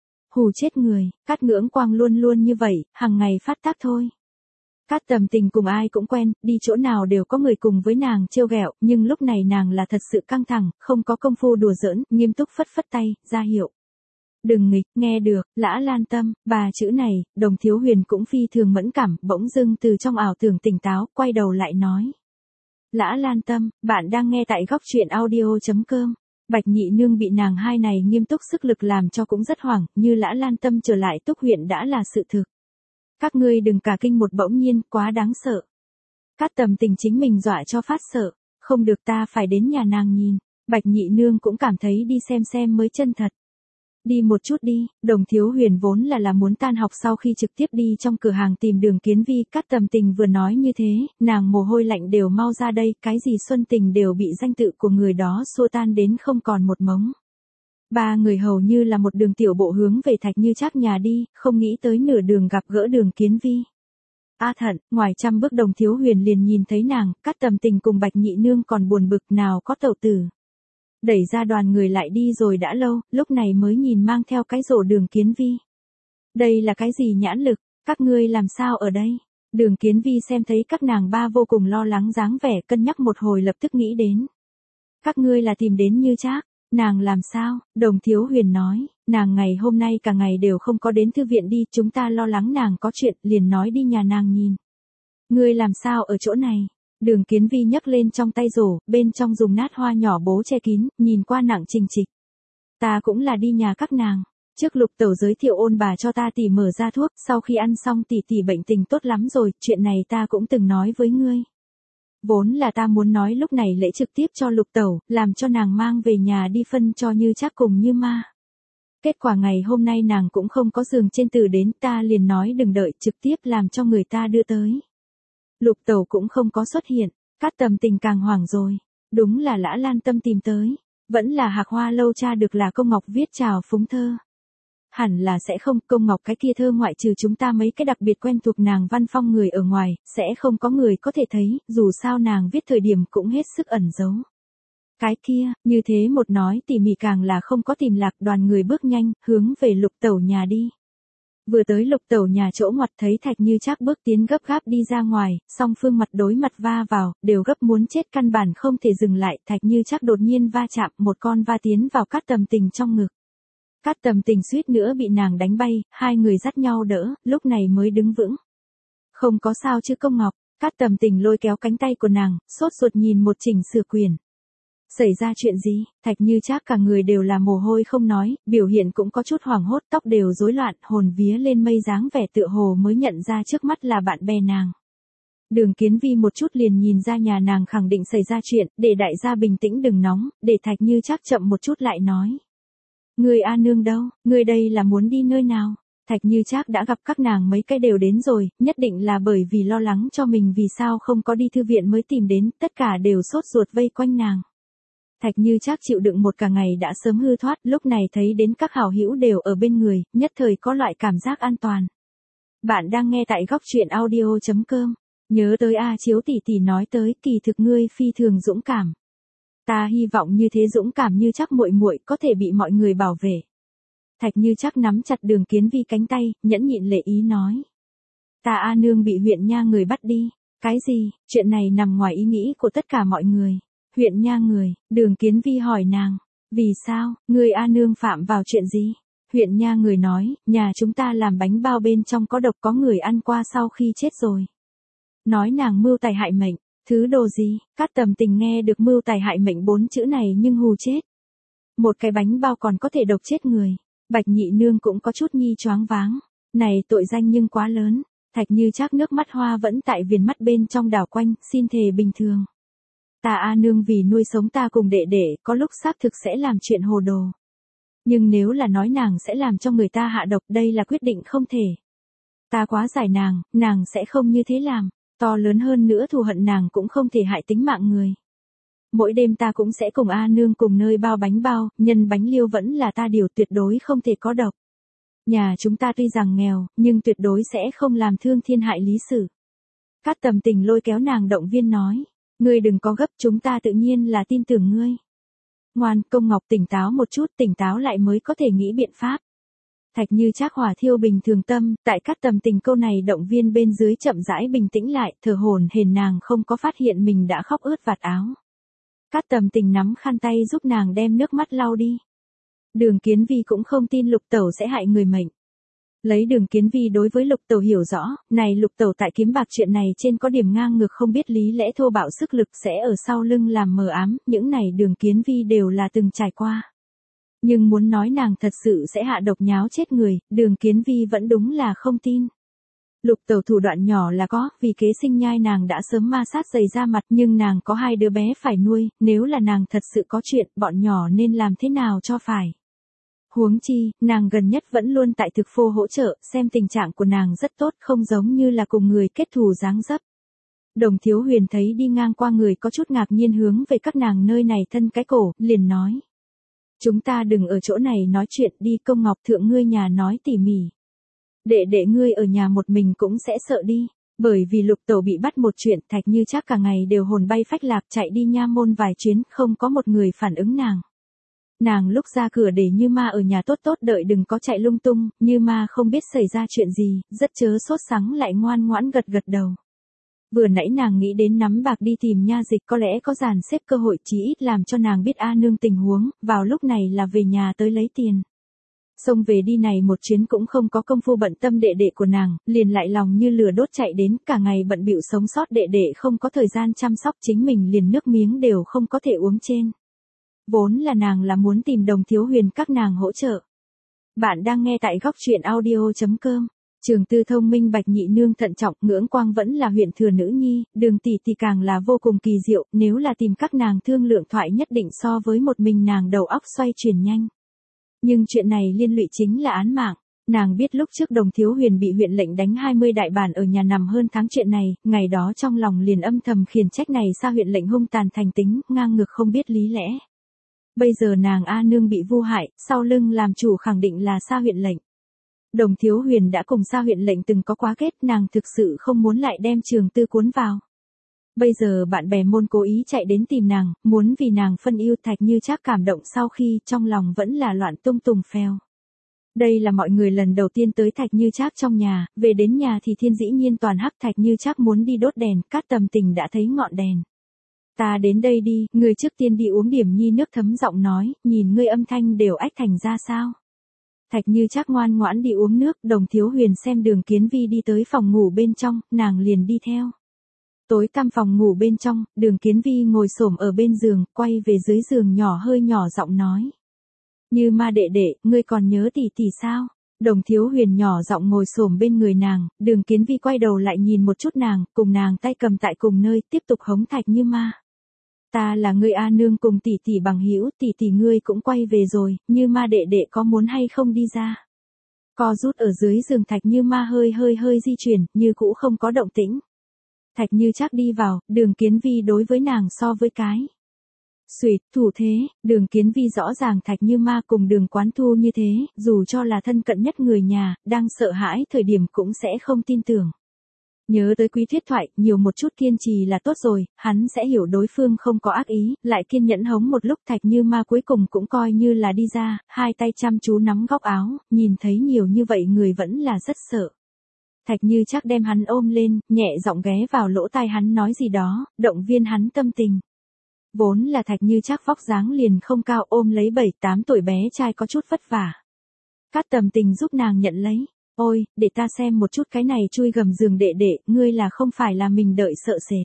A: Hù chết người, Cát Ngưỡng Quang luôn luôn như vậy, hàng ngày phát tác thôi. Cát Tầm Tình cùng ai cũng quen, đi chỗ nào đều có người cùng với nàng trêu ghẹo, nhưng lúc này nàng là thật sự căng thẳng, không có công phu đùa giỡn, nghiêm túc phất phất tay, ra hiệu. Đừng nghịch, nghe được, Lã Lan Tâm, bà chữ này, Đồng Thiếu Huyền cũng phi thường mẫn cảm, bỗng dưng từ trong ảo tưởng tỉnh táo, quay đầu lại nói. Lã Lan Tâm, bạn đang nghe tại góc truyện audio.com. Bạch Nhị Nương bị nàng hai này nghiêm túc sức lực làm cho cũng rất hoảng, như Lã Lan Tâm trở lại Túc huyện đã là sự thực. Các ngươi đừng cả kinh một bỗng nhiên, quá đáng sợ. Cát Tầm Tình chính mình dọa cho phát sợ, không được ta phải đến nhà nàng nhìn. Bạch Nhị Nương cũng cảm thấy đi xem xem mới chân thật. Đi một chút đi, Đồng Thiếu Huyền vốn là là muốn tan học sau khi trực tiếp đi trong cửa hàng tìm Đường Kiến Vi. Cát Tầm Tình vừa nói như thế, nàng mồ hôi lạnh đều mau ra đây, cái gì Xuân Tình đều bị danh tự của người đó xua tan đến không còn một mống. Ba người hầu như là một đường tiểu bộ hướng về Thạch Như Trác nhà đi, không nghĩ tới nửa đường gặp gỡ Đường Kiến Vi. A Thận, ngoài trăm bước Đồng Thiếu Huyền liền nhìn thấy nàng, Cát Tầm Tình cùng Bạch Nhị Nương còn buồn bực nào có tẩu tử. Đẩy ra đoàn người lại đi rồi đã lâu, lúc này mới nhìn mang theo cái rổ Đường Kiến Vi. Đây là cái gì nhãn lực, các ngươi làm sao ở đây? Đường Kiến Vi xem thấy các nàng ba vô cùng lo lắng dáng vẻ, cân nhắc một hồi lập tức nghĩ đến. Các ngươi là tìm đến Như Trác, nàng làm sao? Đồng Thiếu Huyền nói, nàng ngày hôm nay cả ngày đều không có đến thư viện đi, chúng ta lo lắng nàng có chuyện, liền nói đi nhà nàng nhìn. Ngươi làm sao ở chỗ này? Đường Kiến Vi nhấc lên trong tay rổ, bên trong dùng nát hoa nhỏ bố che kín, nhìn qua nặng trình trịch. Ta cũng là đi nhà các nàng. Trước Lục tẩu giới thiệu Ôn bà cho ta tỷ mở ra thuốc, sau khi ăn xong tỷ tỷ bệnh tình tốt lắm rồi, chuyện này ta cũng từng nói với ngươi. Vốn là ta muốn nói lúc này lễ trực tiếp cho Lục tẩu, làm cho nàng mang về nhà đi phân cho Như Trác cùng Như Ma. Kết quả ngày hôm nay nàng cũng không có giường trên từ đến, ta liền nói đừng đợi, trực tiếp làm cho người ta đưa tới. Lục tẩu cũng không có xuất hiện, Cát Tầm Tình càng hoảng rồi. Đúng là Lã Lan Tâm tìm tới, vẫn là Hạc Hoa lâu cha được là Công Ngọc viết chào phúng thơ. Hẳn là sẽ không, Công Ngọc cái kia thơ ngoại trừ chúng ta mấy cái đặc biệt quen thuộc nàng văn phong người ở ngoài, sẽ không có người có thể thấy, dù sao nàng viết thời điểm cũng hết sức ẩn giấu. Cái kia, như thế một nói tỉ mỉ càng là không có tìm lạc, đoàn người bước nhanh, hướng về Lục tẩu nhà đi. Vừa tới Lục Tẩu nhà chỗ ngoặt thấy Thạch Như Trác bước tiến gấp gáp đi ra ngoài, song phương mặt đối mặt va vào, đều gấp muốn chết căn bản không thể dừng lại, Thạch Như Trác đột nhiên va chạm, một con va tiến vào Cát Tầm Tình trong ngực. Cát Tầm Tình suýt nữa bị nàng đánh bay, hai người dắt nhau đỡ, lúc này mới đứng vững. Không có sao chứ Công Ngọc, Cát Tầm Tình lôi kéo cánh tay của nàng, sốt ruột nhìn một Trình Sửa Quyền. Xảy ra chuyện gì? Thạch Như Trác cả người đều là mồ hôi không nói, biểu hiện cũng có chút hoảng hốt, tóc đều rối loạn, hồn vía lên mây dáng vẻ tựa hồ mới nhận ra trước mắt là bạn bè nàng. Đường Kiến Vi một chút liền nhìn ra nhà nàng khẳng định xảy ra chuyện, để đại gia bình tĩnh đừng nóng, để Thạch Như Trác chậm một chút lại nói. Người A Nương đâu, người đây là muốn đi nơi nào? Thạch Như Trác đã gặp các nàng mấy cái đều đến rồi, nhất định là bởi vì lo lắng cho mình vì sao không có đi thư viện mới tìm đến, tất cả đều sốt ruột vây quanh nàng. Thạch Như Trác chịu đựng một cả ngày đã sớm hư thoát, lúc này thấy đến các hảo hữu đều ở bên người, nhất thời có loại cảm giác an toàn. Bạn đang nghe tại góc truyện audio chấm com, nhớ tới A Chiếu tỷ tỷ nói tới, kỳ thực ngươi phi thường dũng cảm. Ta hy vọng như thế dũng cảm như Trác muội muội có thể bị mọi người bảo vệ. Thạch Như Trác nắm chặt Đường Kiến Vi cánh tay, nhẫn nhịn lệ ý nói. Ta A Nương bị huyện nha người bắt đi. Cái gì? Chuyện này nằm ngoài ý nghĩ của tất cả mọi người. Huyện nha người, Đường Kiến Vi hỏi nàng. Vì sao, người A Nương phạm vào chuyện gì? Huyện nha người nói, nhà chúng ta làm bánh bao bên trong có độc có người ăn qua sau khi chết rồi. Nói nàng mưu tài hại mệnh, thứ đồ gì? Cát Tầm Tình nghe được mưu tài hại mệnh bốn chữ này nhưng hù chết. Một cái bánh bao còn có thể độc chết người. Bạch Nhị Nương cũng có chút nhi choáng váng. Này tội danh nhưng quá lớn. Thạch Như Trác nước mắt hoa vẫn tại viền mắt bên trong đảo quanh, xin thề bình thường. Ta A Nương vì nuôi sống ta cùng đệ đệ, có lúc xác thực sẽ làm chuyện hồ đồ. Nhưng nếu là nói nàng sẽ làm cho người ta hạ độc, đây là quyết định không thể. Ta quá giải nàng, nàng sẽ không như thế làm, to lớn hơn nữa thù hận nàng cũng không thể hại tính mạng người. Mỗi đêm ta cũng sẽ cùng A Nương cùng nơi bao bánh bao, nhân bánh liêu vẫn là ta điều tuyệt đối không thể có độc. Nhà chúng ta tuy rằng nghèo, nhưng tuyệt đối sẽ không làm thương thiên hại lý sử. Cát Tầm Tình lôi kéo nàng động viên nói. Ngươi đừng có gấp, chúng ta tự nhiên là tin tưởng ngươi. Ngoan, Công Ngọc tỉnh táo một chút, tỉnh táo lại mới có thể nghĩ biện pháp. Thạch Như Trác hỏa thiêu bình thường tâm, tại Cát Tầm Tình câu này động viên bên dưới chậm rãi bình tĩnh lại, thở hổn hển nàng không có phát hiện mình đã khóc ướt vạt áo. Cát Tầm Tình nắm khăn tay giúp nàng đem nước mắt lau đi. Đường Kiến Vi cũng không tin Lục Tẩu sẽ hại người mệnh. Lấy Đường Kiến Vi đối với Lục Tẩu hiểu rõ, này Lục Tẩu tại kiếm bạc chuyện này trên có điểm ngang ngược không biết lý lẽ thô bạo sức lực sẽ ở sau lưng làm mờ ám, những này Đường Kiến Vi đều là từng trải qua. Nhưng muốn nói nàng thật sự sẽ hạ độc nháo chết người, Đường Kiến Vi vẫn đúng là không tin. Lục Tẩu thủ đoạn nhỏ là có, vì kế sinh nhai nàng đã sớm ma sát dày ra mặt nhưng nàng có hai đứa bé phải nuôi, nếu là nàng thật sự có chuyện, bọn nhỏ nên làm thế nào cho phải. Huống chi, nàng gần nhất vẫn luôn tại thực phô hỗ trợ, xem tình trạng của nàng rất tốt, không giống như là cùng người kết thù dáng dấp. Đồng Thiếu Huyền thấy đi ngang qua người có chút ngạc nhiên hướng về các nàng nơi này thân cái cổ, liền nói. Chúng ta đừng ở chỗ này nói chuyện đi, Công Ngọc thượng ngươi nhà nói tỉ mỉ. Đệ đệ ngươi ở nhà một mình cũng sẽ sợ đi, bởi vì Lục Tẩu bị bắt một chuyện, Thạch Như Trác cả ngày đều hồn bay phách lạc chạy đi nha môn vài chuyến, không có một người phản ứng nàng. Nàng lúc ra cửa để Như Ma ở nhà tốt tốt đợi đừng có chạy lung tung, Như Ma không biết xảy ra chuyện gì, rất chớ sốt sắng lại ngoan ngoãn gật gật đầu. Vừa nãy nàng nghĩ đến nắm bạc đi tìm nha dịch có lẽ có dàn xếp cơ hội chí ít làm cho nàng biết A Nương tình huống, vào lúc này là về nhà tới lấy tiền. Xông về đi này một chuyến cũng không có công phu bận tâm đệ đệ của nàng, liền lại lòng như lửa đốt chạy đến, cả ngày bận bịu sống sót đệ đệ không có thời gian chăm sóc chính mình liền nước miếng đều không có thể uống trên. Vốn là nàng là muốn tìm Đồng Thiếu Huyền các nàng hỗ trợ. Bạn đang nghe tại góc truyện audio chấm com. Trường Tư thông minh Bạch Nhị Nương thận trọng, Ngưỡng Quang vẫn là huyện thừa nữ nhi, Đường tỷ tỷ càng là vô cùng kỳ diệu, nếu là tìm các nàng thương lượng thoại nhất định so với một mình nàng đầu óc xoay chuyển nhanh. Nhưng chuyện này liên lụy chính là án mạng. Nàng biết lúc trước Đồng Thiếu Huyền bị huyện lệnh đánh hai mươi đại bản ở nhà nằm hơn tháng chuyện này, ngày đó trong lòng liền âm thầm khiển trách này sao huyện lệnh hung tàn thành tính, ngang ngược không biết lý lẽ. Bây giờ nàng A Nương bị vu hại, sau lưng làm chủ khẳng định là Sa huyện lệnh. Đồng Thiếu Huyền đã cùng Sa huyện lệnh từng có quá kết, nàng thực sự không muốn lại đem Trường Tư cuốn vào. Bây giờ bạn bè môn cố ý chạy đến tìm nàng, muốn vì nàng phân yêu, Thạch Như Trác cảm động sau khi trong lòng vẫn là loạn tung tùng phèo. Đây là mọi người lần đầu tiên tới Thạch Như Trác trong nhà, về đến nhà thì thiên dĩ nhiên toàn hắc. Thạch Như Trác muốn đi đốt đèn, Cát Tầm Tình đã thấy ngọn đèn. Ta đến đây đi, người trước tiên đi uống điểm nhi nước, thấm giọng nói, nhìn ngươi âm thanh đều ách thành ra sao. Thạch Như Trác ngoan ngoãn đi uống nước, Đồng Thiếu Huyền xem Đường Kiến Vi đi tới phòng ngủ bên trong, nàng liền đi theo. Tối tăm phòng ngủ bên trong, Đường Kiến Vi ngồi xổm ở bên giường, quay về dưới giường nhỏ hơi nhỏ giọng nói. Như Ma đệ đệ, ngươi còn nhớ tỷ tỷ sao? Đồng Thiếu Huyền nhỏ giọng ngồi xổm bên người nàng, Đường Kiến Vi quay đầu lại nhìn một chút nàng, cùng nàng tay cầm tại cùng nơi, tiếp tục hống Thạch Như Ma. Ta là ngươi A nương cùng tỷ tỷ bằng hữu, tỷ tỷ ngươi cũng quay về rồi, Như Ma đệ đệ có muốn hay không đi ra? Co rút ở dưới giường Thạch Như Ma hơi hơi hơi di chuyển, như cũ không có động tĩnh. Thạch Như Trác đi vào, Đường Kiến Vi đối với nàng so với cái. Xuyệt, thủ thế, Đường Kiến Vi rõ ràng Thạch Như Ma cùng Đường Quán Thu như thế, dù cho là thân cận nhất người nhà, đang sợ hãi thời điểm cũng sẽ không tin tưởng. Nhớ tới Quý Thuyết thoại, nhiều một chút kiên trì là tốt rồi, hắn sẽ hiểu đối phương không có ác ý, lại kiên nhẫn hống một lúc. Thạch Như Ma cuối cùng cũng coi như là đi ra, hai tay chăm chú nắm góc áo, nhìn thấy nhiều như vậy người vẫn là rất sợ. Thạch Như Trác đem hắn ôm lên, nhẹ giọng ghé vào lỗ tai hắn nói gì đó, động viên hắn tâm tình. Vốn là Thạch Như Trác vóc dáng liền không cao, ôm lấy bảy tám tuổi bé trai có chút vất vả. Cát Tầm Tình giúp nàng nhận lấy. Ôi, để ta xem một chút cái này chui gầm giường đệ đệ, ngươi là không phải là mình đợi sợ sệt.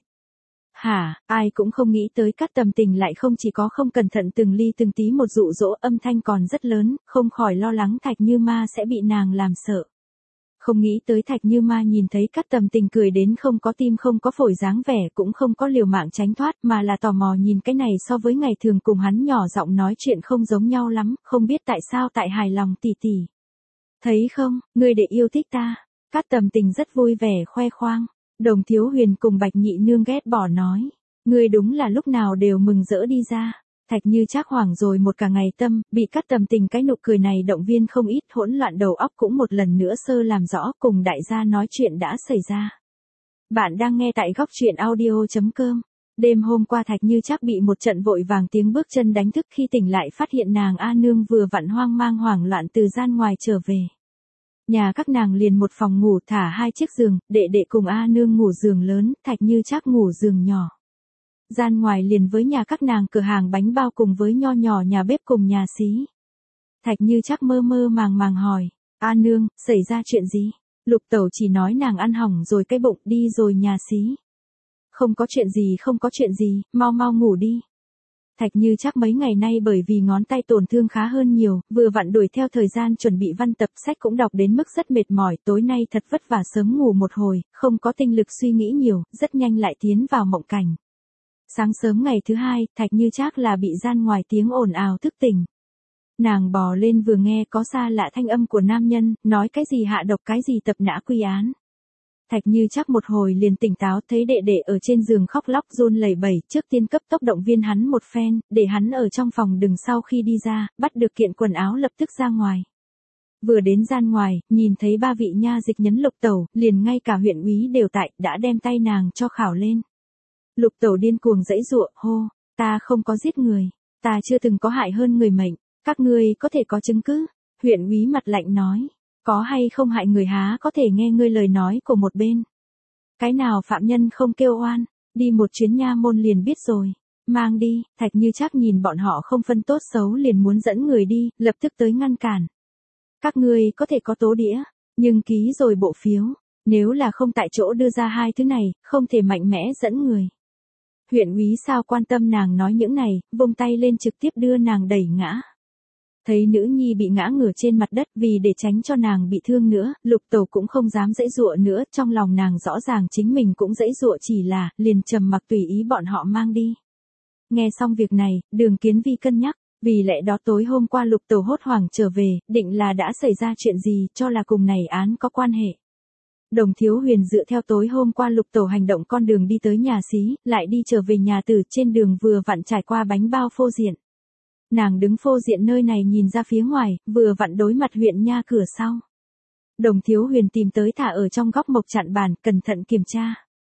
A: Hả, ai cũng không nghĩ tới Cát Tầm Tình lại không chỉ có không cẩn thận từng ly từng tí một dụ dỗ, âm thanh còn rất lớn, không khỏi lo lắng Thạch Như Ma sẽ bị nàng làm sợ. Không nghĩ tới Thạch Như Ma nhìn thấy Cát Tầm Tình cười đến không có tim không có phổi dáng vẻ, cũng không có liều mạng tránh thoát, mà là tò mò nhìn cái này so với ngày thường cùng hắn nhỏ giọng nói chuyện không giống nhau lắm, không biết tại sao tại hài lòng tỷ tỷ. Thấy không, ngươi để yêu thích ta. Cát Tầm Tình rất vui vẻ khoe khoang. Đồng Thiếu Huyền cùng Bạch Nhị Nương ghét bỏ nói. Ngươi đúng là lúc nào đều mừng rỡ đi ra. Thạch Như Trác hoảng rồi một cả ngày tâm, bị Cát Tầm Tình cái nụ cười này động viên không ít, hỗn loạn đầu óc cũng một lần nữa sơ làm rõ, cùng đại gia nói chuyện đã xảy ra. Bạn đang nghe tại góc truyện audio chấm com. Đêm hôm qua Thạch Như Trác bị một trận vội vàng tiếng bước chân đánh thức, khi tỉnh lại phát hiện nàng A Nương vừa vặn hoang mang hoảng loạn từ gian ngoài trở về. Nhà các nàng liền một phòng ngủ, thả hai chiếc giường, đệ đệ cùng A Nương ngủ giường lớn, Thạch Như Trác ngủ giường nhỏ. Gian ngoài liền với nhà các nàng cửa hàng bánh bao cùng với nho nhỏ nhà bếp cùng nhà xí. Thạch Như Trác mơ mơ màng màng hỏi, A Nương, xảy ra chuyện gì? Lục Tẩu chỉ nói nàng ăn hỏng rồi cái bụng, đi rồi nhà xí. Không có chuyện gì, không có chuyện gì, mau mau ngủ đi. Thạch Như Trác mấy ngày nay bởi vì ngón tay tổn thương khá hơn nhiều, vừa vặn đuổi theo thời gian chuẩn bị văn tập, sách cũng đọc đến mức rất mệt mỏi, tối nay thật vất vả sớm ngủ một hồi, không có tinh lực suy nghĩ nhiều, rất nhanh lại tiến vào mộng cảnh. Sáng sớm ngày thứ hai, Thạch Như Trác là bị gian ngoài tiếng ồn ào thức tỉnh. Nàng bò lên vừa nghe có xa lạ thanh âm của nam nhân, nói cái gì hạ độc cái gì tập nã quy án. Thạch Như Trác một hồi liền tỉnh táo, thấy đệ đệ ở trên giường khóc lóc run lẩy bẩy, trước tiên cấp tốc động viên hắn một phen, để hắn ở trong phòng đừng sau khi đi ra, bắt được kiện quần áo lập tức ra ngoài. Vừa đến gian ngoài, nhìn thấy ba vị nha dịch nhấn Lục Tẩu, liền ngay cả huyện úy đều tại, đã đem tay nàng cho khảo lên. Lục Tẩu điên cuồng giãy giụa, hô, ta không có giết người, ta chưa từng có hại hơn người mệnh, các ngươi có thể có chứng cứ? Huyện úy mặt lạnh nói. Có hay không hại người há có thể nghe ngươi lời nói của một bên. Cái nào phạm nhân không kêu oan, đi một chuyến nha môn liền biết rồi. Mang đi, Thạch Như Trác nhìn bọn họ không phân tốt xấu liền muốn dẫn người đi, lập tức tới ngăn cản. Các ngươi có thể có tố đĩa, nhưng ký rồi bộ phiếu, nếu là không tại chỗ đưa ra hai thứ này, không thể mạnh mẽ dẫn người. Huyện úy sao quan tâm nàng nói những này, vung tay lên trực tiếp đưa nàng đẩy ngã. Thấy nữ nhi bị ngã ngửa trên mặt đất, vì để tránh cho nàng bị thương nữa, Lục Tẩu cũng không dám giãy giụa nữa, trong lòng nàng rõ ràng chính mình cũng giãy giụa, chỉ là liền trầm mặc tùy ý bọn họ mang đi. Nghe xong việc này, Đường Kiến Vi cân nhắc, vì lẽ đó tối hôm qua Lục Tẩu hốt hoảng trở về, định là đã xảy ra chuyện gì, cho là cùng này án có quan hệ. Đồng Thiếu Huyền dựa theo tối hôm qua Lục Tẩu hành động con đường đi tới nhà xí, lại đi trở về nhà Tử, trên đường vừa vặn trải qua bánh bao phô diện. Nàng đứng phô diện nơi này nhìn ra phía ngoài, vừa vặn đối mặt huyện nha cửa sau. Đồng Thiếu Huyền tìm tới thả ở trong góc mộc chặn bàn, cẩn thận kiểm tra.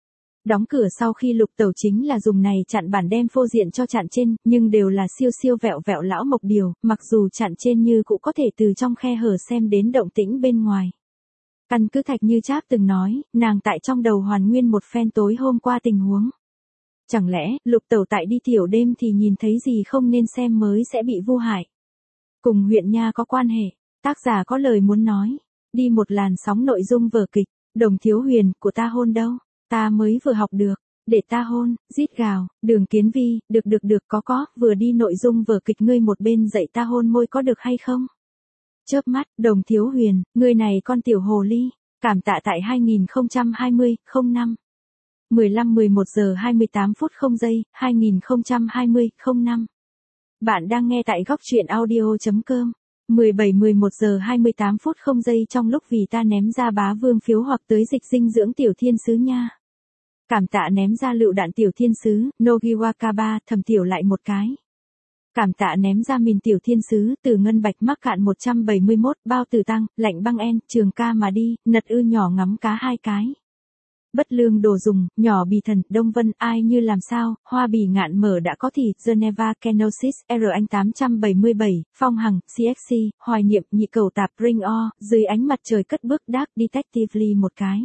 A: Đóng cửa sau khi Lục Tẩu chính là dùng này chặn bản đem phô diện cho chặn trên, nhưng đều là siêu siêu vẹo vẹo lão mộc điều, mặc dù chặn trên như cũng có thể từ trong khe hở xem đến động tĩnh bên ngoài. Căn cứ Thạch Như Tráp từng nói, nàng tại trong đầu hoàn nguyên một phen tối hôm qua tình huống. Chẳng lẽ, Lục Tẩu tại đi tiểu đêm thì nhìn thấy gì không nên xem mới sẽ bị vu hại. Cùng huyện nha có quan hệ, tác giả có lời muốn nói, đi một làn sóng nội dung vở kịch, Đồng Thiếu Huyền, của ta hôn đâu, ta mới vừa học được, để ta hôn, rít gào, Đường Kiến Vi, được được được có có, vừa đi nội dung vở kịch ngươi một bên dạy ta hôn môi có được hay không? Chớp mắt, Đồng Thiếu Huyền, ngươi này con tiểu hồ ly, cảm tạ tại hai nghìn không trăm hai mươi, không năm. mười lăm mười một giờ hai mươi tám phút không giây, hai nghìn không trăm hai mươi, không năm. Bạn đang nghe tại góc truyện audio.com. mười bảy mười một giờ hai mươi tám phút không giây trong lúc vì ta ném ra bá vương phiếu hoặc tới dịch dinh dưỡng tiểu thiên sứ nha. Cảm tạ ném ra lựu đạn tiểu thiên sứ, Nogiwakaba, thầm tiểu lại một cái. Cảm tạ ném ra mìn tiểu thiên sứ, từ ngân bạch mắc cạn một trăm bảy mươi mốt, bao tử tăng, lạnh băng en, trường ca mà đi, nật ư nhỏ ngắm cá hai cái. Bất lương đồ dùng, nhỏ bì thần, Đông Vân, ai như làm sao, hoa bì ngạn mở đã có thì, Geneva, Kenosis, R Anh tám trăm bảy mươi bảy, Phong Hằng, xê ích xê, hoài niệm, nhị cầu tạp, Ring O, dưới ánh mặt trời cất bước Dark Detectively một cái.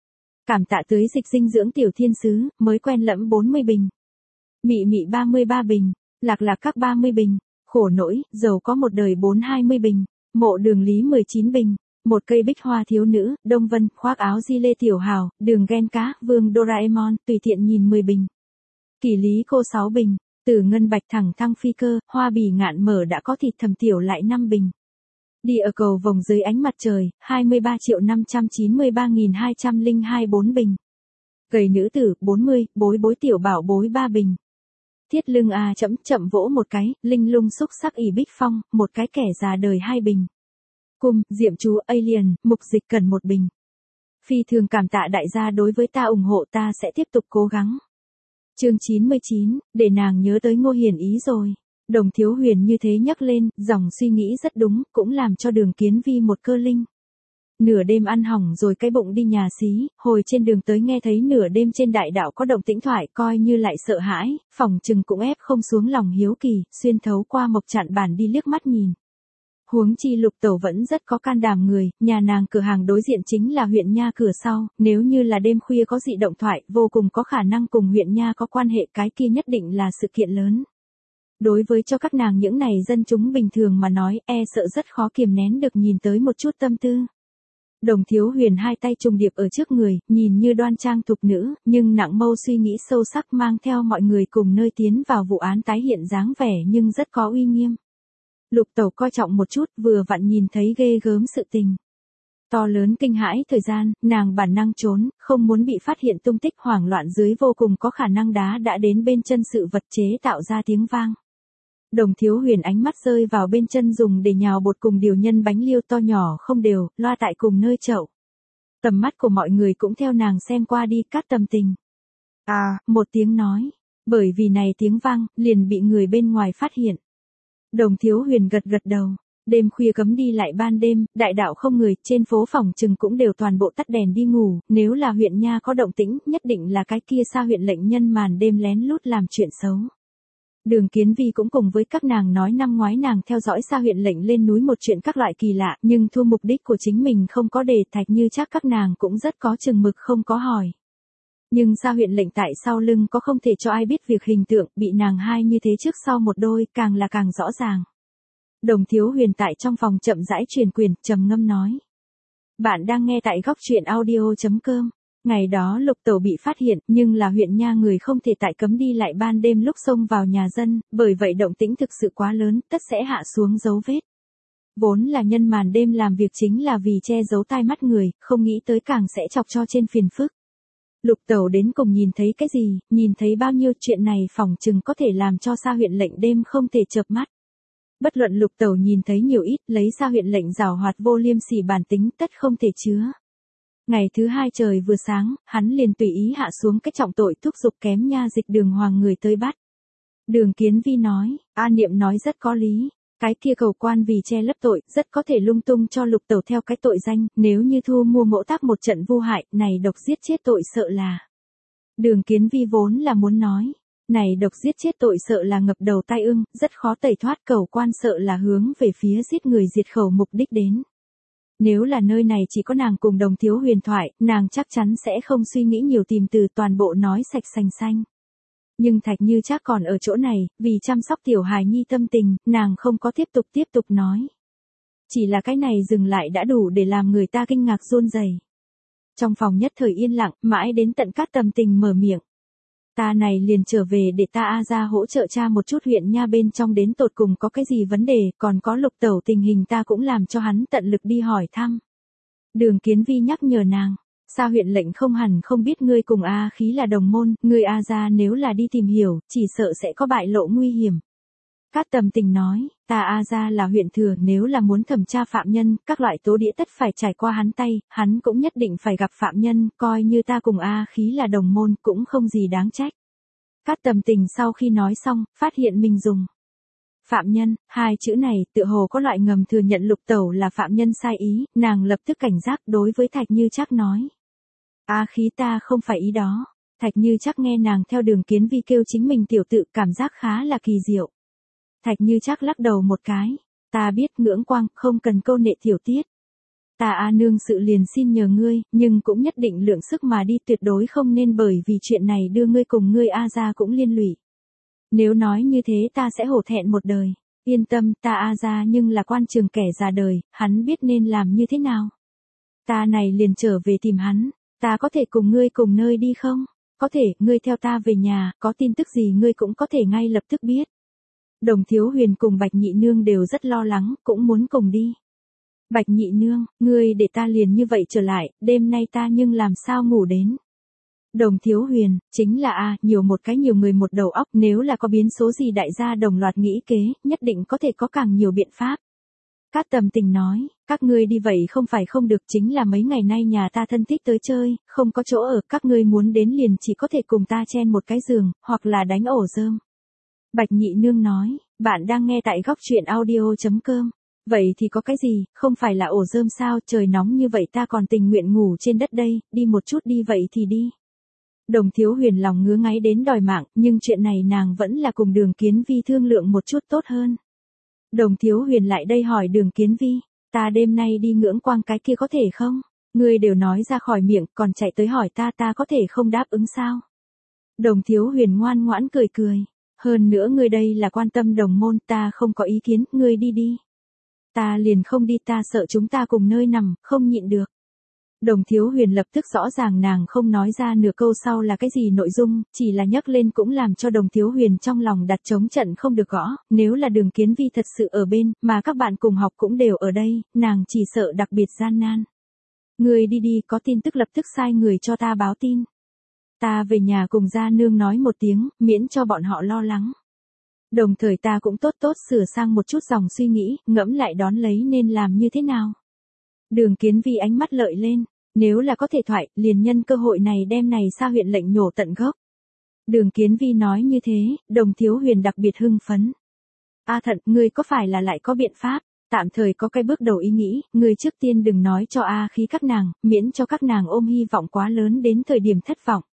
A: Cảm tạ tới dịch dinh dưỡng tiểu thiên sứ, mới quen lẫm bốn mươi bình. Mị mị ba mươi ba bình, lạc lạc các ba mươi bình, khổ nỗi, giàu có một đời bốn hai mươi bình, mộ Đường Lý mười chín bình. Một cây bích hoa thiếu nữ, Đông Vân, khoác áo di lê tiểu hào, Đường Ghen Cá, Vương Doraemon, tùy tiện nhìn mười bình. Kỳ Lý cô sáu bình, từ ngân bạch thẳng thăng phi cơ, hoa bì ngạn mở đã có thịt thầm tiểu lại năm bình. Đi ở cầu vòng dưới ánh mặt trời, hai mươi ba triệu năm trăm chín mươi ba nghìn hai trăm lẻ hai bốn bình. Gầy nữ tử, bốn mươi, bối bối tiểu bảo bối ba bình. Thiết lưng à chậm chậm vỗ một cái, linh lung xúc sắc ỉ bích phong, một cái kẻ già đời hai bình. Cung, Diệm chú, Alien, mục dịch cần một bình. Phi thường cảm tạ đại gia đối với ta ủng hộ ta sẽ tiếp tục cố gắng. Chương chín mươi chín, để nàng nhớ tới Ngô Hiển Ý rồi. Đồng Thiếu Huyền như thế nhắc lên, dòng suy nghĩ rất đúng, cũng làm cho Đường Kiến Vi một cơ linh. Nửa đêm ăn hỏng rồi cái bụng đi nhà xí, hồi trên đường tới nghe thấy nửa đêm trên đại đạo có động tĩnh thoại coi như lại sợ hãi, phòng chừng cũng ép không xuống lòng hiếu kỳ, xuyên thấu qua mộc chặn bản đi liếc mắt nhìn. Huống chi Lục Tẩu vẫn rất có can đảm người, nhà nàng cửa hàng đối diện chính là huyện nha cửa sau, nếu như là đêm khuya có dị động thoại, vô cùng có khả năng cùng huyện nha có quan hệ, cái kia nhất định là sự kiện lớn. Đối với cho các nàng những này dân chúng bình thường mà nói, e sợ rất khó kiềm nén được nhìn tới một chút tâm tư. Đồng Thiếu Huyền hai tay trùng điệp ở trước người, nhìn như đoan trang thục nữ, nhưng nặng mâu suy nghĩ sâu sắc mang theo mọi người cùng nơi tiến vào vụ án tái hiện dáng vẻ nhưng rất có uy nghiêm. Lục Tẩu coi trọng một chút, vừa vặn nhìn thấy ghê gớm sự tình. To lớn kinh hãi thời gian, nàng bản năng trốn, không muốn bị phát hiện tung tích, hoảng loạn dưới vô cùng có khả năng đá đã đến bên chân sự vật chế tạo ra tiếng vang. Đồng Thiếu Huyền ánh mắt rơi vào bên chân dùng để nhào bột cùng điều nhân bánh liêu to nhỏ không đều, loa tại cùng nơi chậu. Tầm mắt của mọi người cũng theo nàng xem qua đi, cắt tầm tình. À, một tiếng nói. Bởi vì này tiếng vang, liền bị người bên ngoài phát hiện. Đồng Thiếu Huyền gật gật đầu. Đêm khuya cấm đi lại ban đêm, đại đạo không người, trên phố phòng trừng cũng đều toàn bộ tắt đèn đi ngủ, nếu là huyện nha có động tĩnh, nhất định là cái kia xa huyện lệnh nhân màn đêm lén lút làm chuyện xấu. Đường Kiến Vi cũng cùng với các nàng nói năm ngoái nàng theo dõi xa huyện lệnh lên núi một chuyện các loại kỳ lạ, nhưng thu mục đích của chính mình không có đề Thạch Như chắc các nàng cũng rất có chừng mực không có hỏi. Nhưng xa huyện lệnh tại sau lưng có không thể cho ai biết việc hình tượng, bị nàng hai như thế trước sau một đôi, càng là càng rõ ràng. Đồng Thiếu Huyền tại trong phòng chậm rãi truyền quyền, trầm ngâm nói. Bạn đang nghe tại góc truyện audio.com. Ngày đó Lục Tẩu bị phát hiện, nhưng là huyện nha người không thể tại cấm đi lại ban đêm lúc xông vào nhà dân, bởi vậy động tĩnh thực sự quá lớn, tất sẽ hạ xuống dấu vết. Vốn là nhân màn đêm làm việc chính là vì che giấu tai mắt người, không nghĩ tới càng sẽ chọc cho trên phiền phức. Lục Tẩu đến cùng nhìn thấy cái gì, nhìn thấy bao nhiêu chuyện này phỏng chừng có thể làm cho xa huyện lệnh đêm không thể chợp mắt. Bất luận Lục Tẩu nhìn thấy nhiều ít, lấy xa huyện lệnh giảo hoạt vô liêm sỉ bản tính tất không thể chứa. Ngày thứ hai trời vừa sáng, hắn liền tùy ý hạ xuống cái trọng tội thúc giục kém nha dịch Đường Hoàng người tới bắt. Đường Kiến Vi nói, A Niệm nói rất có lý, cái kia cầu quan vì che lấp tội, rất có thể lung tung cho Lục Tẩu theo cái tội danh, nếu như thu mua mỗ tác một trận vu hại, này độc giết chết tội sợ là. Đường Kiến Vi vốn là muốn nói, này độc giết chết tội sợ là ngập đầu tai ương, rất khó tẩy thoát, cầu quan sợ là hướng về phía giết người diệt khẩu mục đích đến. Nếu là nơi này chỉ có nàng cùng Đồng Thiếu Huyền thoại, nàng chắc chắn sẽ không suy nghĩ nhiều, tìm từ toàn bộ nói sạch sành xanh. Nhưng Thạch Như Trác còn ở chỗ này, vì chăm sóc tiểu hài nhi tâm tình, nàng không có tiếp tục tiếp tục nói. Chỉ là cái này dừng lại đã đủ để làm người ta kinh ngạc run rẩy. Trong phòng nhất thời yên lặng, mãi đến tận Cát Tầm Tình mở miệng. Ta này liền trở về để ta A ra hỗ trợ cha một chút huyện nha bên trong đến tột cùng có cái gì vấn đề, còn có Lục tẩu tình hình ta cũng làm cho hắn tận lực đi hỏi thăm. Đường Kiến Vi nhắc nhở nàng, sao huyện lệnh không hẳn không biết ngươi cùng A khí là đồng môn, ngươi A ra nếu là đi tìm hiểu, chỉ sợ sẽ có bại lộ nguy hiểm. Cát Tầm Tình nói, ta A ra là huyện thừa, nếu là muốn thẩm tra phạm nhân, các loại tố đĩa tất phải trải qua hắn tay, hắn cũng nhất định phải gặp phạm nhân, coi như ta cùng A khí là đồng môn, cũng không gì đáng trách. Cát Tầm Tình sau khi nói xong, phát hiện mình dùng phạm nhân, hai chữ này, tựa hồ có loại ngầm thừa nhận Lục tẩu là phạm nhân sai ý, nàng lập tức cảnh giác đối với Thạch Như Trác nói. A khí ta không phải ý đó. Thạch Như Trác nghe nàng theo Đường Kiến Vi kêu chính mình tiểu tự, cảm giác khá là kỳ diệu. Thạch Như Trác lắc đầu một cái, ta biết Ngưỡng Quang, không cần câu nệ tiểu tiết. Ta A nương sự liền xin nhờ ngươi, nhưng cũng nhất định lượng sức mà đi, tuyệt đối không nên bởi vì chuyện này đưa ngươi cùng ngươi A ra cũng liên lụy. Nếu nói như thế ta sẽ hổ thẹn một đời. Yên tâm, ta A ra nhưng là quan trường kẻ già đời, hắn biết nên làm như thế nào. Ta này liền trở về tìm hắn, ta có thể cùng ngươi cùng nơi đi không? Có thể, ngươi theo ta về nhà, có tin tức gì ngươi cũng có thể ngay lập tức biết. Đồng Thiếu Huyền cùng Bạch Nhị Nương đều rất lo lắng, cũng muốn cùng đi. Bạch Nhị Nương, ngươi để ta liền như vậy trở lại, đêm nay ta nhưng làm sao ngủ đến. Đồng Thiếu Huyền, chính là a, nhiều một cái nhiều người một đầu óc, nếu là có biến số gì đại gia đồng loạt nghĩ kế, nhất định có thể có càng nhiều biện pháp. Cát Tầm Tình nói, các ngươi đi vậy không phải không được, chính là mấy ngày nay nhà ta thân thích tới chơi, không có chỗ ở, các ngươi muốn đến liền chỉ có thể cùng ta chen một cái giường, hoặc là đánh ổ rơm. Bạch Nhị Nương nói, bạn đang nghe tại góc truyện audio chấm com. Vậy thì có cái gì, không phải là ổ rơm sao, trời nóng như vậy ta còn tình nguyện ngủ trên đất đây, đi một chút đi vậy thì đi. Đồng Thiếu Huyền lòng ngứa ngáy đến đòi mạng, nhưng chuyện này nàng vẫn là cùng Đường Kiến Vi thương lượng một chút tốt hơn. Đồng Thiếu Huyền lại đây hỏi Đường Kiến Vi, ta đêm nay đi Ngưỡng Quang cái kia có thể không? Ngươi đều nói ra khỏi miệng, còn chạy tới hỏi ta, ta có thể không đáp ứng sao? Đồng Thiếu Huyền ngoan ngoãn cười cười. Hơn nữa ngươi đây là quan tâm đồng môn, ta không có ý kiến, ngươi đi đi. Ta liền không đi, ta sợ chúng ta cùng nơi nằm, không nhịn được. Đồng Thiếu Huyền lập tức rõ ràng nàng không nói ra nửa câu sau là cái gì nội dung, chỉ là nhắc lên cũng làm cho Đồng Thiếu Huyền trong lòng đặt trống trận không được gõ, nếu là Đường Kiến Vi thật sự ở bên, mà các bạn cùng học cũng đều ở đây, nàng chỉ sợ đặc biệt gian nan. Ngươi đi đi, có tin tức lập tức sai người cho ta báo tin. Ta về nhà cùng gia nương nói một tiếng, miễn cho bọn họ lo lắng. Đồng thời ta cũng tốt tốt sửa sang một chút dòng suy nghĩ, ngẫm lại đón lấy nên làm như thế nào. Đường Kiến Vi ánh mắt lợi lên, nếu là có thể thoại, liền nhân cơ hội này đem này sao huyện lệnh nhổ tận gốc. Đường Kiến Vi nói như thế, Đồng Thiếu Huyền đặc biệt hưng phấn. A Thận, ngươi có phải là lại có biện pháp? Tạm thời có cái bước đầu ý nghĩ, ngươi trước tiên đừng nói cho A khí các nàng, miễn cho các nàng ôm hy vọng quá lớn đến thời điểm thất vọng.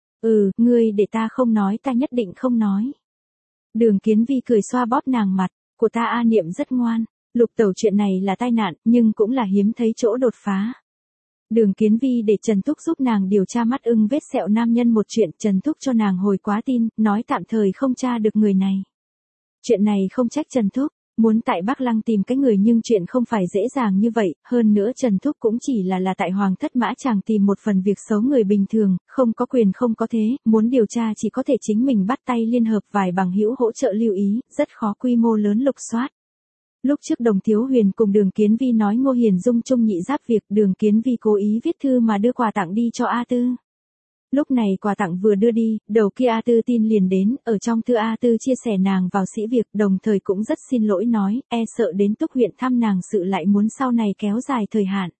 A: Ừ, ngươi để ta không nói, ta nhất định không nói. Đường Kiến Vi cười xoa bóp nàng mặt, của ta A Niệm rất ngoan, Lục tẩu chuyện này là tai nạn, nhưng cũng là hiếm thấy chỗ đột phá. Đường Kiến Vi để Trần Thúc giúp nàng điều tra mắt ưng vết sẹo nam nhân một chuyện, Trần Thúc cho nàng hồi quá tin, nói tạm thời không tra được người này. Chuyện này không trách Trần Thúc, muốn tại Bắc Lăng tìm cái người nhưng chuyện không phải dễ dàng như vậy, hơn nữa Trần Thúc cũng chỉ là là tại Hoàng Thất Mã Tràng tìm một phần việc xấu người bình thường, không có quyền không có thế, muốn điều tra chỉ có thể chính mình bắt tay liên hợp vài bằng hữu hỗ trợ lưu ý, rất khó quy mô lớn lục soát. Lúc trước Đồng Thiếu Huyền cùng Đường Kiến Vi nói Ngô Hiền Dung chung nhị giáp việc, Đường Kiến Vi cố ý viết thư mà đưa quà tặng đi cho A Tư. Lúc này quà tặng vừa đưa đi, đầu kia A Tư tin liền đến, ở trong thư A Tư chia sẻ nàng vào sĩ việc, đồng thời cũng rất xin lỗi nói, e sợ đến Túc huyện thăm nàng sự lại muốn sau này kéo dài thời hạn.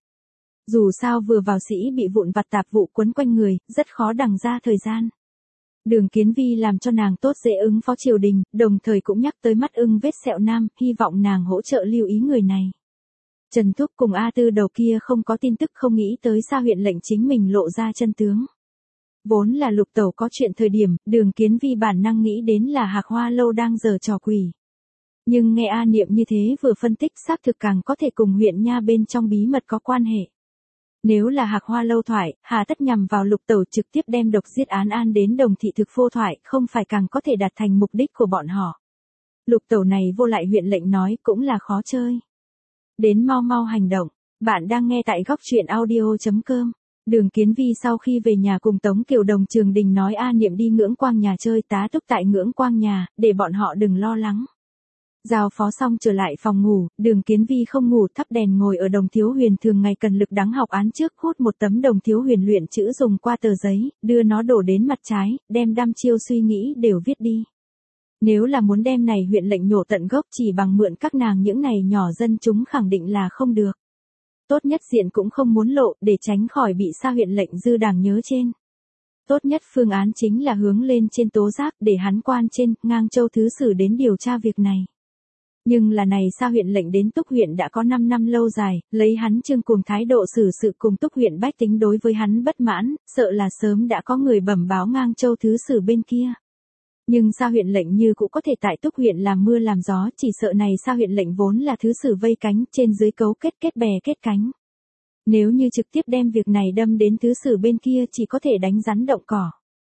A: Dù sao vừa vào sĩ bị vụn vặt tạp vụ quấn quanh người, rất khó đằng ra thời gian. Đường Kiến Vi làm cho nàng tốt dễ ứng phó triều đình, đồng thời cũng nhắc tới mắt ưng vết sẹo nam, hy vọng nàng hỗ trợ lưu ý người này. Trần Thúc cùng A Tư đầu kia không có tin tức, không nghĩ tới sao huyện lệnh chính mình lộ ra chân tướng. Vốn là Lục Tẩu có chuyện thời điểm, Đường Kiến Vi bản năng nghĩ đến là Hạc Hoa Lâu đang giở trò quỷ. Nhưng nghe A Niệm như thế vừa phân tích xác thực càng có thể cùng huyện nha bên trong bí mật có quan hệ. Nếu là Hạc Hoa Lâu thoại, hà tất nhằm vào Lục Tẩu trực tiếp đem độc giết án an đến Đồng Thị Thực Phô thoại, không phải càng có thể đạt thành mục đích của bọn họ. Lục Tẩu này vô lại huyện lệnh nói cũng là khó chơi. Đến mau mau hành động, bạn đang nghe tại góc truyện audio chấm com. Đường Kiến Vi sau khi về nhà cùng Tống Kiều Đồng Trường Đình nói A Niệm đi Ngưỡng Quang nhà chơi, tá túc tại Ngưỡng Quang nhà, để bọn họ đừng lo lắng. Giao phó xong trở lại phòng ngủ, Đường Kiến Vi không ngủ thắp đèn ngồi ở Đồng Thiếu Huyền thường ngày cần lực đắng học án trước, hút một tấm Đồng Thiếu Huyền luyện chữ dùng qua tờ giấy, đưa nó đổ đến mặt trái, đem đăm chiêu suy nghĩ đều viết đi. Nếu là muốn đem này huyện lệnh nhổ tận gốc chỉ bằng mượn các nàng những này nhỏ dân chúng khẳng định là không được. Tốt nhất diện cũng không muốn lộ để tránh khỏi bị sa huyện lệnh dư đảng nhớ trên. Tốt nhất phương án chính là hướng lên trên tố giác để hắn quan trên, Ngang Châu thứ sử đến điều tra việc này. Nhưng là này sa huyện lệnh đến Túc huyện đã có năm năm lâu dài, lấy hắn Trương cùng thái độ xử sự cùng Túc huyện bách tính đối với hắn bất mãn, sợ là sớm đã có người bẩm báo Ngang Châu thứ sử bên kia. Nhưng sa huyện lệnh như cũng có thể tại Túc huyện làm mưa làm gió, chỉ sợ này sa huyện lệnh vốn là thứ sử vây cánh, trên dưới cấu kết kết bè kết cánh. Nếu như trực tiếp đem việc này đâm đến thứ sử bên kia chỉ có thể đánh rắn động cỏ.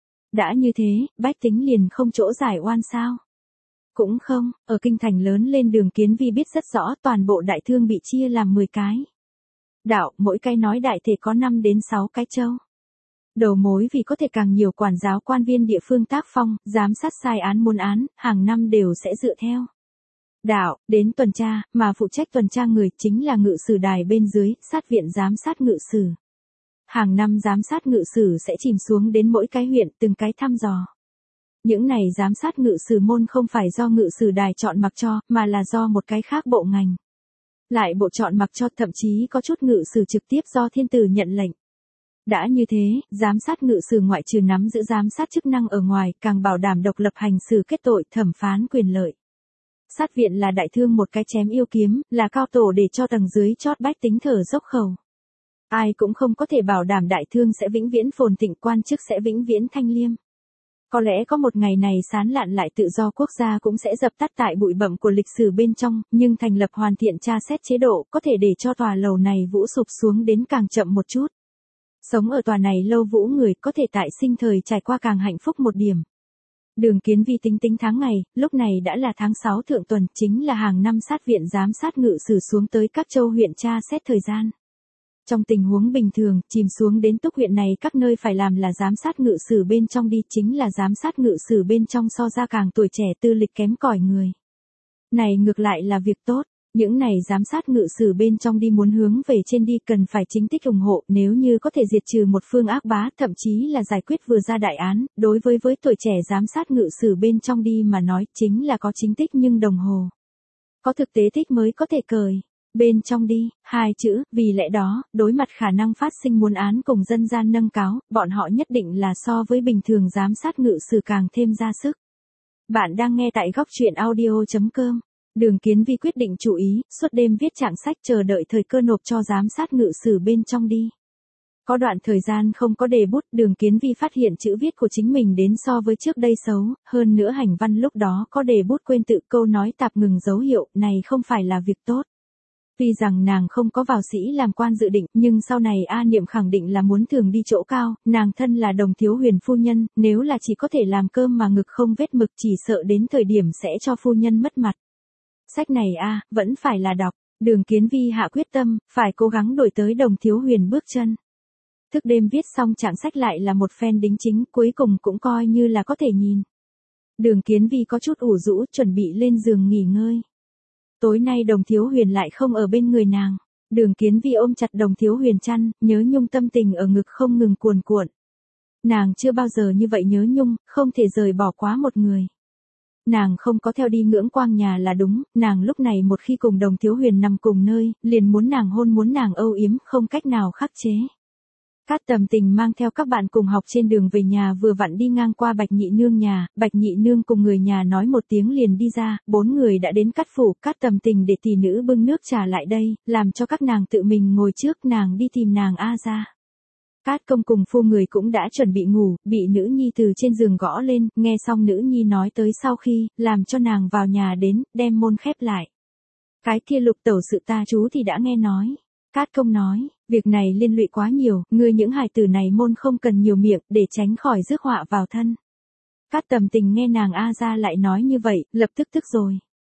A: Đã như thế, bách tính liền không chỗ giải oan sao? Cũng không, ở kinh thành lớn lên Đường Kiến Vi biết rất rõ toàn bộ đại thương bị chia làm mười cái. Đạo, mỗi cái nói đại thể có năm đến sáu cái châu. Đầu mối vì có thể càng nhiều quản giáo quan viên địa phương tác phong, giám sát sai án muôn án, hàng năm đều sẽ dựa theo đạo, đến tuần tra, mà phụ trách tuần tra người chính là ngự sử đài bên dưới, sát viện giám sát ngự sử. Hàng năm giám sát ngự sử sẽ chìm xuống đến mỗi cái huyện từng cái thăm dò. Những này giám sát ngự sử môn không phải do ngự sử đài chọn mặc cho, mà là do một cái khác bộ ngành. Lại bộ chọn mặc cho, thậm chí có chút ngự sử trực tiếp do thiên tử nhận lệnh. Đã như thế, giám sát ngự sử ngoại trừ nắm giữ giám sát chức năng ở ngoài, càng bảo đảm độc lập hành xử kết tội, thẩm phán quyền lợi. Sát viện là đại thương một cái chém yêu kiếm, là cao tổ để cho tầng dưới chót bách tính thở dốc khẩu. Ai cũng không có thể bảo đảm đại thương sẽ vĩnh viễn phồn thịnh, quan chức sẽ vĩnh viễn thanh liêm. Có lẽ có một ngày này sán lạn lại tự do quốc gia cũng sẽ dập tắt tại bụi bặm của lịch sử bên trong, nhưng thành lập hoàn thiện tra xét chế độ có thể để cho tòa lầu này vũ sụp xuống đến càng chậm một chút. Sống ở tòa này lâu vũ người có thể tại sinh thời trải qua càng hạnh phúc một điểm. Đường Kiến Vi tính tính tháng ngày, lúc này đã là tháng sáu thượng tuần, chính là hàng năm sát viện giám sát ngự sử xuống tới các châu huyện tra xét thời gian. Trong tình huống bình thường, chìm xuống đến Túc huyện này các nơi phải làm là giám sát ngự sử bên trong đi, chính là giám sát ngự sử bên trong so ra càng tuổi trẻ tư lịch kém cỏi người. Này ngược lại là việc tốt. Những này giám sát ngự sử bên trong đi muốn hướng về trên đi cần phải chính tích ủng hộ, nếu như có thể diệt trừ một phương ác bá, thậm chí là giải quyết vừa ra đại án, đối với với tuổi trẻ giám sát ngự sử bên trong đi mà nói chính là có chính tích nhưng đồng hồ. Có thực tế tích mới có thể cời. Bên trong đi, hai chữ, vì lẽ đó, đối mặt khả năng phát sinh muôn án cùng dân gian nâng cáo, bọn họ nhất định là so với bình thường giám sát ngự sử càng thêm ra sức. Bạn đang nghe tại góc truyện audio chấm com. Đường Kiến Vi quyết định chú ý, suốt đêm viết trạng sách chờ đợi thời cơ nộp cho giám sát ngự sử bên trong đi. Có đoạn thời gian không có đề bút, Đường Kiến Vi phát hiện chữ viết của chính mình đến so với trước đây xấu, hơn nữa hành văn lúc đó có đề bút quên tự, câu nói tạp ngừng dấu hiệu, này không phải là việc tốt. Tuy rằng nàng không có vào sĩ làm quan dự định, nhưng sau này A Niệm khẳng định là muốn thường đi chỗ cao, nàng thân là Đồng Thiếu Huyền phu nhân, nếu là chỉ có thể làm cơm mà ngực không vết mực chỉ sợ đến thời điểm sẽ cho phu nhân mất mặt. Sách này a vẫn phải là đọc. Đường Kiến Vi hạ quyết tâm, phải cố gắng đổi tới Đồng Thiếu Huyền bước chân. Thức đêm viết xong trạng sách lại là một phen đính chính, cuối cùng cũng coi như là có thể nhìn. Đường Kiến Vi có chút ủ rũ, chuẩn bị lên giường nghỉ ngơi. Tối nay Đồng Thiếu Huyền lại không ở bên người nàng. Đường Kiến Vi ôm chặt Đồng Thiếu Huyền chăn, nhớ nhung tâm tình ở ngực không ngừng cuồn cuộn. Nàng chưa bao giờ như vậy nhớ nhung, không thể rời bỏ quá một người. Nàng không có theo đi Ngưỡng Quang nhà là đúng, nàng lúc này một khi cùng Đồng Thiếu Huyền nằm cùng nơi, liền muốn nàng hôn muốn nàng âu yếm, không cách nào khắc chế. Cát Tầm Tình mang theo các bạn cùng học trên đường về nhà vừa vặn đi ngang qua Bạch Nhị Nương nhà, Bạch Nhị Nương cùng người nhà nói một tiếng liền đi ra, bốn người đã đến Cát phủ, Cát Tầm Tình để tỷ nữ bưng nước trà lại đây, làm cho các nàng tự mình ngồi trước, nàng đi tìm nàng A ra. Cát công cùng phu người cũng đã chuẩn bị ngủ, bị nữ nhi từ trên giường gõ lên, nghe xong nữ nhi nói tới sau khi, làm cho nàng vào nhà đến, đem môn khép lại. Cái kia Lục tẩu sự ta chú thì đã nghe nói. Cát công nói, việc này liên lụy quá nhiều, ngươi những hài tử này môn không cần nhiều miệng, để tránh khỏi rước họa vào thân. Cát Tầm Tình nghe nàng A Gia lại nói như vậy, lập tức tức rồi.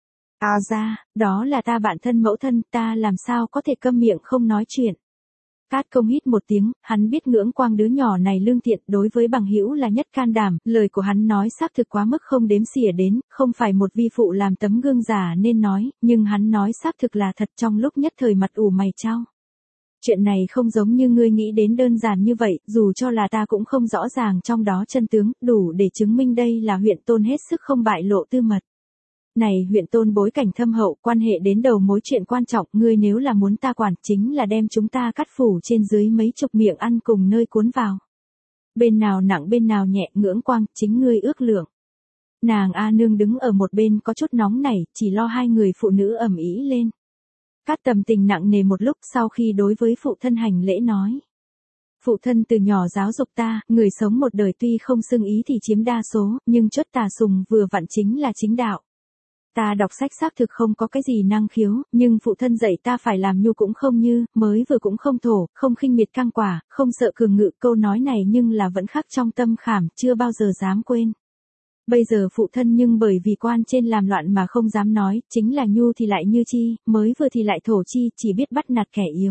A: A Gia, đó là ta bạn thân mẫu thân, ta làm sao có thể câm miệng không nói chuyện. Cát công hít một tiếng, hắn biết Ngưỡng Quang đứa nhỏ này lương thiện, đối với bằng hữu là nhất can đảm, lời của hắn nói xác thực quá mức không đếm xỉa đến, không phải một vi phụ làm tấm gương giả nên nói, nhưng hắn nói xác thực là thật trong lúc nhất thời mặt ủ mày chau. Chuyện này không giống như ngươi nghĩ đến đơn giản như vậy, dù cho là ta cũng không rõ ràng trong đó chân tướng, đủ để chứng minh đây là huyện tôn hết sức không bại lộ tư mật. Này huyện tôn bối cảnh thâm hậu, quan hệ đến đầu mối chuyện quan trọng, ngươi nếu là muốn ta quản, chính là đem chúng ta cắt phủ trên dưới mấy chục miệng ăn cùng nơi cuốn vào. Bên nào nặng bên nào nhẹ, Ngưỡng Quang, chính ngươi ước lượng. Nàng A Nương đứng ở một bên có chút nóng nảy, chỉ lo hai người phụ nữ ầm ĩ lên. Cát Tầm Tình nặng nề một lúc sau khi đối với phụ thân hành lễ nói. Phụ thân từ nhỏ giáo dục ta, người sống một đời tuy không xưng ý thì chiếm đa số, nhưng chốt tà sùng vừa vặn chính là chính đạo. Ta đọc sách xác thực không có cái gì năng khiếu, nhưng phụ thân dạy ta phải làm nhu cũng không như, mới vừa cũng không thổ, không khinh miệt căng quả, không sợ cường ngự, câu nói này nhưng là vẫn khắc trong tâm khảm, chưa bao giờ dám quên. Bây giờ phụ thân nhưng bởi vì quan trên làm loạn mà không dám nói, chính là nhu thì lại như chi, mới vừa thì lại thổ chi, chỉ biết bắt nạt kẻ yếu.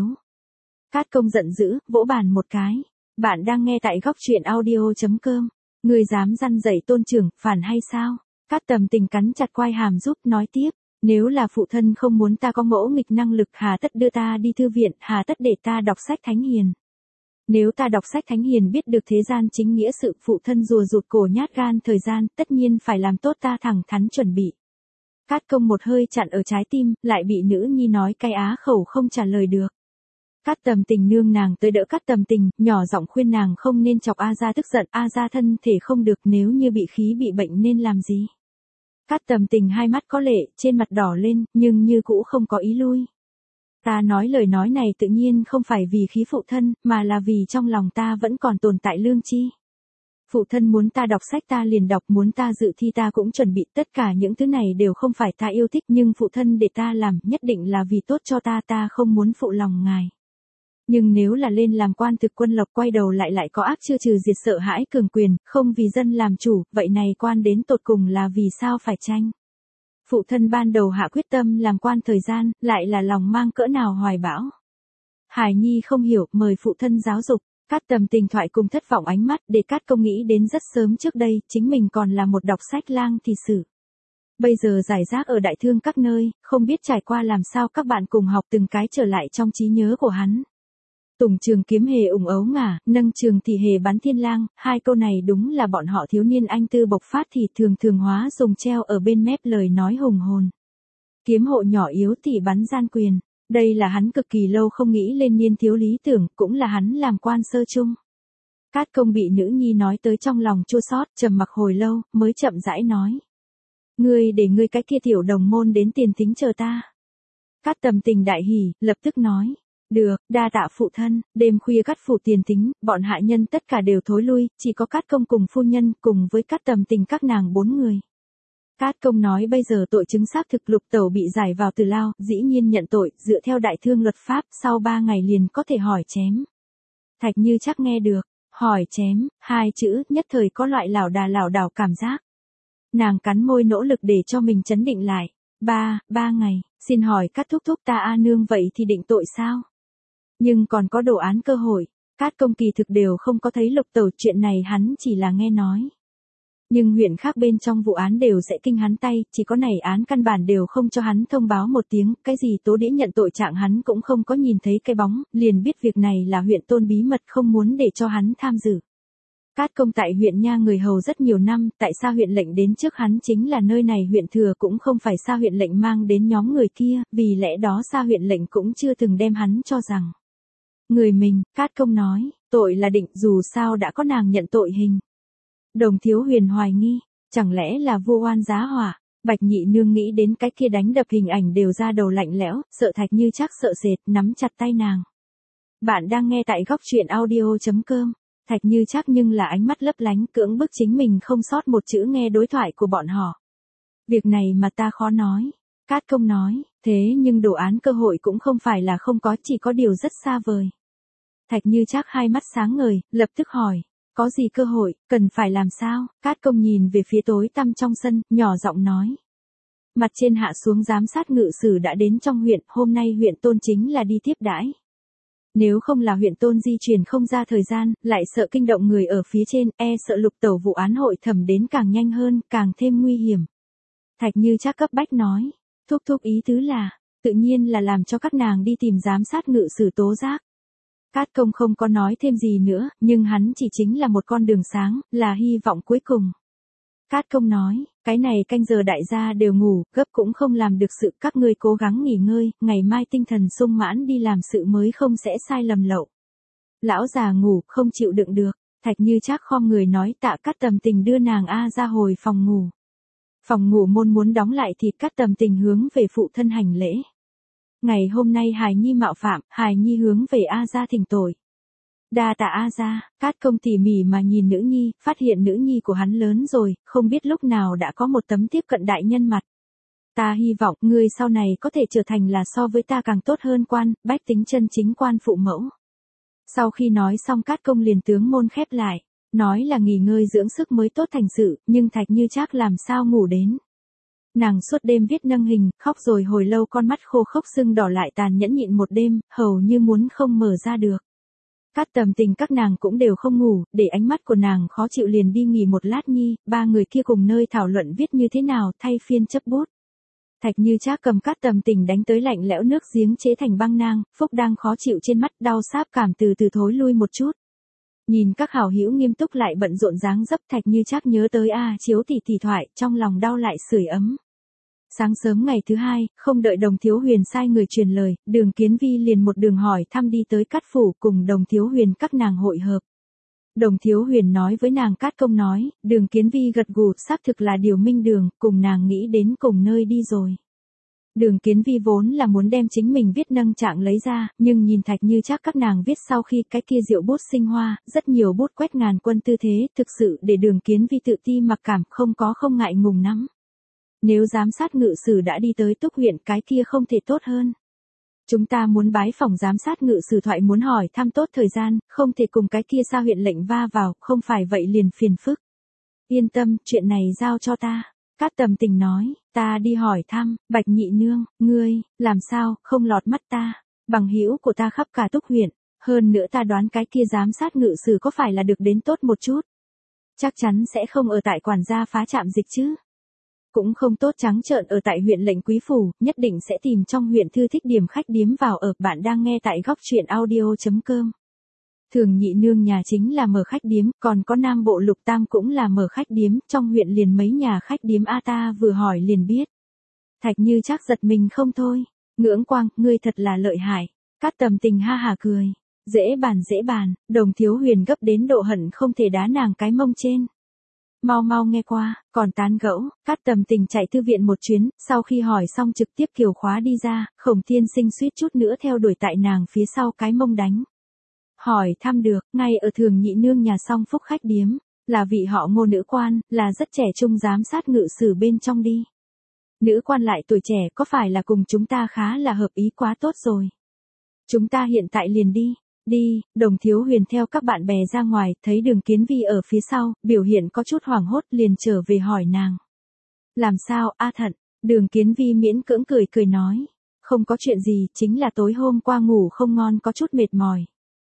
A: Cát công giận dữ, vỗ bàn một cái. Bạn đang nghe tại góc truyện audio chấm com. Người dám răn dạy tôn trưởng, phản hay sao? Cát Tầm Tình cắn chặt quai hàm giúp nói tiếp. Nếu là phụ thân không muốn ta có ngỗ nghịch năng lực, hà tất đưa ta đi thư viện, hà tất để ta đọc sách thánh hiền. Nếu ta đọc sách thánh hiền biết được thế gian chính nghĩa sự, phụ thân rùa rụt cổ nhát gan thời gian, tất nhiên phải làm tốt ta thẳng thắn chuẩn bị. Cát công một hơi chặn ở trái tim, lại bị nữ nhi nói cay á khẩu không trả lời được. Cát Tầm Tình nương nàng tới đỡ Cát Tầm Tình, nhỏ giọng khuyên nàng không nên chọc A Gia tức giận, A Gia thân thể không được, nếu như bị khí bị bệnh nên làm gì. Cát Tầm Tình hai mắt có lệ, trên mặt đỏ lên, nhưng như cũ không có ý lui. Ta nói lời nói này tự nhiên không phải vì khí phụ thân, mà là vì trong lòng ta vẫn còn tồn tại lương chi. Phụ thân muốn ta đọc sách ta liền đọc, muốn ta dự thi ta cũng chuẩn bị, tất cả những thứ này đều không phải ta yêu thích, nhưng phụ thân để ta làm, nhất định là vì tốt cho ta, ta không muốn phụ lòng ngài. Nhưng nếu là lên làm quan thực quân lộc, quay đầu lại lại có ác chưa trừ diệt sợ hãi cường quyền, không vì dân làm chủ, vậy này quan đến tột cùng là vì sao phải tranh. Phụ thân ban đầu hạ quyết tâm làm quan thời gian, lại là lòng mang cỡ nào hoài bão. Hải Nhi không hiểu, mời phụ thân giáo dục. Cát Tầm Tình thoại cùng thất vọng ánh mắt, để Cát công nghĩ đến rất sớm trước đây, chính mình còn là một đọc sách lang thì sử. Bây giờ giải rác ở đại thương các nơi, không biết trải qua làm sao các bạn cùng học từng cái trở lại trong trí nhớ của hắn. Tùng trường kiếm hề ủng ấu ngả, nâng trường thì hề bắn thiên lang, hai câu này đúng là bọn họ thiếu niên anh tư bộc phát thì thường thường hóa dùng treo ở bên mép lời nói hùng hồn. Kiếm hộ nhỏ yếu thì bắn gian quyền, đây là hắn cực kỳ lâu không nghĩ lên niên thiếu lý tưởng, cũng là hắn làm quan sơ chung. Cát công bị nữ nhi nói tới trong lòng chua xót, trầm mặc hồi lâu, mới chậm rãi nói. Ngươi để ngươi cái kia tiểu đồng môn đến tiền thính chờ ta. Cát Tầm Tình đại hỉ, lập tức nói. Được, đa tạ phụ thân. Đêm khuya Cát phủ tiền thính, bọn hạ nhân tất cả đều thối lui, chỉ có Cát công cùng phu nhân, cùng với Cát Tầm Tình các nàng bốn người. Cát công nói bây giờ tội chứng xác thực, Lục tẩu bị giải vào từ lao, dĩ nhiên nhận tội, dựa theo đại thương luật pháp, sau ba ngày liền có thể hỏi chém. Thạch Như chắc nghe được, hỏi chém, hai chữ, nhất thời có loại lảo đà lảo đảo cảm giác. Nàng cắn môi nỗ lực để cho mình trấn định lại. Ba, ba ngày, xin hỏi Cát thúc thúc ta A Nương vậy thì định tội sao? Nhưng còn có đồ án cơ hội, Cát công kỳ thực đều không có thấy Lục tẩu, chuyện này hắn chỉ là nghe nói. Nhưng huyện khác bên trong vụ án đều sẽ kinh hắn tay, chỉ có này án căn bản đều không cho hắn thông báo một tiếng, cái gì tố đĩa nhận tội trạng hắn cũng không có nhìn thấy cái bóng, liền biết việc này là huyện tôn bí mật không muốn để cho hắn tham dự. Cát công tại huyện nha người hầu rất nhiều năm, tại sao huyện lệnh đến trước hắn chính là nơi này huyện thừa cũng không phải sao huyện lệnh mang đến nhóm người kia, vì lẽ đó sao huyện lệnh cũng chưa từng đem hắn cho rằng. Người mình, Cát công nói, tội là định, dù sao đã có nàng nhận tội hình. Đồng Thiếu Huyền hoài nghi, chẳng lẽ là vua oan giá họa. Bạch Nhị Nương nghĩ đến cái kia đánh đập hình ảnh đều ra đầu lạnh lẽo, sợ Thạch Như chắc sợ sệt, nắm chặt tay nàng. Bạn đang nghe tại góc truyện audio.com. Thạch Như Trác nhưng là ánh mắt lấp lánh cưỡng bức chính mình không sót một chữ nghe đối thoại của bọn họ. Việc này mà ta khó nói. Cát Công nói, thế nhưng đồ án cơ hội cũng không phải là không có, chỉ có điều rất xa vời. Thạch Như Trác hai mắt sáng ngời, lập tức hỏi, có gì cơ hội, cần phải làm sao? Cát Công nhìn về phía tối tăm trong sân, nhỏ giọng nói. Mặt trên hạ xuống giám sát ngự sử đã đến trong huyện, hôm nay huyện Tôn chính là đi tiếp đãi. Nếu không là huyện Tôn di chuyển không ra thời gian, lại sợ kinh động người ở phía trên, e sợ lục tẩu vụ án hội thẩm đến càng nhanh hơn, càng thêm nguy hiểm. Thạch Như Trác cấp bách nói, thúc thúc ý tứ là, tự nhiên là làm cho các nàng đi tìm giám sát ngự sử tố giác. Cát Công không có nói thêm gì nữa, nhưng hắn chỉ chính là một con đường sáng, là hy vọng cuối cùng. Cát Công nói, cái này canh giờ đại gia đều ngủ, gấp cũng không làm được sự, các ngươi cố gắng nghỉ ngơi, ngày mai tinh thần sung mãn đi làm sự mới không sẽ sai lầm lậu. Lão già ngủ, không chịu đựng được, Thạch Như Trác khom người nói Tạ Cát Tầm Tình đưa nàng A ra hồi phòng ngủ. Phòng ngủ môn muốn đóng lại thì Cát Tầm Tình hướng về phụ thân hành lễ. Ngày hôm nay Hài Nhi mạo phạm, Hài Nhi hướng về A ra thỉnh tội. Đa tạ A ra, Cát Công tỉ mỉ mà nhìn nữ nhi, phát hiện nữ nhi của hắn lớn rồi, không biết lúc nào đã có một tấm tiếp cận đại nhân mặt. Ta hy vọng ngươi sau này có thể trở thành là so với ta càng tốt hơn quan, bách tính chân chính quan phụ mẫu. Sau khi nói xong Cát Công liền tướng môn khép lại, nói là nghỉ ngơi dưỡng sức mới tốt thành sự, nhưng Thạch Như Trác làm sao ngủ đến. Nàng suốt đêm viết nâng hình, khóc rồi hồi lâu con mắt khô khốc sưng đỏ lại tàn nhẫn nhịn một đêm, hầu như muốn không mở ra được. Cát Tầm Tình các nàng cũng đều không ngủ, để ánh mắt của nàng khó chịu liền đi nghỉ một lát nhi, ba người kia cùng nơi thảo luận viết như thế nào, thay phiên chấp bút. Thạch Như Trác cầm Cát Tầm Tình đánh tới lạnh lẽo nước giếng chế thành băng nang, Phúc đang khó chịu trên mắt, đau sáp cảm từ từ thối lui một chút. Nhìn các hảo hữu nghiêm túc lại bận rộn dáng dấp, Thạch Như Trác nhớ tới a Chiếu tỷ tỷ thoại, trong lòng đau lại sưởi ấm. Sáng sớm ngày thứ hai, không đợi Đồng Thiếu Huyền sai người truyền lời, Đường Kiến Vi liền một đường hỏi thăm đi tới Cát phủ cùng Đồng Thiếu Huyền các nàng hội hợp. Đồng Thiếu Huyền nói với nàng Cát Công nói, Đường Kiến Vi gật gù, xác thực là điều minh đường, cùng nàng nghĩ đến cùng nơi đi rồi. Đường Kiến Vi vốn là muốn đem chính mình viết nâng trạng lấy ra, nhưng nhìn Thạch Như Trác các nàng viết sau khi cái kia diệu bút sinh hoa, rất nhiều bút quét ngàn quân tư thế, thực sự để Đường Kiến Vi tự ti mặc cảm, không có không ngại ngùng nắm. Nếu giám sát ngự sử đã đi tới Túc huyện, cái kia không thể tốt hơn. Chúng ta muốn bái phòng giám sát ngự sử thoại muốn hỏi thăm tốt thời gian, không thể cùng cái kia sao huyện lệnh va vào, không phải vậy liền phiền phức. Yên tâm, chuyện này giao cho ta. Cát Tầm Tình nói, ta đi hỏi thăm, Bạch nhị nương, ngươi, làm sao, không lọt mắt ta, bằng hữu của ta khắp cả Túc huyện, hơn nữa ta đoán cái kia giám sát ngự sử có phải là được đến tốt một chút. Chắc chắn sẽ không ở tại quản gia phá trạm dịch chứ. Cũng không tốt trắng trợn ở tại huyện lệnh quý phủ, nhất định sẽ tìm trong huyện thư thích điểm khách điếm vào ở. Bạn đang nghe tại góc truyện audio.com. Thường nhị nương nhà chính là mở khách điếm, còn có Nam Bộ Lục Tam cũng là mở khách điếm, trong huyện liền mấy nhà khách điếm a ta vừa hỏi liền biết. Thạch Như Trác giật mình không thôi, ngưỡng quang, ngươi thật là lợi hại. Cát Tầm Tình ha hả cười, dễ bàn dễ bàn, Đồng Thiếu Huyền gấp đến độ hận không thể đá nàng cái mông trên. Mau mau nghe qua, còn tán gẫu, Cát Tầm Tình chạy thư viện một chuyến, sau khi hỏi xong trực tiếp kiều khóa đi ra, Khổng Tiên Sinh suýt chút nữa theo đuổi tại nàng phía sau cái mông đánh. Hỏi thăm được, ngay ở Thường nhị nương nhà Song Phúc khách điếm, là vị họ Ngô nữ quan, là rất trẻ trung giám sát ngự sử bên trong đi. Nữ quan lại tuổi trẻ, có phải là cùng chúng ta khá là hợp ý, quá tốt rồi. Chúng ta hiện tại liền đi. Đi, Đồng Thiếu Huyền theo các bạn bè ra ngoài, thấy Đường Kiến Vi ở phía sau, biểu hiện có chút hoảng hốt liền trở về hỏi nàng. Làm sao, A Thận? Đường Kiến Vi miễn cưỡng cười cười nói. Không có chuyện gì, chính là tối hôm qua ngủ không ngon có chút mệt mỏi.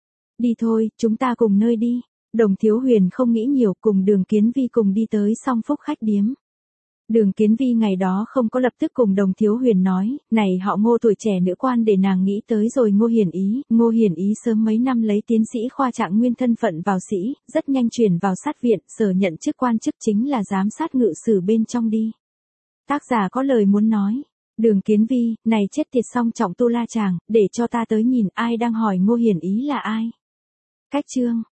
A: Đi thôi, chúng ta cùng nơi đi. Đồng Thiếu Huyền không nghĩ nhiều, cùng Đường Kiến Vi cùng đi tới Song Phúc khách điếm. Đường Kiến Vi ngày đó không có lập tức cùng Đồng Thiếu Huyền nói, này họ Ngô tuổi trẻ nữ quan để nàng nghĩ tới rồi Ngô Hiển Ý, Ngô Hiển Ý sớm mấy năm lấy tiến sĩ khoa trạng nguyên thân phận vào sĩ, rất nhanh chuyển vào sát viện, sở nhận chức quan chức chính là giám sát ngự sử bên trong đi. Tác giả có lời muốn nói, Đường Kiến Vi, này chết tiệt song trọng tu la chàng, để cho ta tới nhìn ai đang hỏi Ngô Hiển Ý là ai. Cách chương,